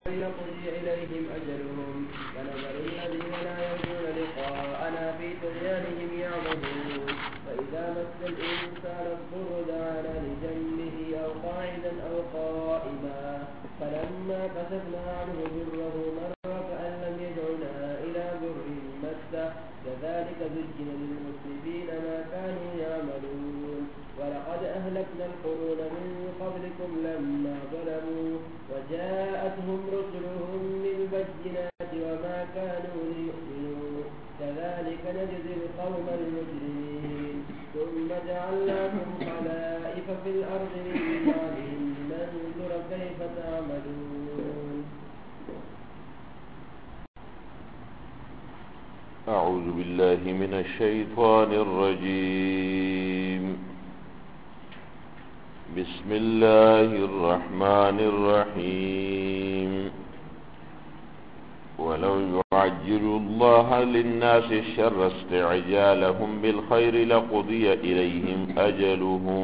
لقضي إليهم أجلهم فنذر الذين لا يرجون لقاءنا في طغيانهم يعمهون فإذا مس الإنسان الضر دعانا لجنبه أو قاعدا أو قائما فلما كشفنا عنه ضره مر كأن لم يدعنا إلى ضر مسه كذلك زين للمسرفين ما كانوا يعملون ولقد أهلكنا القرون من قبلكم لما ظلموا وجاءتهم رسلهم بالبينات وما كانوا ليؤمنوا كذلك نجزي القوم المجرمين ثم جعلناكم خلائف في الأرض من بعدهم لننظر كيف تعملون. أعوذ بالله من الشيطان الرجيم. بسم الله الرحمن الرحيم. ولو يعجل الله للناس الشر استعجالهم بالخير لقضي إليهم أجلهم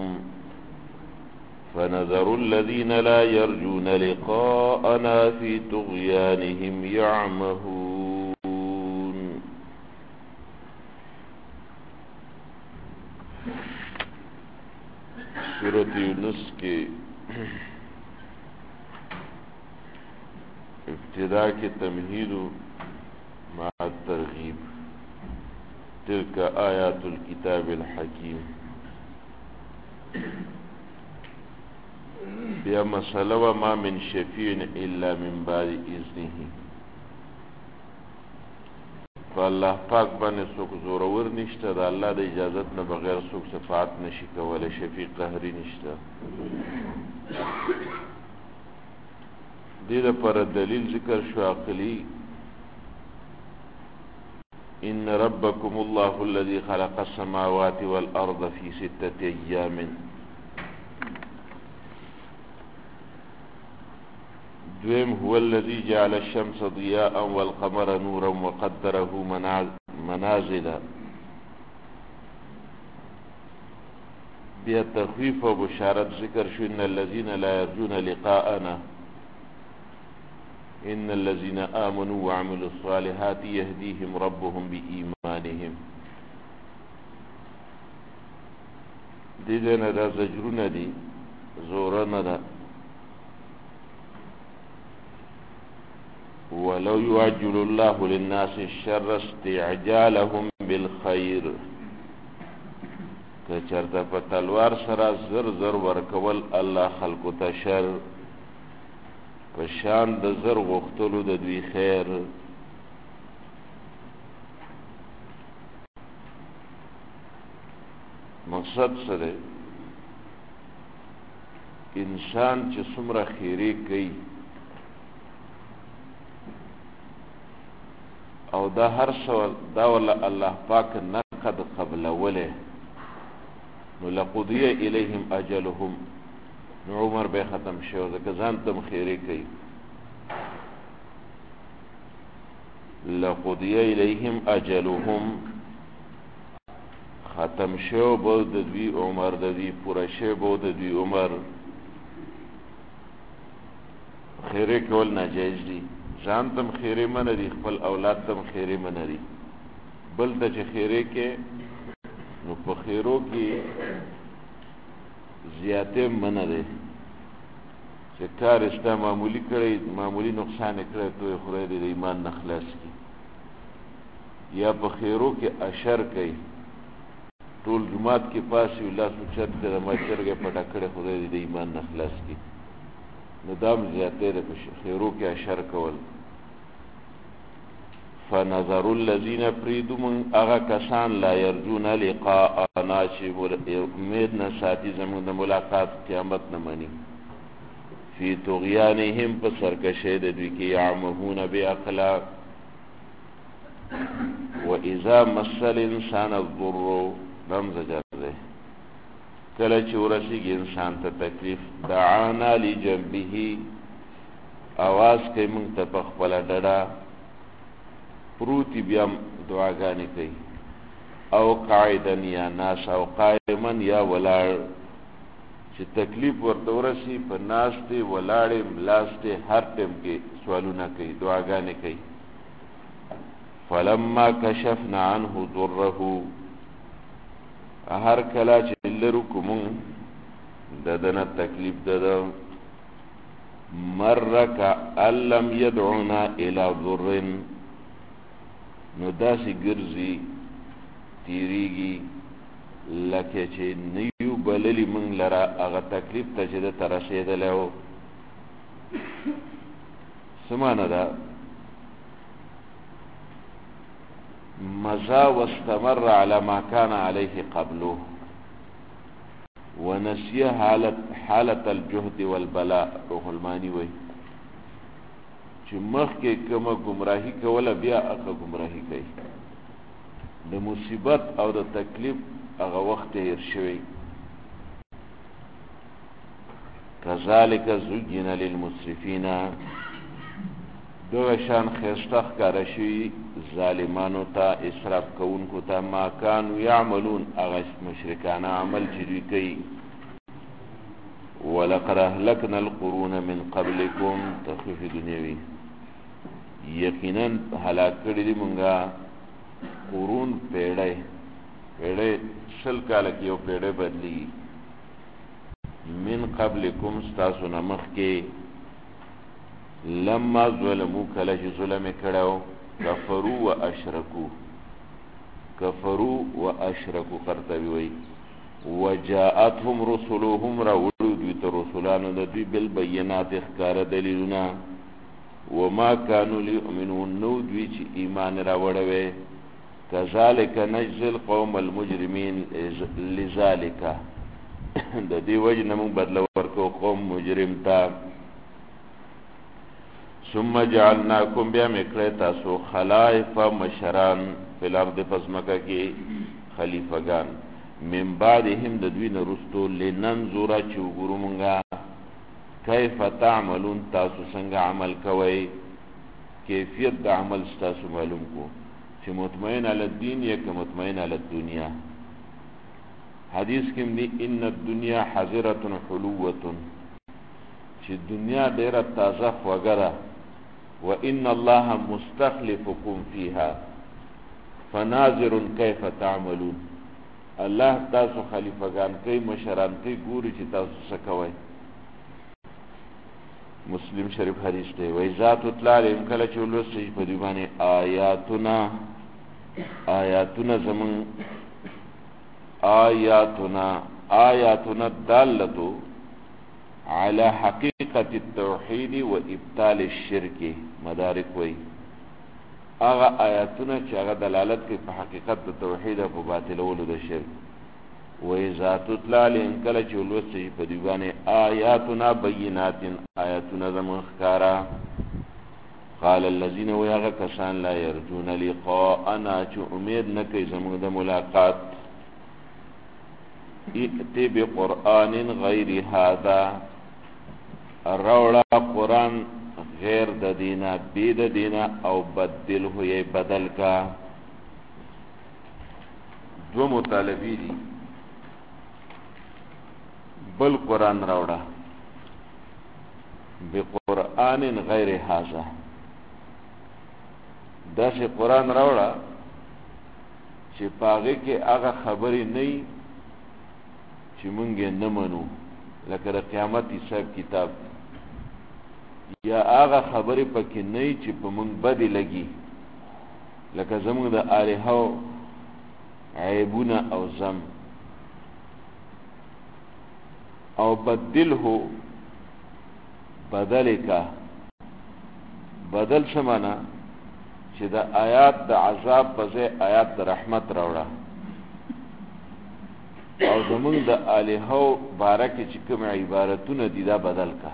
فنذر الذين لا يرجون لقاءنا في طغيانهم يعمهون. سورة یونس کے ابتداء کے تمہید مع الترغیب تلك آیات الكتاب الحکیم. بیا مسئلہ وما من شفیع الا من بعد اذنه. فاللہ پاک باندې څوک زورور نشته، د الله د اجازت نه بغیر څوک شفاعت نشي کولی، شفیع قهري نشته. دې لپاره دلیل ذکر شو عقلی. ان ربکم الله الذي خلق السماوات والارض في 6 ايام. دویم هو الذي جعل الشمس ضياء والقمر نورا وقدره منازل. بیا تخویف و بشارت ذکر شو. ان الذين لا يرجون لقاءنا ان الذين آمنوا وعملوا الصالحات يهديهم ربهم بإيمانهم. دیدن دا زجرون دی، زورن دا. ولو يعجل الله للناس الشر استعجالهم بالخير. که چرته په تلوار سره زر زر ورکول الله خلقو ته شر، په شان د زر غختلو د دوی خیر. مقصد سره انسان چې څومره خیری کوي او دا هر څه دا ول الله پاک نه قد قبلوله، نو لقضی الیهم اجلهم، نو عمر به ختم شو. ځکه ځان تم خیری کوي. لقضی الیهم اجلهم، ختم شو به د دوی عمر، د دوی پوره شو به د دوی عمر. خیری کول ناجایز دي. ځان تم خیری منه دي، خپل اولاد تم خیری منه دي. بل ته چې خیری کې نو په خیرو کې زیاته منه ده. چې کار استا معمولی کړی، معمولی نقصان کړی، تو خدای دې ایمان نه خلاص کړي. یا په خیرو کې اشر کوي، ټول جماعت کې پاسي الله سوچت کړه ما چرګه پټه کړه، خدای دې ایمان نه خلاص کړي. نو دام زیاته ده په خیرو کې اشر کول. فنظر الذين پریدو من اغا کسان لا يرجون لقاءنا چې امید نه ساتي زموږ د ملاقات قیامت نه مني. فی طغیانهم په سرکشۍ د دوی کې یعمهون بعقلا. واذا مس الانسان الضر لم زجر ده. کله چې ورسیږي انسان ته تکلیف دعانا لجنبه، आवाज کوي موږ ته په خپله ډډه پروتی بیا دعاګانې کوي. او قاعدا یا ناس او قائما یا ولاړ چې تکلیف ورته ورسي په ناستې ولاړې ملاستې هر ټیم کې سوالونه کوي دعاګانې کوي فلما کشفنا عنه ضره هر کله چې لرو کوم ددنه تکلیف دده مرک الم يدعونا الى ضر نو داسې ګرځي تیریږي لکه چې نیو بللی من لرا اغا تکلیف تا چه ده ترسیده لیو سمانه ده مزا واستمر على ما كان عليه قبله ونسي حالة الجهد والبلاء روح المانی وی چې مخ کې کومه گمراهی کوله بیا اخه گمراهی کوي د مصیبت او د تکلیف هغه وخت هیر شوی کذالک زجن للمسرفین دغه شان خسته ښکاره شوي ظالمانو ته اسراف کوونکو ته ما کانوا یعملون هغه مشرکانه عمل چې دوی کوي ولقد اهلکنا القرون من قبلکم تخفیف دنیوي یقینا هلاک کړي دي مونږه قرون پیړۍ شل کاله کې یو پیړۍ بدلی من قبلکم ستاسو نه مخکې لما ظلموا کله چې ظلم کړو کفروا واشرکوا قرطبي وی وجاءتهم رسلهم راوړو دوی ته رسولانو د دوی بالبينات ښکاره دلیلونه وما كانوا ليؤمنون نو دوی چې ایمان راوړوي کذالک نجزي القوم المجرمين لذلك د دې وجه نه موږ بدل ورکو قوم مجرم ته ثم جعلناكم بیا مکړه تاسو خلائف مشران په الارض پسمکه کې خلیفګان من بعدهم د دوی نه رستو لننظر چې وګورو مونږه کیف تعملون تاسو څنګه عمل کوئ کیفیت د عمل تاسو معلوم کو چې مطمئن علی الدین یا که مطمئن علی الدنیا حدیث کې دی ان الدنيا حاضره حلوه چې دنیا ډیره تازه خوګره وان الله مستخلفكم فيها فناظر كيف تعملون الله تاسو خلیفګان کوي مشران کوي ګوري چې تاسو څه کوئ مسلم شریف حدیث دی وای ذات اطلاع علم کله چې ولوسي په دی باندې آیاتنا زمون آیاتنا دالتو على حقیقت التوحید و ابطال الشرک مدارک وی آغا آیاتنا چې هغه دلالت کوي په حقیقت د توحید او په باطلولو د شرک وای ذات اطلاع علم کله چې ولوسي په دی باندې آیاتنا بینات آیاتنا زمون ښکارا قال الذين ويغ كسان لا يرجون لقاءنا چې امید نه کوي زموږ د ملاقات ائت بقرآن غیر هذا روڑا قرآن غیر د دینا بید دینا او بدل ہوئے بدل کا دو مطالبی دی بل قرآن روڑا بقرآن غیر هذا دا چې قرآن راوړه چې پاغه کې هغه خبرې نه چې مونږ نه منو لکه د قیامت حساب کتاب یا هغه خبرې پکې نه چې په مونږ بدې لګي لکه زمونږ د الهو عیبونه او ذم او بدله بدل کا بدل سمانا چې د آیات د عذاب په ځای آیات د رحمت راوړه او زمونږ د الهو بارکه چې کوم عبارتونه دي دا بدل کا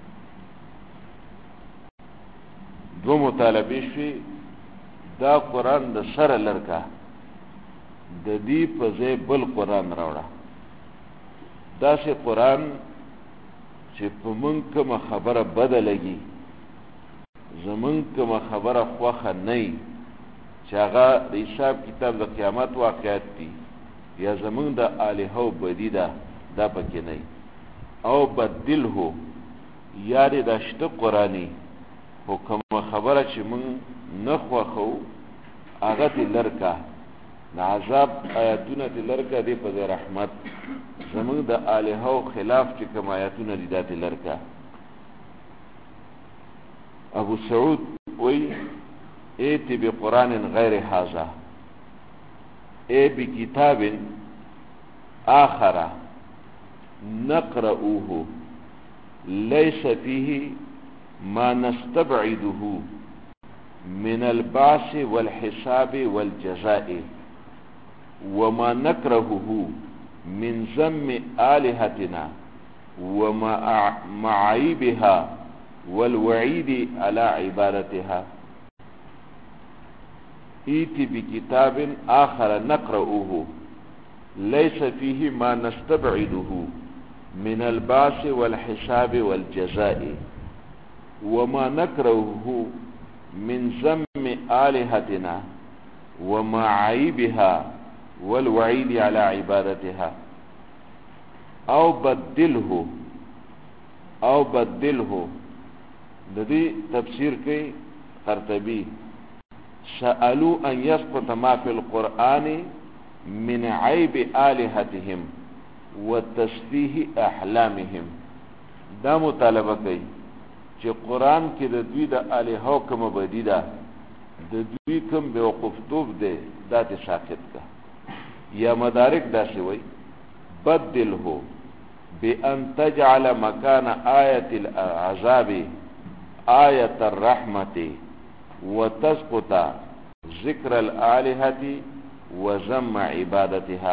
دو مطالبه شي دا قرآن د سره لرکا د دې په ځای بل قرآن راوړه دا چې قرآن چې په مونږ کومه خبره بده لګي زمون کومه خبره خوخه نه چې هغه د حساب کتاب د قیامت واقعیت دي یا زمون د الهو بدی ده دا پکې نه او بدله یاری داشته قرآنی حکم خبره چې من نخوخو هغه تی لرکا عذاب آیاتونه تی لرکا دی په رحمت زمون د الہو خلاف چې کوم آیاتونه دي دات لرکا. ابو سعود وی ایتی بقرآن غیر هذا ای بکتاب آخر نقرؤه ليس فيه ما نستبعده من البعث والحساب والجزاء وما نكرهه من ذم آلهتنا ومعايبها والوعيد على عبادتها. ائت بكتاب آخر نقرؤه ليس فيه ما نستبعده من البعث والحساب والجزاء وما نكرهه من ذم آلهتنا ومعايبها والوعيد على عبادتها. او بدله د دې تفسیر کوي قرطبي سألوا ان يسقط ما في القرآن من عيب آلهتهم وتسفيه احلامهم. دا مطالبه کوي چې قرآن کې د دوی د الہو کوم بدی ده د دوی کوم بیوقفتوب ده دا ته ساقط کا. یا مدارک داسې وای بدله بأن تجعل مكان آية العذاب آية الرحمة وتسقط ذكر الآلهة وذم عبادتها.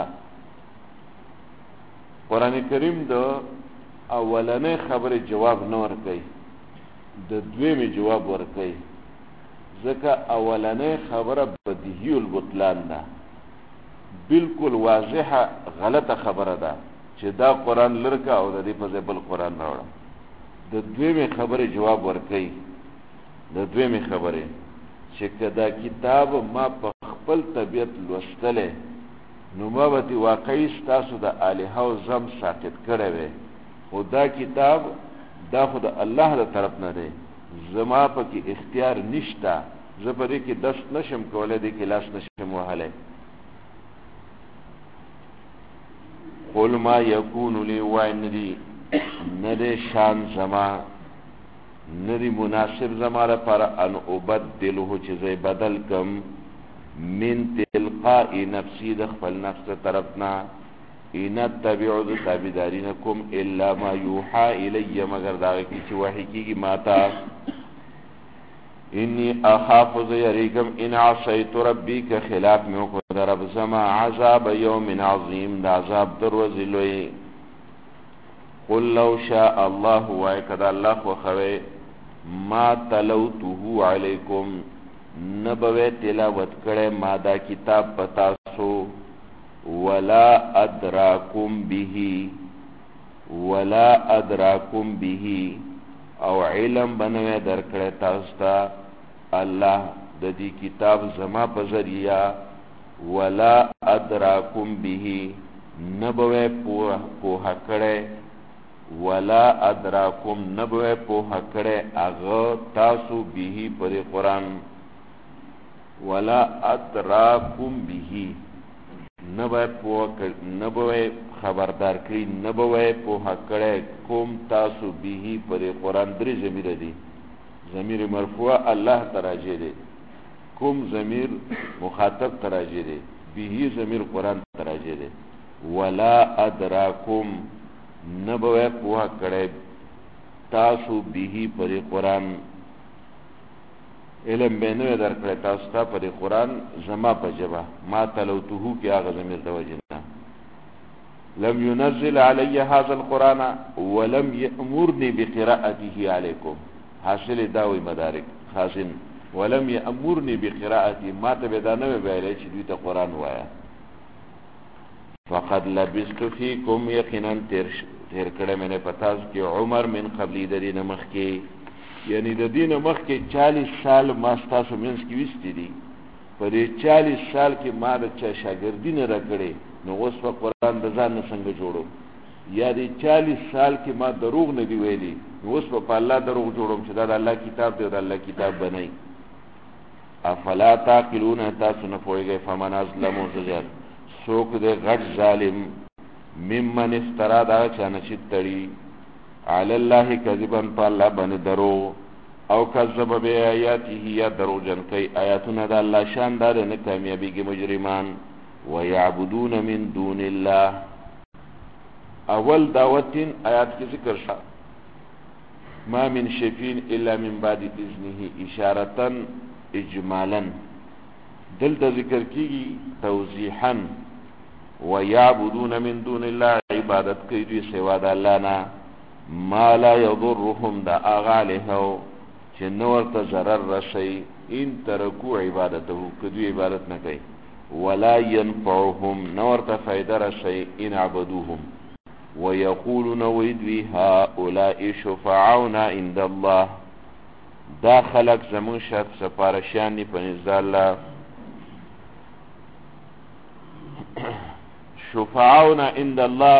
قرآن کریم د اولنې خبره جواب نه ورکوي د دویمې جواب ورکوي ځکه اولنې خبره بدیهی البطلان ده بالکل واضحه غلطه خبره ده چې دا قرآن لرکه او د دې په ځای بل قرآن راوړه. د دویمې خبره جواب ورکوي د دویمې خبره چې کدا کتاب ما په خپل طبیعت لوستله نو ما به واقعي ستاسو د الہو زم ساقط کړی وی خو دا کتاب دا خو د الله د طرف نه دی زما په کې اختیار نشته زه په دې کې دست نشم کولی دې کې لاس نشم وهلی. قل ما یکون لی وای ندی شان زما ندی مناسب زما لپاره ان ابدله چې زه بدل کم من تلقاء نفسی د خپل نفس طرفنا ان تبعو د تابعدارینکم الا ما یوحى الی مگر دا کی چې وحی کیږي ماتا. انی اخاف ذریکم ان عصیت ربی که خلاف میں کو رب زما عذاب یوم عظیم دا عذاب دروازه لوی. قل لو شاء الله وایکد الله خو خوي ما تلوته علیکم نبوی تلاوت کړه ما دا کتاب پتاسو ولا ادراکم به او علم بنوي درکړه تاسو ته الله د دې کتاب زما په ذریعہ ولا ادراکم به نبوی په کړه ولا ادراکم نبوی په کړه اغه تاسو به پر قرآن ولا ادراکم به نبوی خبردار کړي نبوی په کړه کوم تاسو به پر قرآن درې ضمیر دي ضمیر مرفوع الله تراجه دي کوم ضمیر مخاطب تراجه دي به ضمیر قرآن تراجه دي ولا ادراکم نبوی په کړه تاسو به پر قرآن علم بینوی در کړه تاسو ته پر قرآن زما په جبا ما تلوته کې هغه ضمیر د وجنه لم ينزل علي هذا القرآن ولم يأمرني بقراءته عليكم. حاصل داوی مدارک خازن ولم يأمرني بقراءته ما ته بدانه ویلې چې دوی ته قرآن وایا. فقد لبست فيكم يقينا تیر کړه مې پتاس کې عمر من قبل درین مخ کې یعنی د دین مخ کې 40 سال ما ستاسو منځ کې وستې دي په دې 40 سال کې ما د چا شاګردی نه راکړې نو اوس په قرآن د ځان څنګه جوړو یا دی 40 سال کې ما دروغ نه دی ویلي، اوس په الله دروغ جوړوم چې دا د الله کتاب دی او د الله کتاب بنئ. افلا تعقلون، تاسو نه پوهیږئ. فمن اظلم زجر، څوک دی غټ ظالم، ممن افترا، دا چا نه چې تړي علی الله کذبا، په الله باندې دروغ، او کذب بآیاته، یا دروغجن کوي آیاتونه د الله. شان دا نه کامیابیږي مجرمان. ویعبدون من دون الله، اول دعوتین آیات کی ذکر شا، ما من شفین الا من بعد اذنه، اشارتن اجمالن. دلتا ذکر کیگی توضیحا، ویعبدون من دون الله، عبادت کئی دوی سوا دا اللہ نا، ما لا یضرهم، دا آغا لہو چه نورتا ضرر رسی، ان ترکو عبادتو، کدوی عبادت نکئی، ولا ينفعهم، نورتا فائدہ رسی، ان عبدوهم. ويقولون ويدوي هؤلاء شفعاؤنا عند الله، دا خلق زمون شرط سپارشانی پنزد اللہ. شفعاؤنا عند اللہ،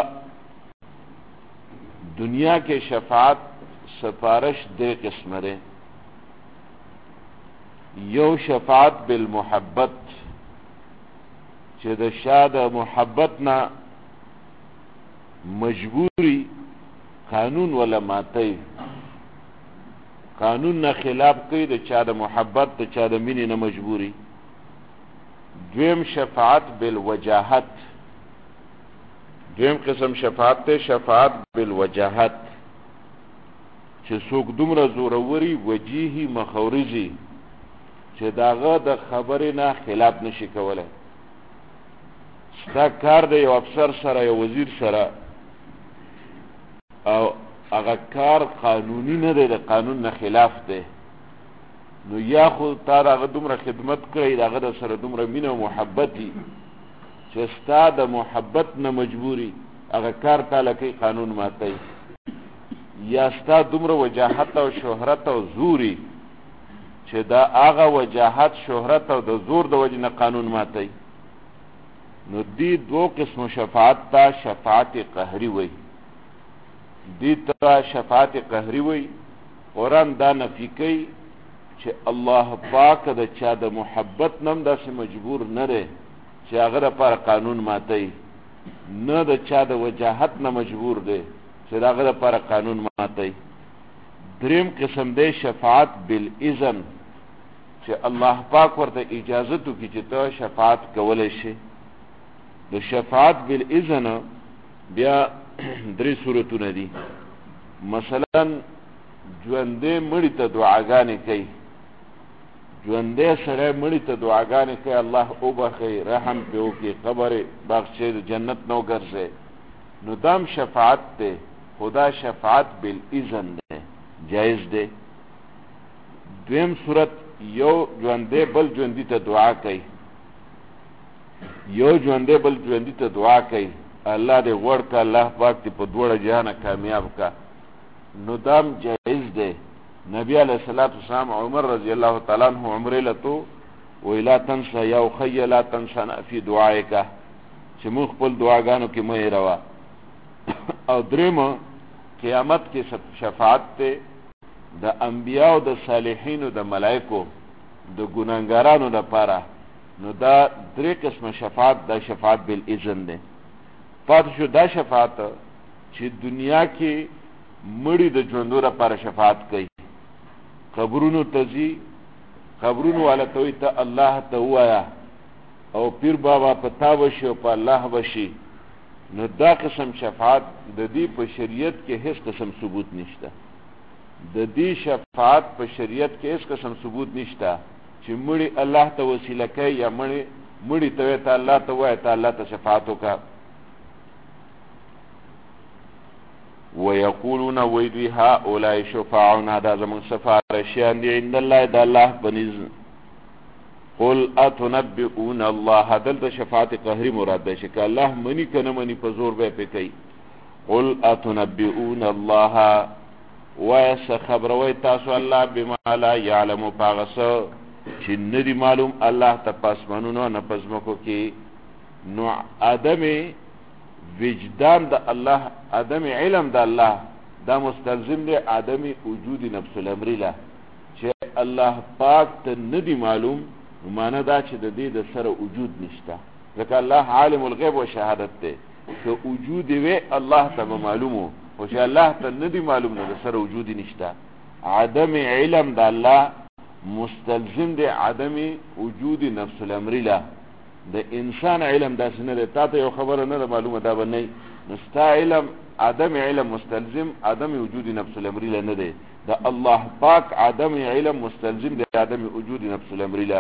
دنیا کے شفاعت سپارش دے قسم دے. یو شفاعت بالمحبت، چه دا شاد محبتنا مجبوری قانون ولا ماتی، قانون نه خلاف کوي، د چا د محبت د چا د مینې نه مجبوری. دویم شفاعت بالوجاهت، دویم قسم شفاعت ته شفاعت بالوجاهت، چې څوک دومره زوروري وجیهی مخورزی چې داغه د خبرې نه خلاف نشي کولای. ستا کار د یو افسر سره یو وزیر سره او هغه کار قانوني نه دی، د قانون نه خلاف دی، نو یا خو تا د هغه دومره خدمت کړی، د هغه د سره دومره مینه او محبت دي چې ستا د محبت نه مجبوري هغه کار تاله کوي، قانون ماتی. یا ستا دومره وجاهت او شهرت او زوري چې دا هغه وجاهت، شهرت او د زور د وجې نه قانون ماتی. نو دی دو قسم شفاعت تا شفاعت قهری وی، دی تا شفاعت قهری وی. قرآن دا نفی کئی چې الله پاک د چا د محبت نم دا سی مجبور نره چې اگر پر قانون ماتی، نه د چا د وجاهت نه مجبور ده چې اگر پر قانون ماتی. دریم قسم ده شفاعت بالاذن، چې الله پاک ورته اجازتو کی چې ته شفاعت کولای شي. د شفاعت بالاذن بیا درې صورتونه دي. مثلا ژوندې مړي ته دعاګانې کوي، ژوندې سړی مړي ته دعاګانې کوي، الله وبخي، رحم پې وکړي، قبر باغچې د جنت نو ګرځي، نو دام شفاعت دی. خدا شفاعت بالاذن دی، جایز دی. دویم صورت، یو ژوندې بل ژوندي ته دعا کوي، یو ژوندې بل ژوندي ته دعا کوي، الله دې غوړ کا، الله پاک دې په دوړه جهانه کامیاب کا، نو دام جائز دے. نبی علیہ الصلوۃ والسلام عمر رضی اللہ تعالی عنہ عمره لتو و لا تنسى یا اخی لا تنسى فی دعائک، چې موږ خپل دعاګانو کې مې روا. او دریم قیامت کې شفاعت ته د انبیاء او د صالحین او د ملائکو د ګناګارانو لپاره. نو دا درې قسم شفاعت، دا شفاعت بالاذن ده. پاتې شو دا شفاعت چې دنیا کې مړی د ژوندو لپاره شفاعت کوي، قبرونو ته ځي، قبرونو والا ته وایي ته الله ته ووایه، او پیر بابا په تا بشي او په الله بشي. نو دا قسم شفاعت د دې په شریعت کې هیڅ قسم ثبوت نشته، د دې شفاعت په شریعت کې هیڅ قسم ثبوت نشته چې مړی الله ته وسیله کوي، یا مړی ته وایي ته الله ته وایه، ته الله ته شفاعت وکړه. ويقولون ويدوي هؤلاء شفاعنا، دا زمون سفارشیان دی عند الله، دا الله بنز. قل اتنبئون الله، دلته شفاعت قهری مراد ده، چې الله منی کنه منی په زور به پکې. قل اتنبئون الله، وایس خبروي تاسو الله بما لا يعلم، پاغس چې ندی معلوم الله ته پسمنونو نه پسمکو کې. نو ادم وجدان د الله عدم علم د الله دا مستلزم دی عدم وجود نفس الامر له چې الله پاک ته ندی معلوم معنا دا چې د دې د سره وجود نشته ځکه الله عالم الغیب و شهادت دی که وجود وی الله ته معلومو او چې الله ته ندی معلوم نه د سره وجود نشته عدم علم د الله مستلزم دی عدم وجود نفس الامر له د انسان علم داسې نه دی تا ته یو خبره نه معلومه دا به نه نو ستا علم عدم علم مستلزم عدم وجود نفس الامر له نه دی د الله پاک عدم علم مستلزم دی عدم وجود نفس الامر له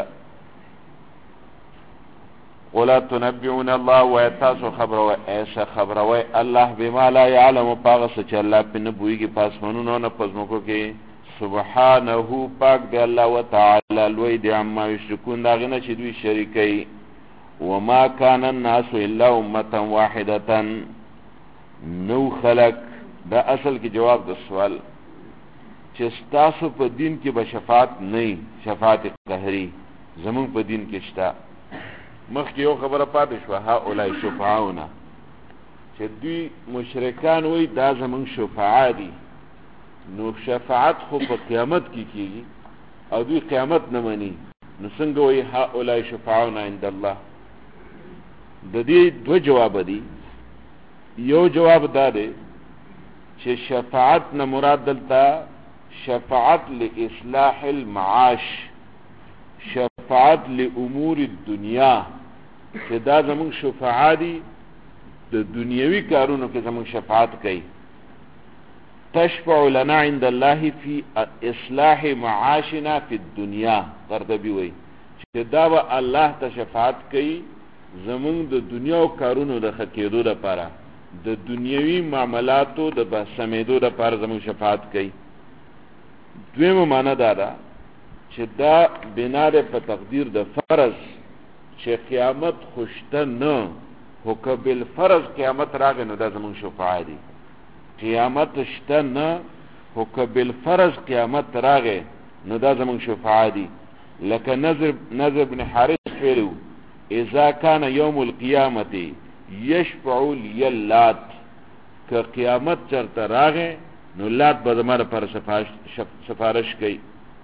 ولا تنبئون الله ويتاسو خبر و ایسا خبر و الله بما لا يعلم پاغس چې الله په نه بوئږي پاسمنونو نه پزمکو کې سبحانه پاک دی الله وتعالى لوی دی عما یشركون دا غنه چې دوی شریکي وما كان الناس الا امه واحده نو خلق دا اصل کې جواب د سوال چې تاسو په دین کې به شفاعت نه شفاعت قهري زمون په دین کې شته مخکې یو خبره پاتې شوه هؤلاء شفعاؤنا چې دوی مشرکان وای دا زمون شفعا دي نو شفاعت خو په قیامت کې کیږي او دوی قیامت نه مني نو څنګه وای هؤلاء شفعاؤنا عند الله د دې دوه جواب دي یو جواب دا دی چې شفاعت نه مراد دلته شفاعت لاصلاح المعاش شفاعت لامور الدنیا چې دا زمون شفاعه دي د دنیوي کارونو کې زمون شفاعت کوي تشفع لنا عند الله في اصلاح معاشنا في الدنيا قرطبي وای چې دا به الله ته شفاعت کوي زمون د دنیا او کارونو د خکېدو لپاره د دنیوي معاملاتو د بسمېدو لپاره زمون شفاعت کوي دویمه معنا دا ده چې دا بنا په تقدیر د فرض چې قیامت خوشته نه هو که بالفرض قیامت راغی نو دا زمون شفاعه دي قیامت شته نه هو که بالفرض قیامت راغی نو دا زمون شفاعه دي لکه نذر بن حارث فعلو اذا كان يوم القيامه يشفع لي اللات که قیامت چرته راغی نو لات به زما لپاره سفارش کوي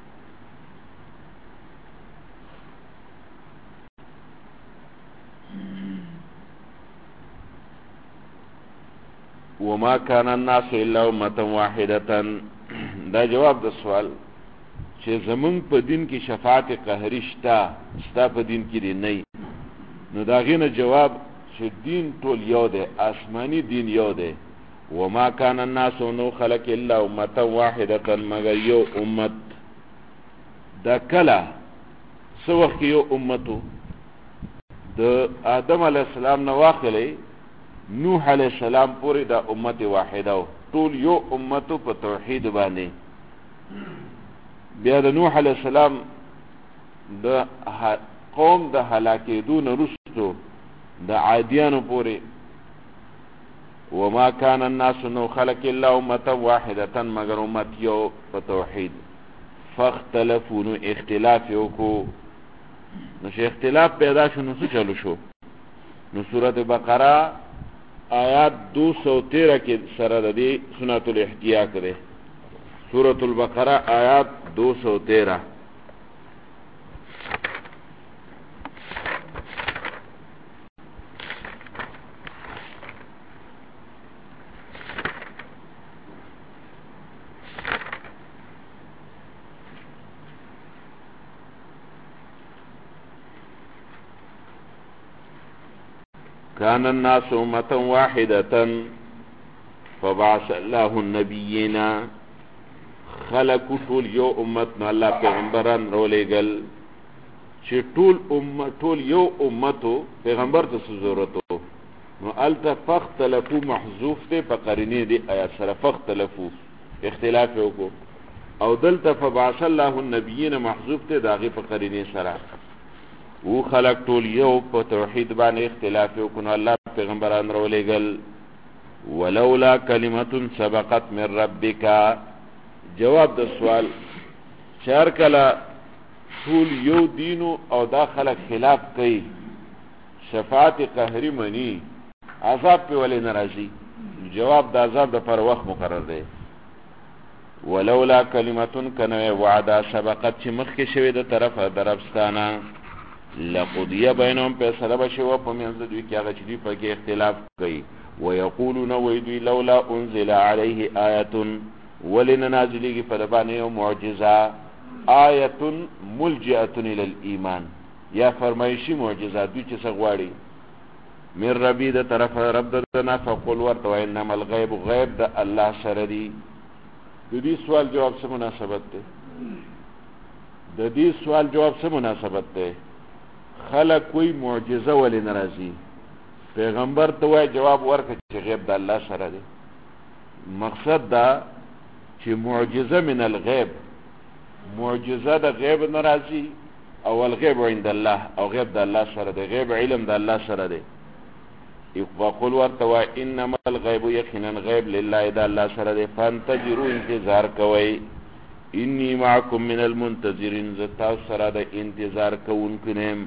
وما كان الناس الا امه واحده دا جواب د سوال چې زمون په دین کې شفاعت قهري شته ستا په دین کې دی نه نو دا غینه جواب چې دین ټول یو دی آسمانی دین یو دی وما كان الناس نو خلق الا امه واحده مگر یو امت دا کلا سو وخت یو امتو د آدم علی السلام نو واخلې نوح علیہ السلام پوری دا امت واحده ټول یو امتو په توحید باندې بیا د نوح علیہ السلام د قوم د هلاکېدو نه وروسته د عادیانو پوری وما كان الناس نو خلق الا امه واحده مگر امت یو په توحید فاختلفوا نو اختلاف وکړو نو چې اختلاف پیدا شو نو څه چلو شو نو سورۃ بقره آیات 213 کې سره د دې سنت الاحتیاء کړي سورۃ البقره آیات 213 كان الناس أمة واحدة فبعث الله النبيين خلقوا طول یو امتنا الله پیغمبران رولیگل چې ټول یو امتو پیغمبر ته ضرورتو نو الته فختلفو محذوف ته په قرینه دی آیات سره فختلفو اختلاف وکړو او دلته فبعث الله النبيين محذوف ته داغه په قرینه سره او خلق ټول یو په توحید باندې اختلاف وکړو الله پیغمبران رولیگل ولولا کلمه سبقت من ربک جواب د سوال چار کلا ټول یو دینو او دا خلق خلاف کوي شفاعت قهری منی عذاب په ولې ناراضي؟ جواب د عذاب د پر وخت مقرر دی. ولولا کلمتون کنه وعده سبقت چې مخکې شوی د طرفه دربستانه لقضیه بینهم فیصله بشو په منځ دوی کې هغه چې دوی په کې اختلاف کوي. ويقولون ويدوی لولا انزل عليه آیه ولن نازلیږي په باندې یو معجزه آیه ملجئه الى الايمان یا فرمایشی معجزه دوی چې څه غواړي من ربی د طرف رب دنا فقل ورته انما الغیب غیب د الله سره دی. د دې سوال جواب څه مناسبت ده؟ د دې سوال جواب څه مناسبت ده؟ خلق کوئی معجزه ولې ناراضي؟ پیغمبر ته وای جواب ورکړي چې غیب د الله سره دی. مقصد دا چې معجزه من الغیب، معجزه د غیب ناراضي او الغیب عند الله او غیب د الله سره دی، غیب علم د الله سره دی. وقل ورته وای انما الغیب یقینا غیب لله د الله سره دی. فانتظروا انتظار کوئ انی معکم من المنتظرین ز تاسو سره د انتظار کوونکو نیم.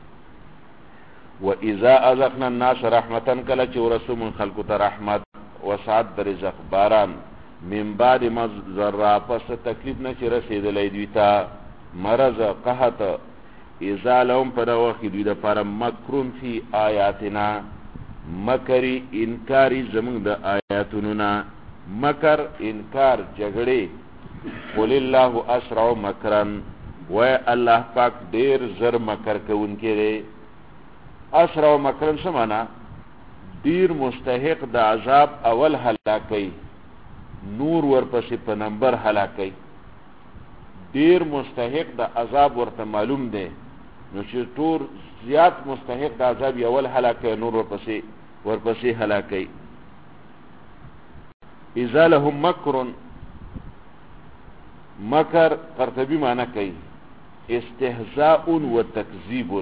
واذا اذقنا الناس رحمتا کله چې ورسوم خلقو ته رحمت وسعت د رزق باران من بعد ما ذرا پس تکلیف نه چې رسیدلې دوی ته مرض قحط اذا لهم پر وخت دوی د پر مکرون فی آیاتنا مکری انکاری زمون د آیاتونو نا مکر انکار جګړې. قل الله اسرع مکرن و الله پاک ډیر زر مکر کوونکی دی. اسرع مکرن څه معنا؟ ډیر مستحق د عذاب اول هلاکي نور ورپسې په نمبر هلاکي. ډیر مستحق د عذاب ورته معلوم دی نو چې ټول زیات مستحق د عذاب اول هلاکي نور ورپسې هلاکي. اذا لهم مکر مکر قرطبی معنی کوي استهزاء و تکذیب.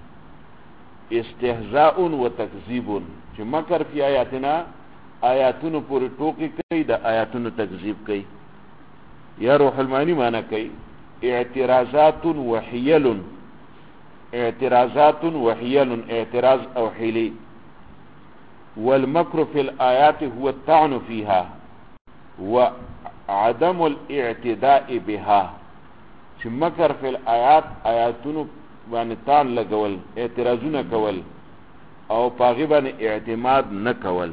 استهزاء و تکذیب چې مکر فی آیاتنا آیاتونو پورې ټوکی کوي د آیاتونو تکذیب کوي. یا روح المانی معنی کوي اعتراضات و حیل. اعتراضات و حیل اعتراض او حیلی. والمکر فی الآیات هو الطعن فیها وعدم الاعتداء بها. چې مکر فی الآیات آیاتونو باندې طعن لګول اعتراضونه کول او پاغي باندې اعتماد نه کول.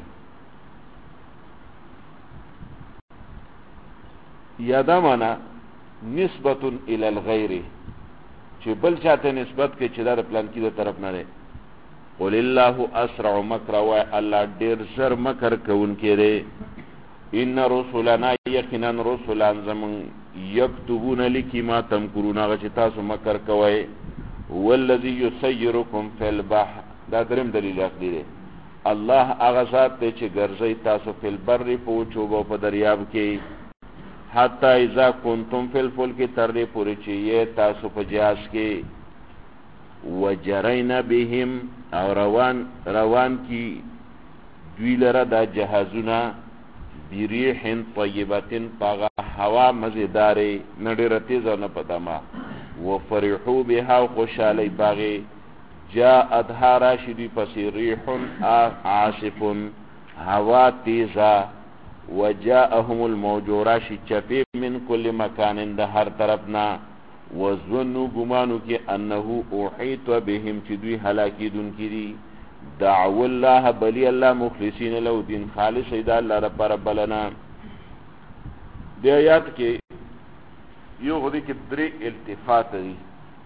یادا معنا نسبت الى الغیر چې بل چاته نسبت کې چې دا پلان کې د طرف نه دی. قل الله اسرع مکر و الله ډیر زر مکر کوونکی دی. ان رسولنا یقینا رسولان زمون یكتبون لکی ما تمکرون هغه چې تاسو مکر کوئ. والذي يسيركم في البحر دا دریم دلیل عقلی دی. الله هغه ذات دی چې ګرځي تاسو په البر په چوبو په دریاب کې حتی اذا کنتم فی الفلک تر دې پورې چې یې تاسو په جهاز کې وجرینا بهم او روان کی دوی لره دا جهازونه بریح طیبتن پاغه هوا مزیداری نډیره تیز نه پدما وفرحوا بها خوشالی باغی جاءتها راشدی پس ریح عاصف هوا تیزا وجاءهم الموج راشد چپی من کل مکان ده هر طرفنا وظنوا گمانو کی انه احیط بهم چې دوی هلاکیدون کی دی. دعو الله بلی الله مخلصین له دین خالص ایدا الله رب بلنا. دی آیات کې یو غدی کې درې التفات دي.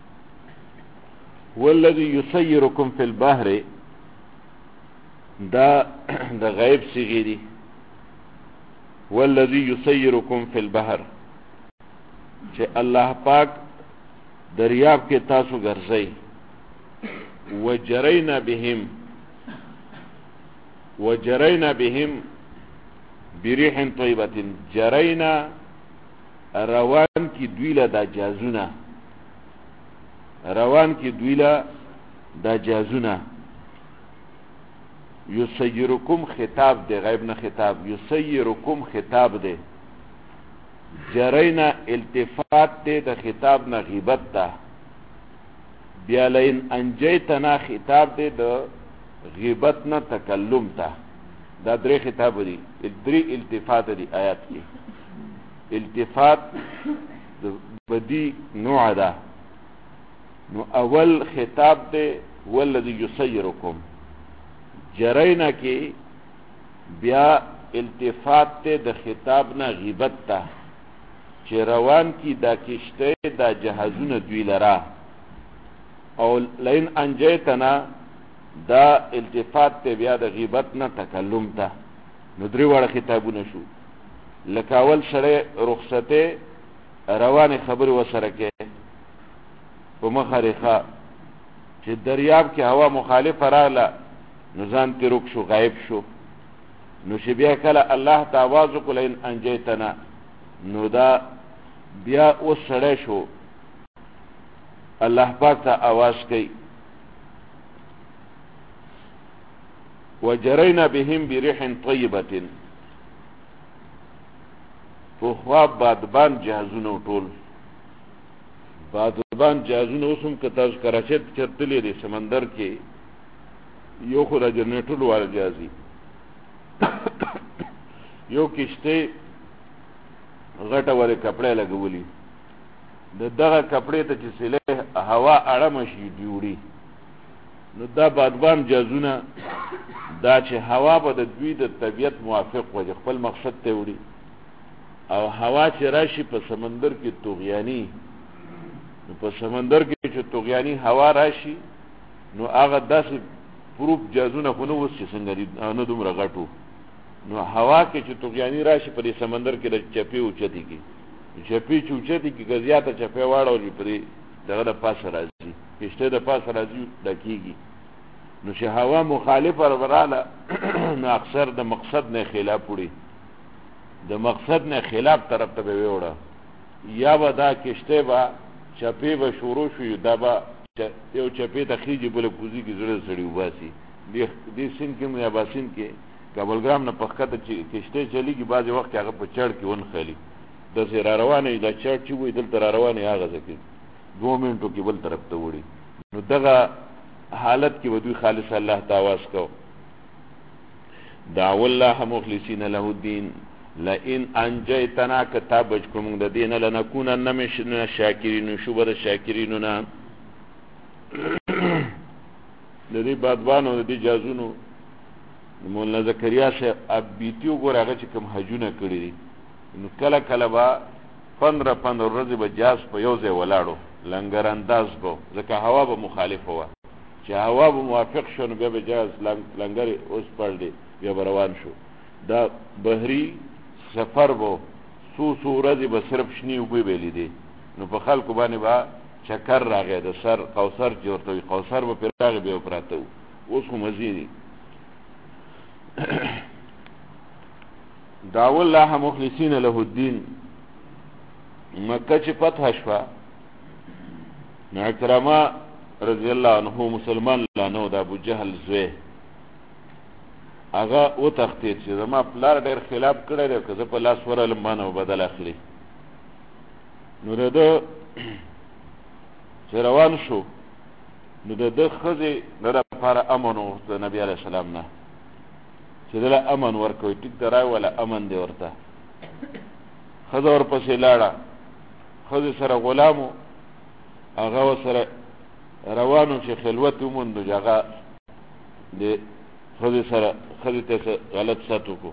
والذي يسيركم في البحر دا د غیب صيغه دي. والذي يسيركم في البحر چې الله پاک دریاب کې تاسو ګرځي. وجرینا بهم بریح طیبه. جرینا روان کی دویله دا جازونه روان کی دویله دا جازونه. یسیرکم خطاب دی غیب نه خطاب. یسیرکم خطاب دی. جرینا التفات دی د خطاب نه غیبت ته. بیا لئن انجیتنا خطاب دی د غیبت نه تکلم ته. دا درې خطاب دي، درې التفات دي آیات کې. التفات د بدی نوع ده. نو اول خطاب دی والذي يسيركم، جرینا کې بیا التفات ته د خطاب نه غیبت ته چې روان کی دا کشته دا جهازونه دوی لرا، او لئن انجیتنا دا التفات ته بیا د غیبت نه تکلم ته. نو درې واړه خطابونه شو. لکه اول سره رخصته روان خبر وسره کې په مخارخه چې دریاب کې هوا مخالفه رااله نو ځان تی رک شو، غایب شو. نو چې بیا کله الله ته آواز وکړ لئن انجیتنا، نو دا بیا اوس سړی شو الله پاک ته آواز کوي. وجرینا بهم بریح طیبة، په خوا بادبان جهازونه ټول بادبان جهازونه اوسم که تاسو کراچۍ ته چرتلې دي سمندر کې یو خو د جنریټر والا جهازي یو کشته غټه وره کپڑے لګولي، د دغه کپڑے ته چې سله هوا اړه شي ډیوړي. نو دا بادبان جهازونه دا چې هوا به د دوی د طبیعت موافق وي، خپل مقصد ته وړي. او هوا چې راشي په سمندر کې طغیانی، نو په سمندر کې چې طغیانی هوا راشي نو هغه داسې پروف جهازونه خو نه اوس چې څنګه دي نه دومره غټو. نو هوا کې چې طغیانی راشي په دې سمندر کې د چپې اوچتې کې چپې چې اوچتې کې غزیاته چپې واړولې په دې دغه د پاسه راځي، کشته د پاسه راځي ډکېږي. نو چې هوا مخالفه راغله نو اکثر د مقصد نه خلاف وړي، د مقصد نه خلاف طرف ته به وړه، یا به دا کشته به چپې به شروع شي، دا به یو چپې ته خیجي بله کوزي کې زړه سړي وباسي. دې سیند کې یا باسین کې کابلګرام نه پخکته چې کشته چلیږي بعضې وخت هغه په چړ کې ونښلي، داسې را روانه وي دا چړ چې وي دلته را روانه هغه ځکه 2 منټو کې بل طرف ته وړي. نو دغه حالت کې به دوی خالص الله ته آواز کو. دعو الله مخلصین له الدین لئن انجیتنا کتا بچ کوم د دین لنکونن من شاکرین، شوبه د شاکرینو نه. د دې بادبانو د دې جازونو مولانا زکریا صاحب بیتیو ګور هغه چې کوم حجونه کړی دي، نو کله کله به 15 ورځې به جاز په یو ځای ولاړو لنګر انداز به، ځکه هوا به مخالفه وه. چې هوا به موافق شو نو بیا به جاز لنګر اوس پړ دی بیا به روان شو. دا بحري سفر به څو ورځې به صرف شنې اوبه به لیدې، نو په خلکو باندې به چکر راغی، د سر کوثر چې ورته وي کوثر به پرې راغی بیا پراته وو. اوس خو مزې دي. دعو الله مخلصین له الدین، مکه چې فتح شوه نو اکرمه رضی الله عنه مسلمان لا نو د ابو جهل زوی هغه وتښتېد چې زما پلار ډېر خلاف کړی دی، که زه په لاس ورغلم ما نه بدل اخلي. نو د ده چې روان شو نو د ده ښځې د لپاره امن وغوښته د نبي علیه السلام نه چې دله امن ورکوي. ټیک ده راوله امن دی ورته. ښځه ورپسې لاړه، ښځې سره غلام و، هغه ورسره روانو چې خلوت وموندو چې هغه د ښځې سره ښځې ته غلط سات وکړو.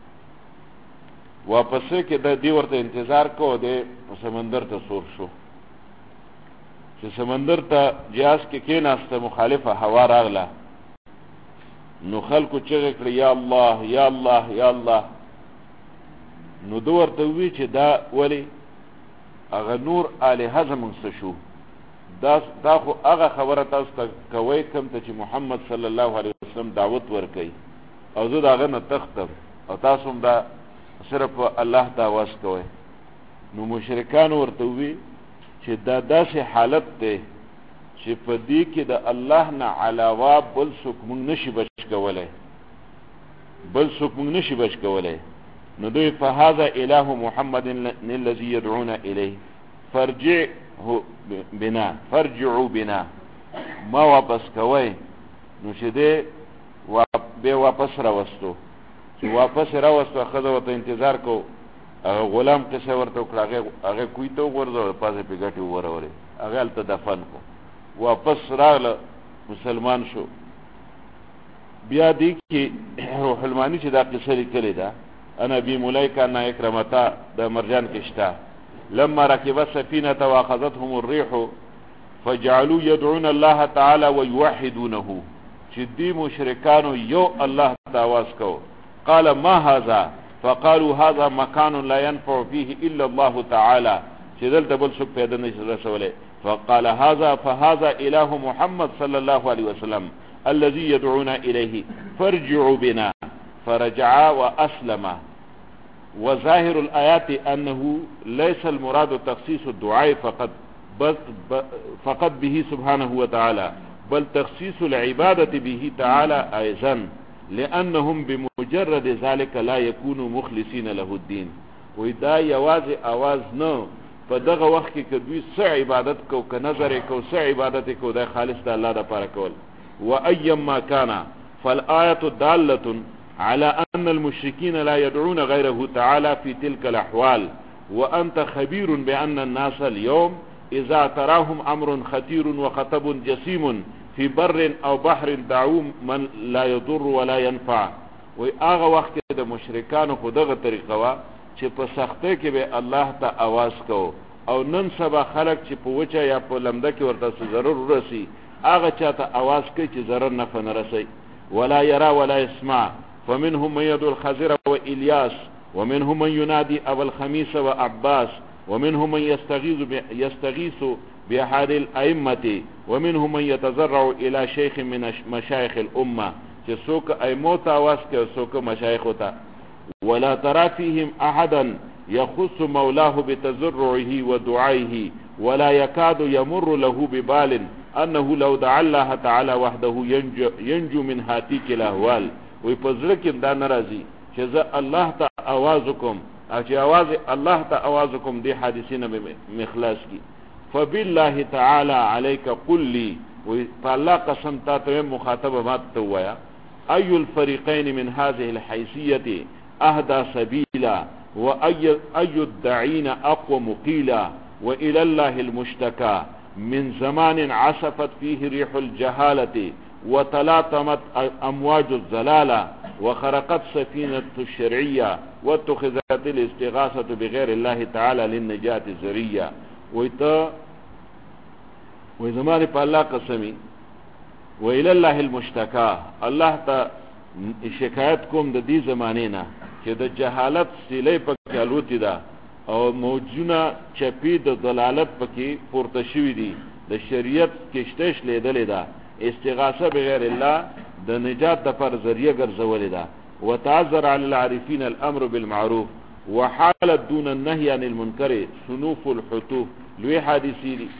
واپسې کې د دې ورته انتظار کو، دی سمندر ته سور شو. چې سمندر ته جهاز کې کېناسته مخالفه هوا راغله، نو خلکو چغې کړې یا الله یا الله یا الله. نو ده ورته ووي چې دا ولې هغه نور الهه زموږ څه شو، دا خو هغه خبره تاسو ته کوئ کوم ته چې محمد صلی الله علیه وسلم دعوت ورکوي، او زه د هغه نه تختم، او تاسو هم دا صرف الله ته آواز کوئ. نو مشرکان ورته ووي چې دا داسې حالت دی چې په دې کې د الله نه علاوه بل څوک موږ نشي بچ کولی، نو دوی فهذا اله محمد الذي يدعون الیه فرجعوا بنا ما واپس کوئ. نو چې دی به واپس راوستو چې واپس راوستو خزه وته انتظار کو غلام قصه ورته کړه هغه کوی ته ورځو پازه پیګټي وروري هغه ته دفن کو واپس راغله مسلمان شو بیا دی کې روح المانی چې دا قصه لیکلې ده انا بي ملائکه ان اکرمتا د مرجان کشتا لما ركب السفينه واخذتهم الريح فجعلوا يدعون الله تعالى ويوحدونه شدي مشركان يو الله تعاواز کو قال ما هذا فقالوا هذا مكان لا ينفع فيه الا الله تعالى شدل تبل سب پیدا نشوله فقال فهذا اله محمد صلى الله عليه وسلم الذي يدعون اليه فارجعوا بنا فرجعا واسلما وظاهر الايات انه ليس المراد تخصيص الدعاء فقط به سبحانه وتعالى بل تخصيص العبادة به تعالى ايضا لانهم بمجرد ذلك لا يكونوا مخلصين له الدين ودا يواز اواز نو په دغه وخت کې دوی څه عبادت کو که نظر کو څه عبادت کو د خالص د الله لپاره کول وايما كان فالايه داله على ان المشركين لا يدعون غيره تعالى في تلك الاحوال وانت خبير بان الناس اليوم اذا تراهم امر خطير وخطب جسيم في بر او بحر دعوا من لا يضر ولا ينفع وي هغه وخت د مشرکانو په دغه طریقه وا چې په سختۍ کې به الله ته आवाज کو او نن سبا خلک چې په وچه یا په لمده کې ورته ضرر ورسي هغه چاته आवाज کوي چې ضرر نه فنرسي ولا يرى ولا يسمع فمنهم من يدعو الخزر وإلياس ومنهم من ينادي أبا الخميس وعباس ومنهم من يستغيث بأحد الأئمة ومنهم من يتزرع إلى شيخ من مشايخ الأمة سوك أئموت واسك سوك مشايخوتا ولا ترى فيهم أحدا يخص مولاه بتزرعه ودعائه ولا يكاد يمر له ببال أنه لو دعا الله تعالى وحده ينجو من هاتيك الأهوال ويپزلکم دا نرازي چې الله ته आवाजكم او چې आवाज الله ته आवाजكم دي حادثینه مخلاص کی فبالله تعالى عليك قل لي فالله قسم ته مخاطب مات توایا اي الفريقين من هذه الحيثيه اهدى سبيلا واي الدعين اقوى مقيلا والى الله المشتكى من زمان عصفت فيه ريح الجهاله وتلاطمت امواج الزلالة وخرقت سفينة الشرعية واتخذت الاستغاثة بغير الله تعالى للنجاة الزرية وزمان پا الله قسمی وإلى الله المشتكى الله تا شکایت کوم د دې زمانینا چې د جهالت سیلې پکې الوتی دا او موجونه چپی د ضلالت پکې پورته شوی دي د شریعت کشتش لیدلې ده استغاثه بغیر الله د نجات د پر ذریعہ ګرځولې ده وتعذر على العارفين الامر بالمعروف وحالت دون النهي عن المنكر صنوف الحتوف لوی حادثی دي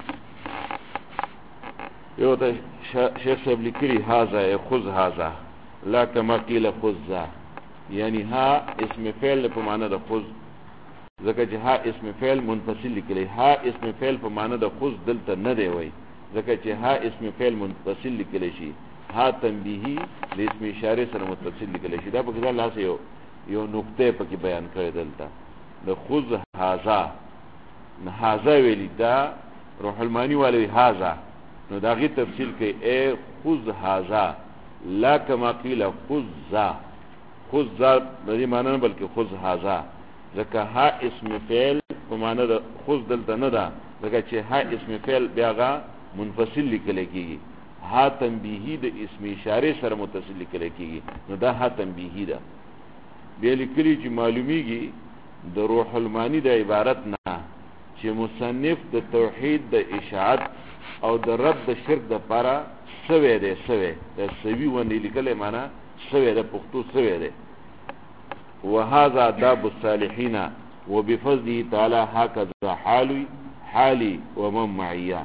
یو ته شیخ صاحب لیکلی هذا خذ هذا لا كما قيل خذ ذا یعنی ها اسم فعل په معنی د خذ ځکه چې ها اسم فعل منفصل لیکلی ها اسم فعل په معنی د خذ دلته نه دی وای ځکه چې ها اسم فعل منفصل لیکل شي ها تنبیهی د اسم اشاره سره متصل لیکل شي دا په کې لاس یو نقطه پکې بیان کړی دلته د خذ هذا نه هذا ویل دا روح المانی والی هذا نو دا غي تفصیل کوي اے خذ هذا لا كما قيل خذ ذا خذ ذا د دې معنی نه بلکې خذ هذا ځکه ها اسم فعل په معنی د خذ دلته نه ده ځکه چې ها اسم فعل بیاغه منفصل لیکل کېږي ها تنبیهی د اسم اشاره سره متصل لیکل کېږي نو دا ها تنبیهی ده بیا لیکلي چې معلومیږي د روح المانی د عبارت نه چې مصنف د توحید د اشاعت او د رد د شرک د لپاره سوي ده سوي د سوي ونی لیکل معنا سوي ده پښتو سوي ده وهذا آداب الصالحين وبفضله تعالى هكذا حالي ومن معي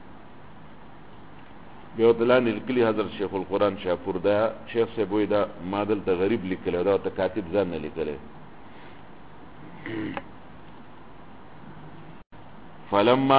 بیوتلان الکلی حضرت شیخ القرآن شاپور دا شیخ سے بوئی دا مادل تا غریب لکلے دا تا کاتب زان نلکلے فلما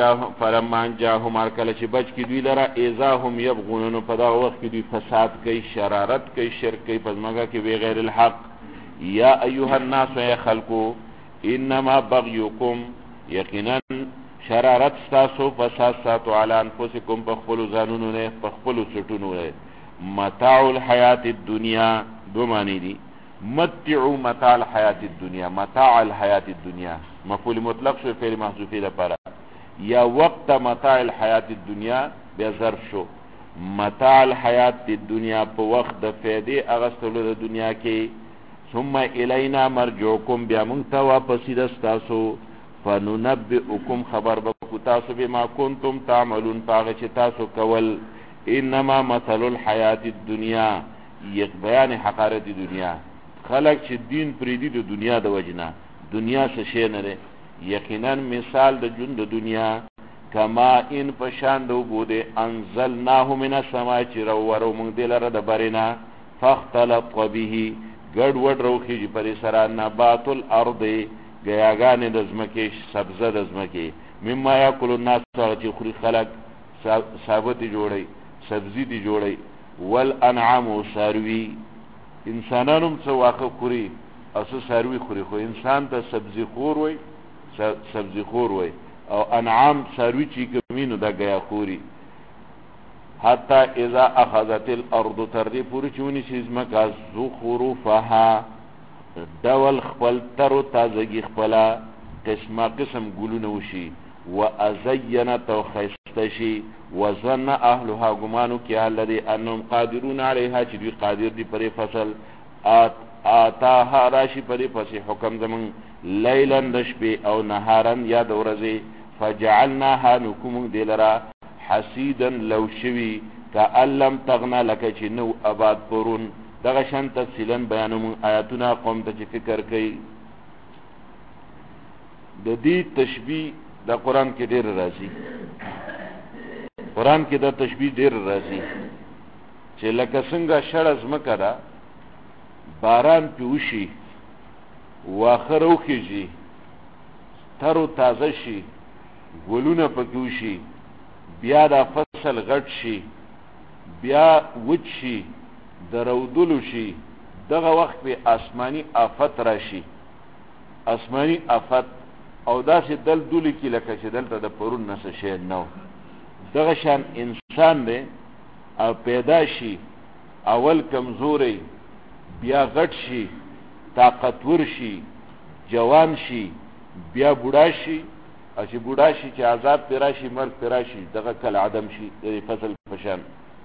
انجاهم ارکل چې بچ کی دوی لره اذا هم يبغون په دا وخت کې دوی فساد کوي شرارت کوي شرک کوي پزماګه کې بغیر الحق یا ایها الناس یا خلقو انما بغيكم یقینا شرارت تاسو فساد ساتو علی انفسکم بخپلو ځانونو نه بخپلو سټونو نه متاع الحیات الدنیا دو معنی دي متعوا متاع الحیات الدنیا متاع الحیات الدنیا مفعول مطلق شو فعل محذوفی لپاره یا وقت متاع الحیات الدنیا بیا ظرف شو متاع الحیات الدنیا په وخت د فائدې اغستلو د دنیا کې ثم الینا مرجعکم بیا مونږ ته واپس دستاسو فننبئکم خبر بکو تاسو بما کنتم تعملون پاغه چې تاسو کول انما مثل الحیات الدنیا یک بیان حقارت دنیا خلق چې دین پریدي د دنیا د وجنه دنیا څه شی نه ده یقینا مثال د ژوند د دنیا کما ان پشان دو بوده انزلناه من السماء چې ورو موږ دلاره د برینا فاختلط به ګډ وډ روخي پر سره نبات الارض گیاگان د زمکه سبزه د زمکه مما یاکل الناس چې خوري خلق ثابت جوړي سبزی دی جوړي والانعام ساروی انسانانو څه واخه خوري او څه ساروی خوري خو انسان ته سبزی خور وای سبزی خور وای او انعام ساروی چې کمینو دا گیا خوري حتی اذا اخذت الارض تردی پوری چونی چیز مکا زخرفها دول خپل ترو تازگی خپلا قسمه قسم گلونه وشي و ازینت و خستشی و ظن اهلها گمانو کی الذی انهم قادرون علیها چې دوی قادر دي پرې فصل آتاها راشی پرې فصل حکم زمون لیلا نشبه او نهارن یا د ورځې فجعلناها نکوم دلرا حسیدا لو شوی کألم تغنا لکه چې نو آباد پرون دغه شان تفصیلا بیانوم آیاتونه قوم ته فکر کوي د دې تشبیه د قران کې ډېر راځي قران کې دا تشبیه ډېر راځي چې لکه څنګه شړز مکړه باران پیوشي واخرو کېږي ترو تازه شي ګلونه پکوشي بیا دا فصل غټ شي بیا وچ شي درودلو شي دغه وخت به آسمانی آفت راشي آسمانی آفت او داسې دل دولی کی لکه چې دلته د پرون نس شي نو دغه شان انسان دی او پیدا شي اول کمزوري بیا غټ شي طاقتور شي جوان شي بیا بوډا شي او چې بوډا شي چې عذاب پیرا شي مرګ پیرا شي دغه کل عدم شي د فصل پشان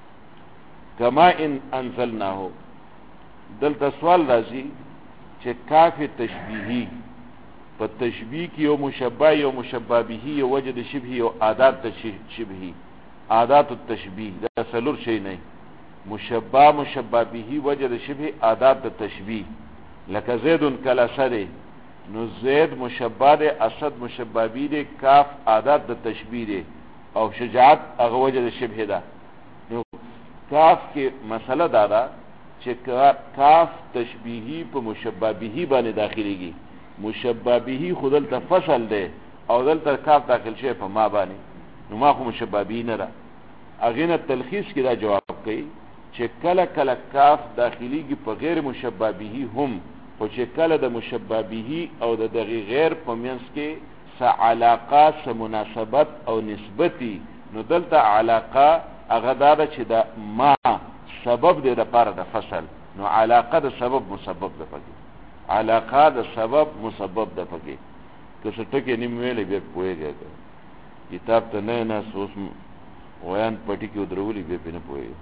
کما ان انزلناه دلته سوال راځي چې کاف تشبیهی په تشبیه کې یو مشبہ یو مشبہ به یو وجد شبهی یو عادات شبهی عادات التشبیه دا سلور شی نه مشبہ مشبہ به وجد شبه عادات التشبیه لکه زید کلا سره نو زید مشبہ ده اسد مشبہ به ده کاف عادات د تشبیه ده او شجاعت هغه وجد شبه ده نو کاف کې مسله دا چې کاف تشبیهی په مشبہ به باندې داخليږي مشبہ به خودل ته فصل ده او دلته کاف داخل شي په ما باندې نو ما خو مشبہ به نه را اغینه تلخیص کې دا جواب کوي چې کله کله کاف داخليږي په غیر مشبہ به هم او چې کله د مشبہ به او د دغه غیر په منځ کې س علاقه س مناسبت او نسبتي نو دلته علاقه هغه دا چې د ما سبب دی د پاره د فصل نو علاقه د سبب مسبب ده پکې علاقه د سبب مسبب ده پکې که څه ټکي نیم ویلې به پوهیږي کتاب ته نه سوس ویان پټي کې درولې به نه پوهیږي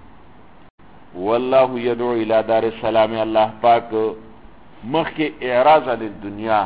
والله يدعو الى دار السلام الله پاک مخکې اعراض علی الدنیا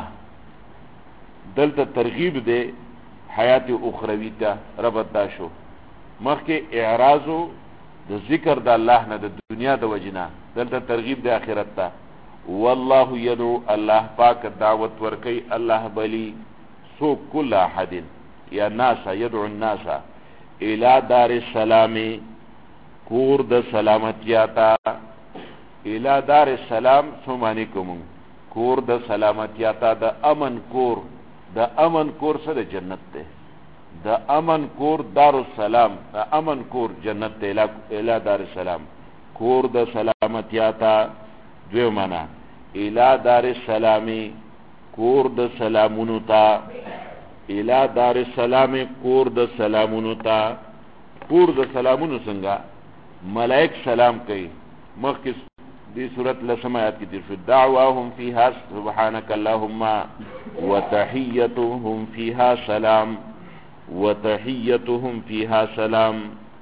دلته ترغیب ده حیات اخروی ته ربط دا شو مخکې اعراض د ذکر د الله نه د دنیا د وجنه دلته ترغیب د آخرت ته والله يدعو الله پاک دعوت ورکي الله بلی سو کل احد یا ناس يدعو الناس الى دار السلام کور د سلامتیا تا الى دار السلام سمانی کوم کور د سلامتیا تا د امن کور سره جنت ته د امن کور دار السلام، د امن کور جنت ته الی دار السلام، کور د سلامتیا ته. دوی معنا الی دار السلام، کور د سلامونو ته. الی دار السلام، کور د سلامونو ته. کور د سلامونو څنګه؟ ملائک سلام کوي. مخکې دې صورت لسم آیات کې تیر شو، دعواهم فیها سبحانک اللهم وتحیتهم فیها سلام، وتحیتهم فیها سلام.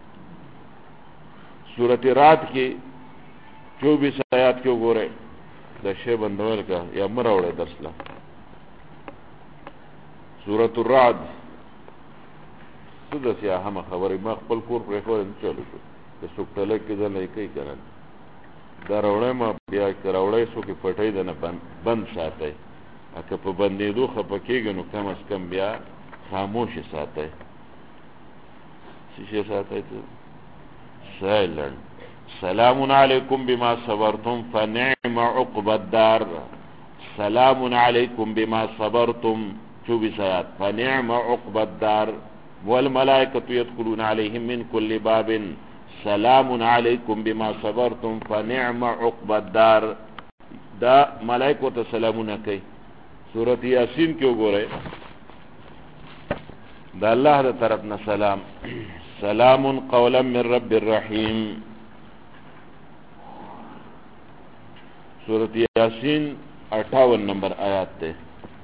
سورت رات کې 24 آیات کې وګورئ. دا شی بندول کا یا مراوړه درسله. سورت الرعد څه د هم خبرې ما خپل کور پرې خو نه چلو شو د سوکټله کې ځل نه کوي کنه. دا راوړې ما بیا راوړې سو کې پټې ده نه بند ساتي. اګه په بندېدو خپکیږي نو کم از کم بیا خاموش ساتي. شي ساتي ته سایلنت. سلام علیکم بما صبرتم فنعم عقب الدار. سلام علیکم بما صبرتم 24 آیات فنعم عقب الدار والملائکة يدخلون عليهم من كل باب سلام علیکم بما صبرتم فنعم عقب الدار. دا ملائکو ته سلامونه کوي. سورۃ یاسین کې وګورئ دا الله د طرف نه سلام. سلام قولا من رب الرحیم. سورۃ یاسین 58 نمبر آیات ته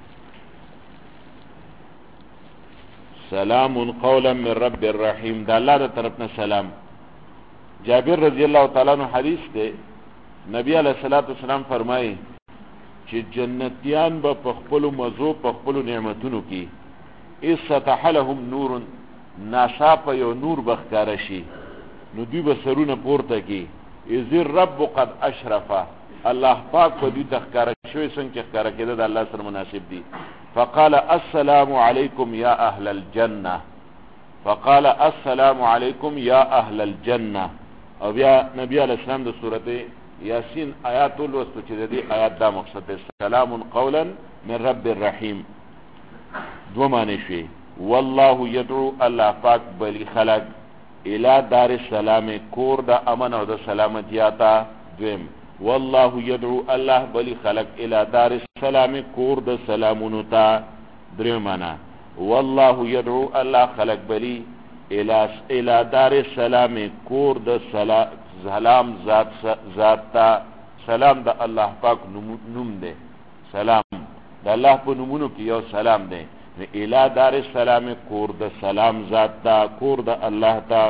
سلام قولا من رب الرحیم. دا الله د طرف نه سلام. جابر رضی اللہ تعالیٰ عنہ حدیث تے نبی علیہ الصلوۃ والسلام فرمائے چې جنتیان به په خپل مزو په خپل نعمتونو کې استفتح لهم نور، ناصاف یو نور بخکار شي نو دوی به سرونه پورته کی اذ الرب قد اشرف، الله پاک په دوی تخکار شوی څنګه ښکار کېده د الله سره مناسب دي. فقال السلام علیکم یا اهل الجنه، فقال السلام علیکم یا اهل الجنه. او بیا نبی علیہ السلام د سورۃ یاسین آیات ولوستو چې د دې آیات دا مقصد دی سلام قولا من رب الرحیم. دو معنی شوي. والله يدعو، الله پاک بلی خلق الى دار السلام، کور د امن او د سلامتیا ته. دویم والله يدعو، الله بلی خلق الى دار السلام، کور د سلامونو ته. دریم معنی والله يدعو، الله خلق بلی الى دار السلام، کور د سلام ذات تا. سلام د الله پاک نوم دی. سلام د الله په نومونو کې یو سلام دی. الى دار السلام، کور د سلام ذات تا، کور د الله تا.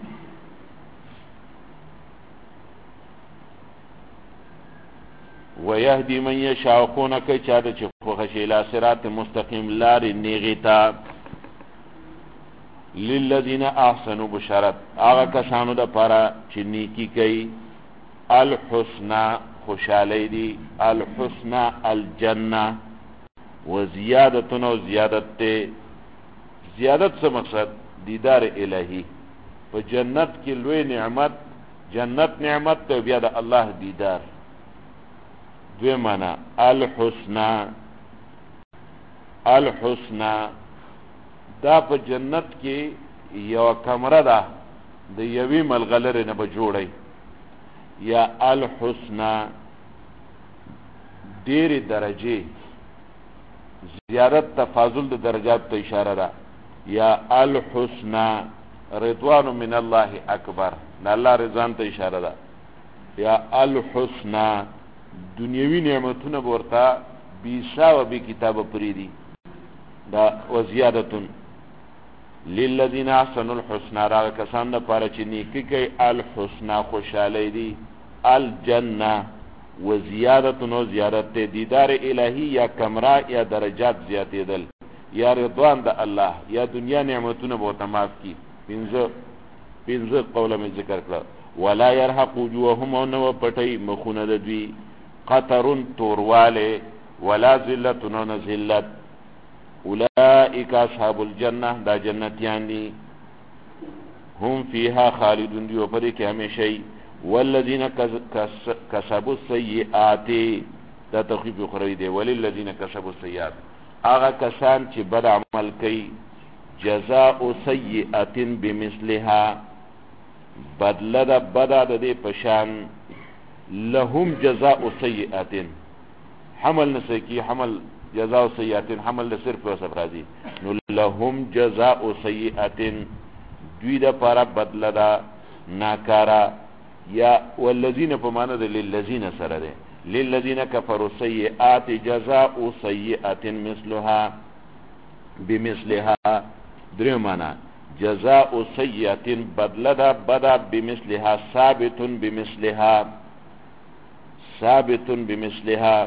ويهدي من يشاء، خونه کوي چا د چې خوښه شي الى صراط مستقیم، لارې نیغې ته. للذین احسنوا بشارت، هغه کسانو د پاره چې نیکی کوي. الحسنى، خوشالی دی. الحسنى الجنه. وزیادتن، او زیادت ته. زیادت څه مقصد؟ دیدار الهی. په جنت کې لوی نعمت، جنت نعمت ته بیا د الله دیدار. دوی معنا الحسنى. الحسنى دا په جنت کې یو کمره ده د یوې ملغلرې نه به جوړی. یا الحسنى ډېرې درجې، زیارت تفاضل د درجات ته اشاره ده. یا الحسنى رضوان من الله اکبر، د الله رضوان ته اشاره ده. یا الحسنى دنیوي نعمتونه ورته بیسا و بی کتاب پریدي. دا وزیادتون للذین احسنوا الحسنى، را کسان د پاره چې نیکی کوي الحسنى خوشالی دی. الجنه وزیادتون، او زیادت ته دیدار الهی یا کمرا یا درجات زیاتېدل یا رضوان د الله یا دنیا نعمتونه به ورته معاف کی. پنځه قوله مې ذکر کړه. ولا يرهق وجوههم، او نه پټي مخونه د دوی قطر تورواله، ولا ذلت، نه ذلت. اولئک اصحاب الجنه، دا جنتیان دي. هم فيها خالدون، دی په دې کې همیشه. والذین کسبوا السیئات، دا تخفیف اخروی دی. وللذین کسبوا السیئات، هغه کسان چې بد عمل کوي، جزاء سیئة بمثلها بدله دا بدا دا دی پشان لهم جزاء سیئة حمل نسکی حمل جزاء سیئة حمل دا صرف وصف راضی نو لهم جزاء سیئة دوی دا پارا بدله دا ناکارا یا والذین پمانا دا للذین سر دے للذین کفروا سیئات جزاء سیئة مثلها بمثلها درو مانا جزاء سیئة بدله دا بدا بمثلها ثابت بمثلها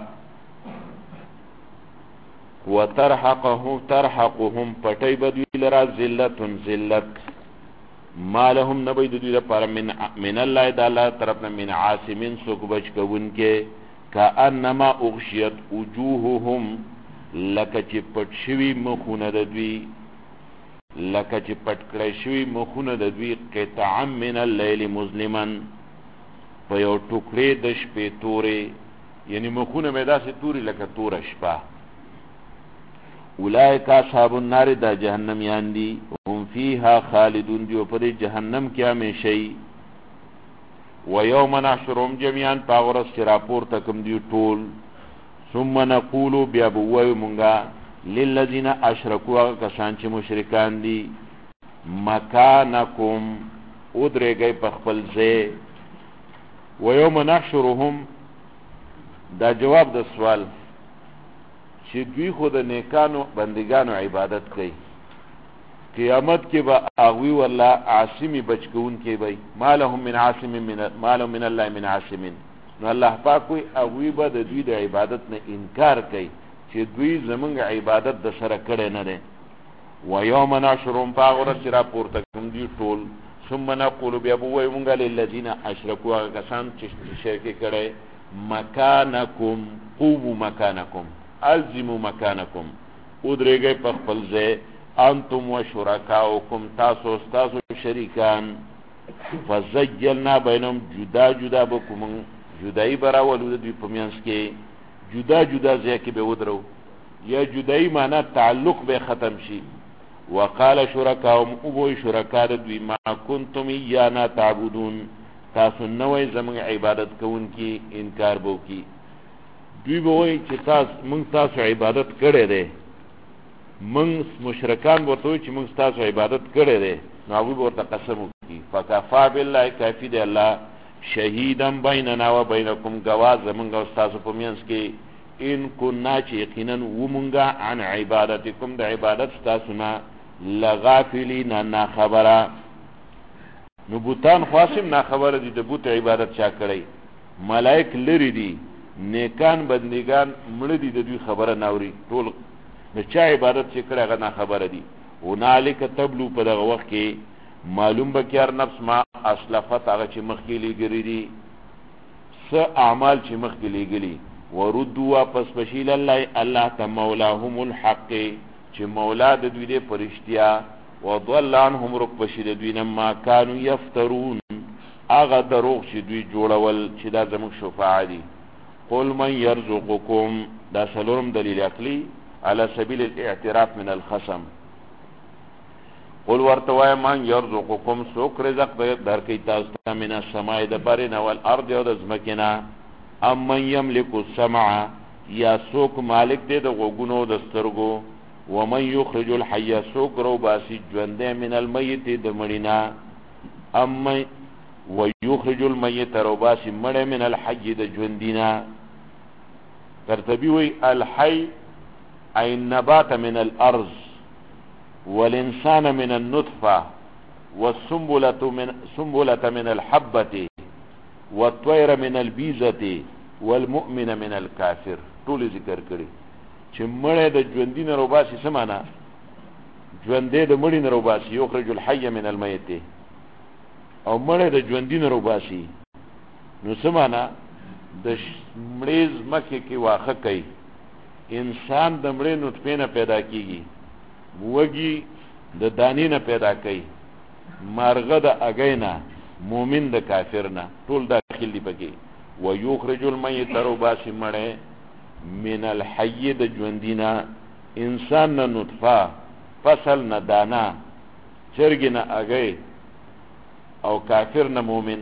وترحقهم پټي بدوی لرا ذلت ما لهم نبی دوی لپاره من الله د الله طرفنا من عاصمین سوک بچ کون کې کانما اغشیت وجوههم لکه چې پټ شوی مخونه د دوی لکه چې پټ کړی شوی مخونه د دوی قطعا من الليل مظلما په یو ټوکړې د شپې تورې یعنی مخونه مې داسې تورې لکه توره شپه اولئک اصحاب النار دا جهنم دی هم فیها خالدون دیو پر جهنم کیا ہمیشہی و یوم نحشرهم جميعا پاورس چرا پور تکم دیو ټول ثم نقولو بیا بووی منگا للذین اشرکوا کسان چه مشرکان دی مکانکم ادره گئی پخپل زی و یوم نحشرهم دا جواب دا سوال چې دوی خود نیکانو بندگانو عبادت کوي قیامت کې با اغوی والله عاصمی بچکون کې بای مالهم من عاصم مالهم من الله من عاصم نو الله پاک کوئی اغوی با د دوی د عبادت نه انکار کوي چې دوی زمونږ عبادت د سره کړي نه ده و یوم نحشرهم پاغور چې را پورته کوم دی ټول ثم نقول بیا بووی مونږ للذین اشرکوا کسان چې شرک کړي مکانکم قوموا مکانکم الزموا مکانکم ادرگئی پخپل زی انتم و شرکاؤکم تاسو استاسو شریکان فزجلنا بینم جدا بکم جدائی براولو دوی پمینس کے جدا زی که بے ادرو یا جدائی مانا تعلق بے ختم شی وقال شرکاؤم ابوی شرکا دوی ما کنتم ایانا تعبدون تاسو نوی زمان عبادت کون کی انکار بو کی دوی بوئی چې منگ تاسو عبادت کرده ده منگ مشرکان بورتوی چې منگ تاسو عبادت کرده ده نو ابوی بورتا قسمو کی فکفا بالله کافی ده اللہ شهیدم بیننا و بینکم گواز منگا استاسو پمینس کی ان کننا چه یقینا ومنگا عن عبادتکم ده عبادت استاسونا لغافلین ناخبرا نو بوتان خواسم ناخبر دی ده بوت عبادت چا کردی ملائک لری دی نیکان بندگان مړه دي د دوی خبره ناوري ټول د چا عبادت چې کړه هغه نه خبره دي هنالک تبلو په دغه وخت کې معلوم بکیار نفس ما اسلفت هغه چې مخکې لګري دي س اعمال چې مخکې لګلي وردوا واپس بشیل الله ته مولاهم الحق چې مولا د دوی د پرشتیا وضل عنهم ركبشید دوی ما كانوا يفترون هغه دروغ چې دوی جوړول چې دا زموږ شفاعت دي قل من يرزقكم دا سلورم دلیل عقلی على سبيل الاعتراف من الخصم قل ورتوای من يرزقكم سوک رزق در کی تاسو من السماء دبرنا والارض او دزمکنا ام من يملك السمع یا سوک مالک دے د غوګونو د سترګو ومن يخرج الحي سوک رو باسی ژوندې من المیت د مړینا ام ويخرج الميت روباس مړ من الحي د ژوندینا ترتبی وی الحي اي النبات من الارض والانسان من النطفه والسنبله من الحبه والطير من البيزه والمؤمن من الكافر ټول ذکر کړي چې مړ د ژوندین روباسي سمانا ژوندې د مړین روباسي يخرج الحي من الميت او مړ د ژوندین روباسي نو سمانا د مړیز مکه کې واخه کوي انسان د مړې نطفه نه پیدا کیږي وږي د دانې نه پیدا کوي مارغه د اگینا مومن د کافر نه ټول داخل دی پکې ويخرج الميت روباسي مړې من الحي د ژوندینا انسان نه نطفه فصل نه دانا، چرګ نه اگئی او کافر نه مومن.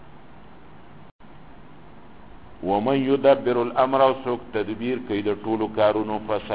ومن يدبر الامر، سوک تدبیر کوي د ټولو کارونو،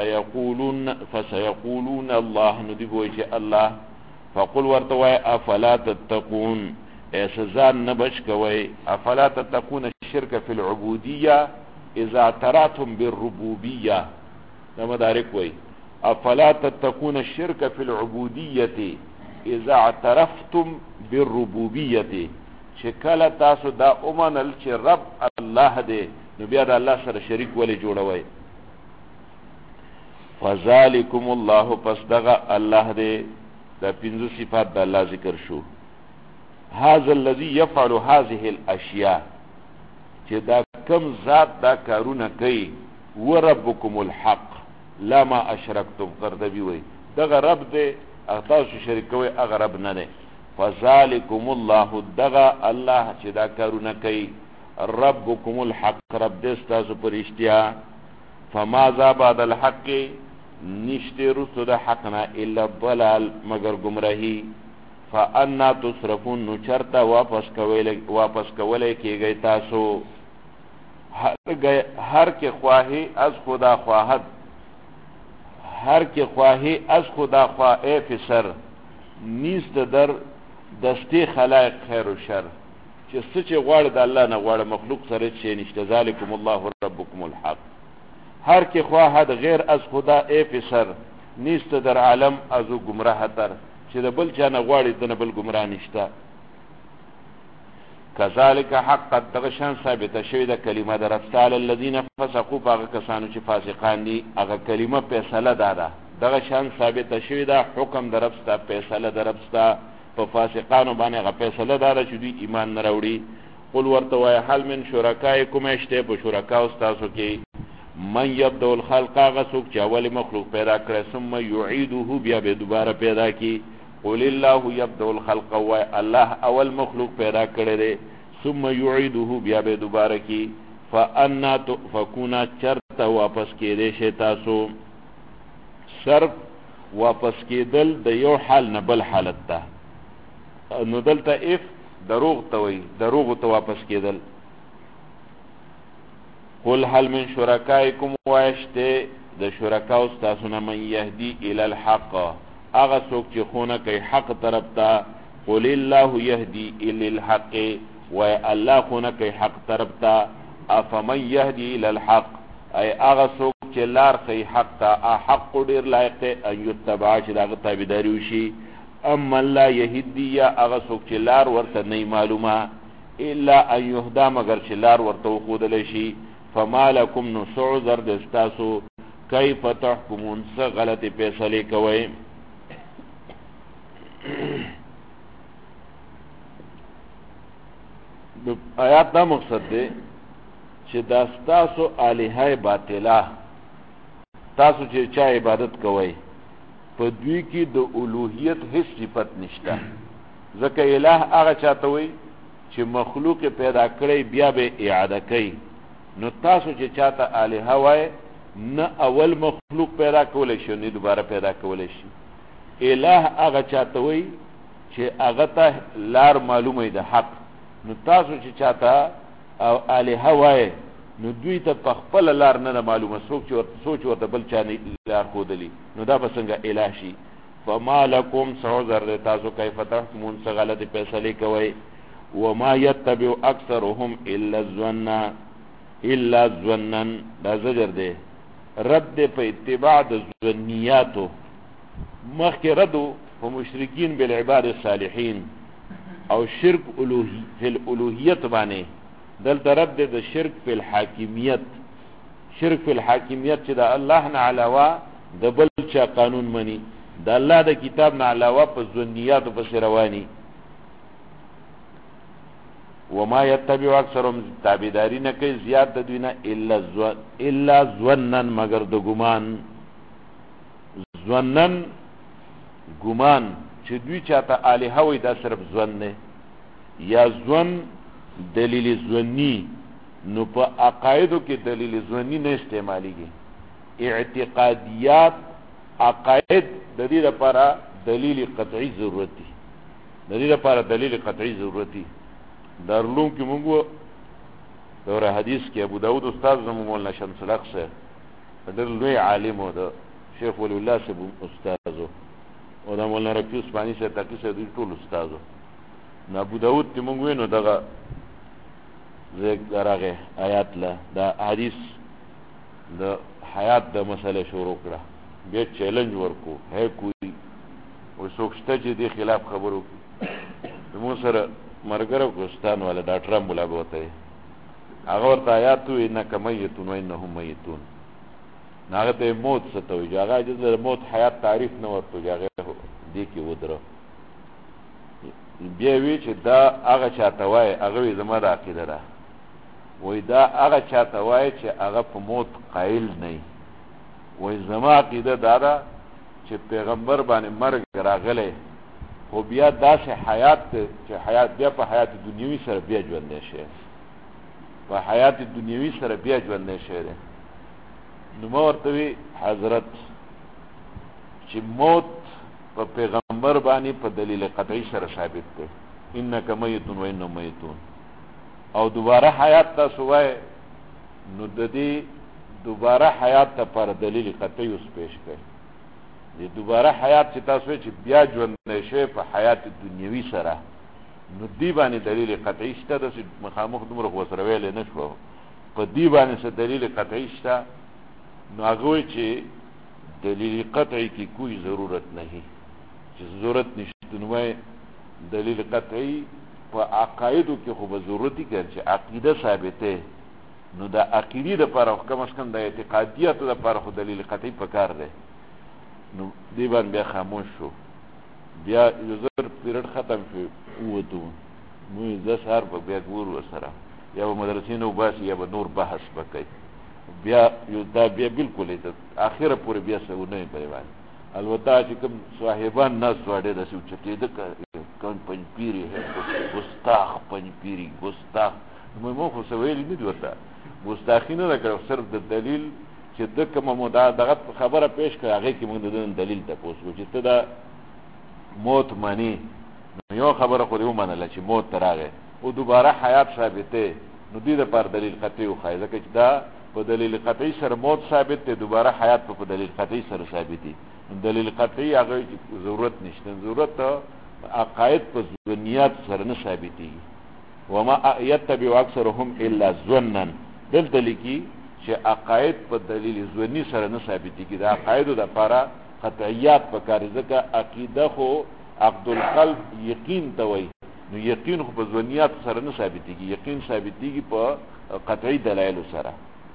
فسيقولون الله، ندی بوئی چې الله. فقل ورته وای افلا تتقون، ایسا ځان نه بچ کوئ. افلا تتقون الشرك في العبودیه اذا اعترفتم بالربوبیه، دا مدارک وای افلا تتقون الشرك في العبودیه اذا اعترفتم بالربوبیه، چې کله تاسو دا اومنل چې رب الله دی، نو بیا د الله سره شریک ولی جوړوي. فذالکم الله، پس دغه الله دی. دا پنځه صفات د الله ذکر شو. هذا الذي يفعل هذه الاشياء، چې دا کم ذات دا کارونه کوي. وربکم الحق لا ما اشرکتم، قرطبي وای دغه رب دی، تاسو شریک کوي هغه رب نه دی. فذالکم الله، دغه الله چې دا کارونه کوي. ربکم الحق، رب دې تاسو پر اشتیا. فماذا بعد الحق، نشته رسو د حق نه الا الضلال، مگر گمراهی. فانا تصرفون، نو چرته واپس کولای کیږي تاسو. هر که خواهی از خدا خواهد، هر که خواهی از خدا خواهی فسر، نیست در دستی خلائق خیر و شر، چې څه چې غواړي د الله نه غواړي، مخلوق سره چې نشته. ذالکم الله ربکم الحق. هر که خواهد غیر از خدا ای فسر، نیست در عالم ازو گمراه تر، چې د بل چا نه غواړي د نه بل گمراه نشته. کذالک حقا، دغه شان ثابته شوې ده کلمه د رب تعالی الذین فسقوا، هغه کسانو چې فاسقان دي، هغه کلمه فیصله ده. دغه شان ثابته شوې ده حکم د رب ستا، فیصله د رب ستا په فاسقانو باندې، هغه فیصله ده چې دوی ایمان نه راوړي. قل ورته وایه هل من شرکایکم، اشته په شرکاو ستاسو کې، من یبدأ الخلق، هغه څوک چې اول مخلوق پیدا کړي، ثم یعیده، بیا به دوباره پیدا کی. قل الله یبدأ الخلق، وای الله اول مخلوق پیدا کړی دی، ثم یعیده، بیا به دوباره کی. فانا تؤفکون، چرته واپس کېدی شئ تاسو. صرف واپس کېدل د یو حال نه بل حالت ته، نو دلته اف دروغ ته وایي، دروغ ته واپس کېدل. قل هل من شرکائکم، وایشته د شرکاو ستاسو نه، من یهدی الی الحق، هغه څوک چې خونه کوي حق طرف ته. قل الله یهدی الی الحق، وای الله خونه کوي حق طرف ته. افمن یهدی الی الحق، ای هغه څوک چې لار کوي حق ته، حق ډیر لایق دی ان یتبع، چې دغه تابعداري وشي. اما لا یهدی، هغه څوک چې لار ورته نه معلومه، الا ان یهدا، مگر چې لار ورته وښودلی شي. فما لکم، نو څه عذر دی ستاسو، کیف تحکمون، څه غلطې فیصلې کوئ. آیات دا مقصد دی چې دا ستاسو الهه باطله، تاسو چې چا عبادت کوئ، په دوی کې د الوهیت هیڅ صفت نشته. ځکه الہ هغه چاته وي چې مخلوق پیدا کړی بیا به اعاده کوي. نو تاسو چې چاته الہ وای، نه اول مخلوق پیدا کولی شي، نه دوباره پیدا کولی شي. الہ هغه چاته وي چې هغه ته لار معلومه ده حق. نو تاسو چې چاته الہ وای، نو دوی ته په خپل لار نه معلومه، سوچ ورته بل چا نه لار ښودلی، نو دا به څنګه الہ شي. فما لکم، څه عذر دی تاسو، کیف تحکمون، څه غلطې فیصلې کوئ. وما یتبع اکثرهم الا ظنا، دا زجر دی، رد دی په اتباع د ظنیاتو. مخکې ردو په مشرکین بالعباد الصالحین او شرک فی الالوهیت باندې، دلته رد دی د شرک فی الحاکمیت. شرک فی الحاکمیت چې د الله نه علاوه د بل چا قانون مني، د الله د کتاب نه علاوه په ظنیاتو پسې رواني. وما یتبع اکثرهم، تابعداري نه کوي زیات د دوی نه، الا ظنا، مگر د ګمان. ظنن ګمان، چې دوی چاته الہ وي، دا صرف ظن نه، یا ظن دلیل ظنی. نو په عقایدو کې دلیل ظنی نه استعمالیږي، اعتقادیات عقاید د دې لپاره دلیل قطعی ضرورت دی، د دې لپاره دلیل قطعی ضرورت دی. دارالعلوم کې موږ دوره حدیث کې ابو داود استاد زموږ مولانا شمس الحق صاحب ډېر لوی عالم و، د شیخ ولی الله صاحب استاد او د مولانا رفیع عثماني صاحب تقی صاحب دوی ټول استاد و. نو ابو داود کې موږ وینو دغه دغه آیات له د حدیث د حیات د مسله شروع کړه، بیا چیلنج ورکو ہے کوئی او څوک شته چې دې خلاف خبرو کوي. زموږ سره مرګره کوستان والا ډاکټر مولا بوته هغه ورته آیات وي انک میتون و انهم میتون، هغه ته موت څه ته وایي، هغه د موت حیات تعریف نه ورته هغه دې کې ودره. بیا وی چې دا هغه چاته وایي هغه زما د عقیده ده، وای دا هغه چاته وایي چې هغه په موت قایل نه وي. وای زما عقیده دا ده چې پیغمبر باندې مرګ راغلی خو بیا داسې حیات چې حیات بیا په حیات دنیوي سره بیا ژوندی شي، په حیات دنیوي سره بیا ژوندی شي دی. نو ما ورته وی حضرت چې موت په پیغمبر باندې په دلیل قطعی سره ثابت دی، انک میتون و انهم میتون. او دوباره حیات تاسو وای نو د دې دوباره حیات ته پر دلیل قطعی اوس پیش کړئ. د دوباره حیات چې تاسو چې بیا ژوند نشي په حیات دنیوي سره، نو دی باندې دلیل قطعی شته د مخامخ دومره خو سره ویل نه شو، په دی باندې څه دلیل قطعی شته. نو هغه چې دلیل قطعی کی کوئی ضرورت نہیں، چې ضرورت نشته نو دلیل قطعی په عقایدو کې خو به ضرورتي کوي چې عقیده ثابته، نو د عقیدې لپاره کم از کم د اعتقادیاتو لپاره خو دلیل قطعی پکار دی. نو دی باندې بیا خاموش شو، بیا یو زر پیریډ ختم شو ووتو. نو د سهار په بیا ګورو سره یا به مدرسې نه وباسي یا به نور بحث وکړي، بیا یو دا بیا بالکل اخره پورې بیا څه ونه پرې باندې. البته چې کوم صاحبان ناس واړه د څه چتېده کون پنځپيري ګستاخ پنځپيري ګستاخ، مو خو څه ویل نه دی ورته ګستاخی نه کړو، صرف د دلیل چې د کومه مودا دغه خبره پیش کړه هغه کې موږ د دلیل ته پوښتنه چې ته دا موت مانی. یو خبره خو یې ومنله چې موت راغی او دوباره حیات ثابته، نو دې د پر دلیل قطعی خو ځکه چې دا په دلیل قطعی سره موت ثابت دی، دوباره حیات په دلیل قطعی سره ثابت دی. دلیل قطعی هغه ضرورت نشته، ضرورت عقاید په ظنیات سره نه ثابتېږي. وما یتبع اکثرهم الا ظنا، دلته لیکي چې عقاید په دلیل ظنی سره نه ثابتېږي، د عقایدو دپاره قطعیات پکار، ځکه عقیده خو عقد القلب یقین ته وایي، نو یقین خو په ظنیات سره نه ثابتېږي، یقین ثابتېږي په قطعی دلایلو سره.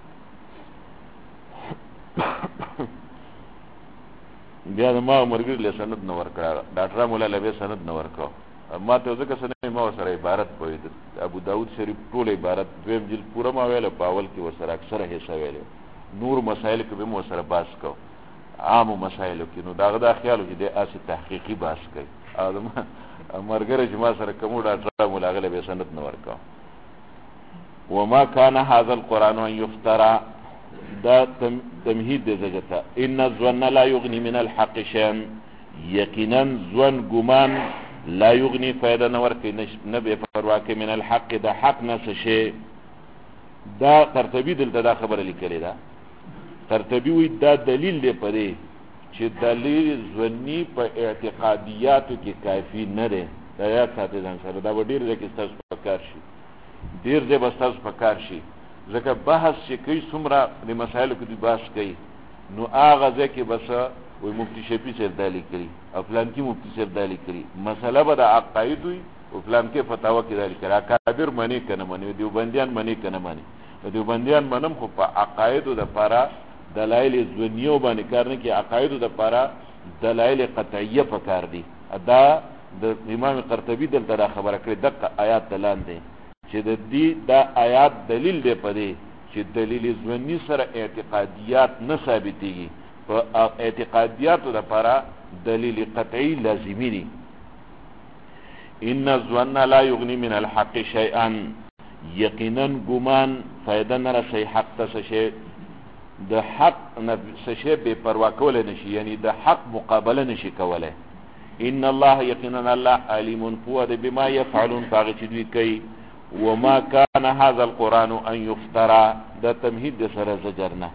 بیا ما مرګ له سند نه ورکړه، ډاکټر مولا له سند نه ورکړه، ما ته ځکه سنه ما سره عبارت پوهید ابو داود شریف ټول عبارت دویم جلد پورا ما ویل، په اول کې وسره اکثره حصہ ویل، نور مسائل کې به مو سره باس کو، عام مسائل کې نو داغه دا خیال چې د اسی تحقیقی باس کوي. ادم مرګره چې ما سره کوم ډاکټر مولا غله به سند نه ورکړه. وما كان هذا القرآن ان يفترى، دا تمهید دی زجتا، ان الظن لا یغنی من الحق شیئا، یقینا ظن گمان لا یغنی فایده نورکی نبی پرواکی من الحق دا حق نس شی. دا ترتبی دلتا دا خبر لکلی دا ترتبی وی دا دلیل دی پدی چې دلیل ظنی په اعتقادیاتو کې کافی نه دی. دا یاد ساتي ځان سره، دا به ډېر ځای کې ستاسو پکار شي، ډېر ځای به ستاسو پکار شي، ځکه بحث چې کوي څومره د مسایلو کې دوی بحث کوي، نو هغه ځای کې بس وایي مفتي شفیع صاحب دا لیکلي او فلان کې مفتي صاحب دا لیکلي، مسله به د عقاید وي او فلان کې فتاوا کې دا لیکلي، اکابر مني که نه مني، دیوبندیان مني که نه مني. دیوبندیان منم خو په عقایدو دپاره دلایل ظنیو باندې کار نه کوي، عقایدو دپاره دلایل قطعیه پکار دي. دا د امام قرطبي دلته دا خبره کړې، دقه آیات ته لاندې چې د دې دا آیات دلیل دی په دې چې دلیل ظنی سره اعتقادیات نه ثابتېږي، په اعتقادیاتو دپاره دلیل قطعی لازمي دي. ان الظن لا یغنی من الحق شیئا، یقینا گمان فایده نه رسوي حق ته څه شی، د حق نه څه بے پروا کول نشي، یعنی د حق مقابله نشي کوله. ان الله یقینا الله علیم قوه بما يفعلون باغ چې دوی کوي. وما كان هذا القران ان يفترى دا تمهید د سره زجرنه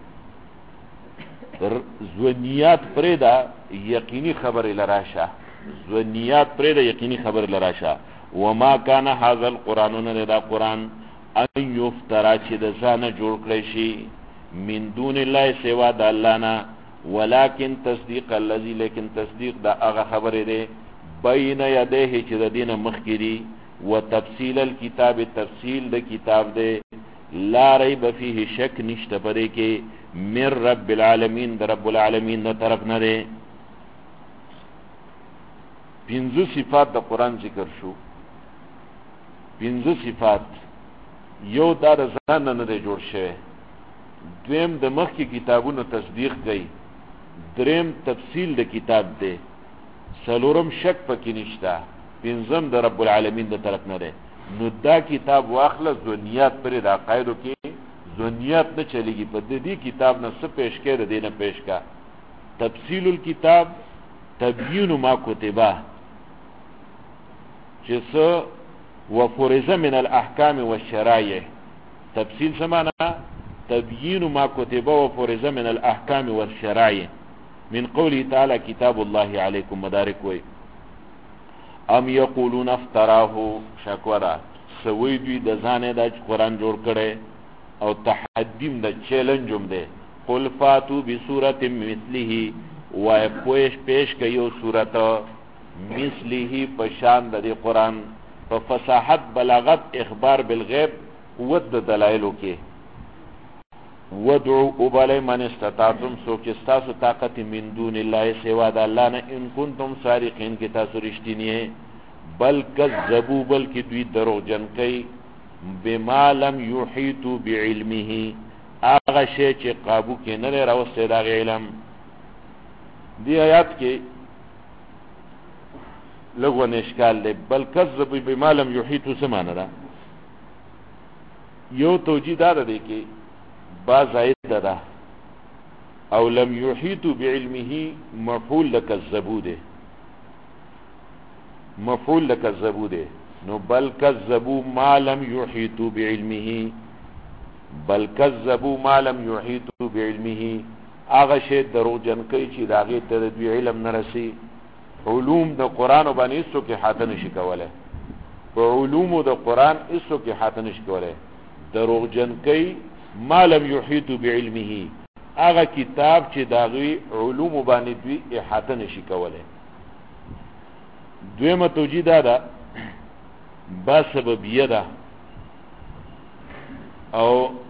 زونیات پرېدا یقینی خبر لراشه، زونیات پرېدا یقینی خبر لراشه. وما كان هذا القران نه دا قران ان يفترى چې د ځانه جوړ کړی شي من دون الله سوا د الله نه، ولكن تصديق الذي لیکن تصدیق دا هغه خبره ده بین یدیه چې د دینه مخکری وتفصیل الكتاب تفصیل د کتاب ده لا ریب فيه شک نشته پدې کې من رب العالمین د رب العالمین نه طرف نه ده. پنځه صفات د قران ذکر شو، پنځه صفات. یو دا ځان نه جوړ شوی، دویم د مخکې کتابونو تصدیق کوي، دریم تفصیل د کتاب دی، څلورم شک پکې نشته، پنځم د رب العالمین د طرف نه دی. نو دا کتاب واخله ځونیات پرې د عقایدو کې ځونیات نه چلیږي. په دې کتاب نه څه پیش کړي د دینه پیش کا تفصیل الکتاب تبیین ما کتبه چې څه وفرز من الاحکام والشرائع. تفصیل سمانا تبیین ما کتبه وفرز من الاحکام والشرائع من قوله تعالی کتاب الله علیکم مدارک وی. ام یقولون افتراه شکورا سوی دوی د ځانه د قرآن جوړ کړي او تحدیم د چیلنجوم ده. قل فاتو بسورة مثله وای پیش کيو سورت مثله پشان د قرآن په فصاحت بلاغت اخبار بالغیب قوت د دلایلو کې. ودعو ابلی من استطاعتم سوک استاسو طاقت من دون الله سوا د الله نه ان کنتم صادقین کې تاسو رښتینی یې. بل کذبوا بلکې دوی دروغ جن کوي بما لم یحیطوا بعلمه هغه شی چې قابو کې نه راوسته دا علم. دی آیات کې لغو نشکال دی. بل کذبوا بما لم یحیطوا سمانه ده. یو توجیه دا ده کې با زائد ده او لم یحیطوا بعلمه مفعول لکذبوا ده، مفعول لکذبوا ده. نو بل کذبوا ما لم یحیطوا بعلمه، بل کذبوا ما لم یحیطوا بعلمه هغه شی درو جن کوي چې داغه ته د علم نه رسی. علوم د قران باندې هیڅ کې حاته نشي کوله، په علوم د قران هیڅ کې حاته نشي کوله. درو جن کوي ما لم یحیطوا بعلمه هغه کتاب چې داغه علوم باندې دوی احاطه نشي کوله. دویمه توجیه ده با سببیه ده او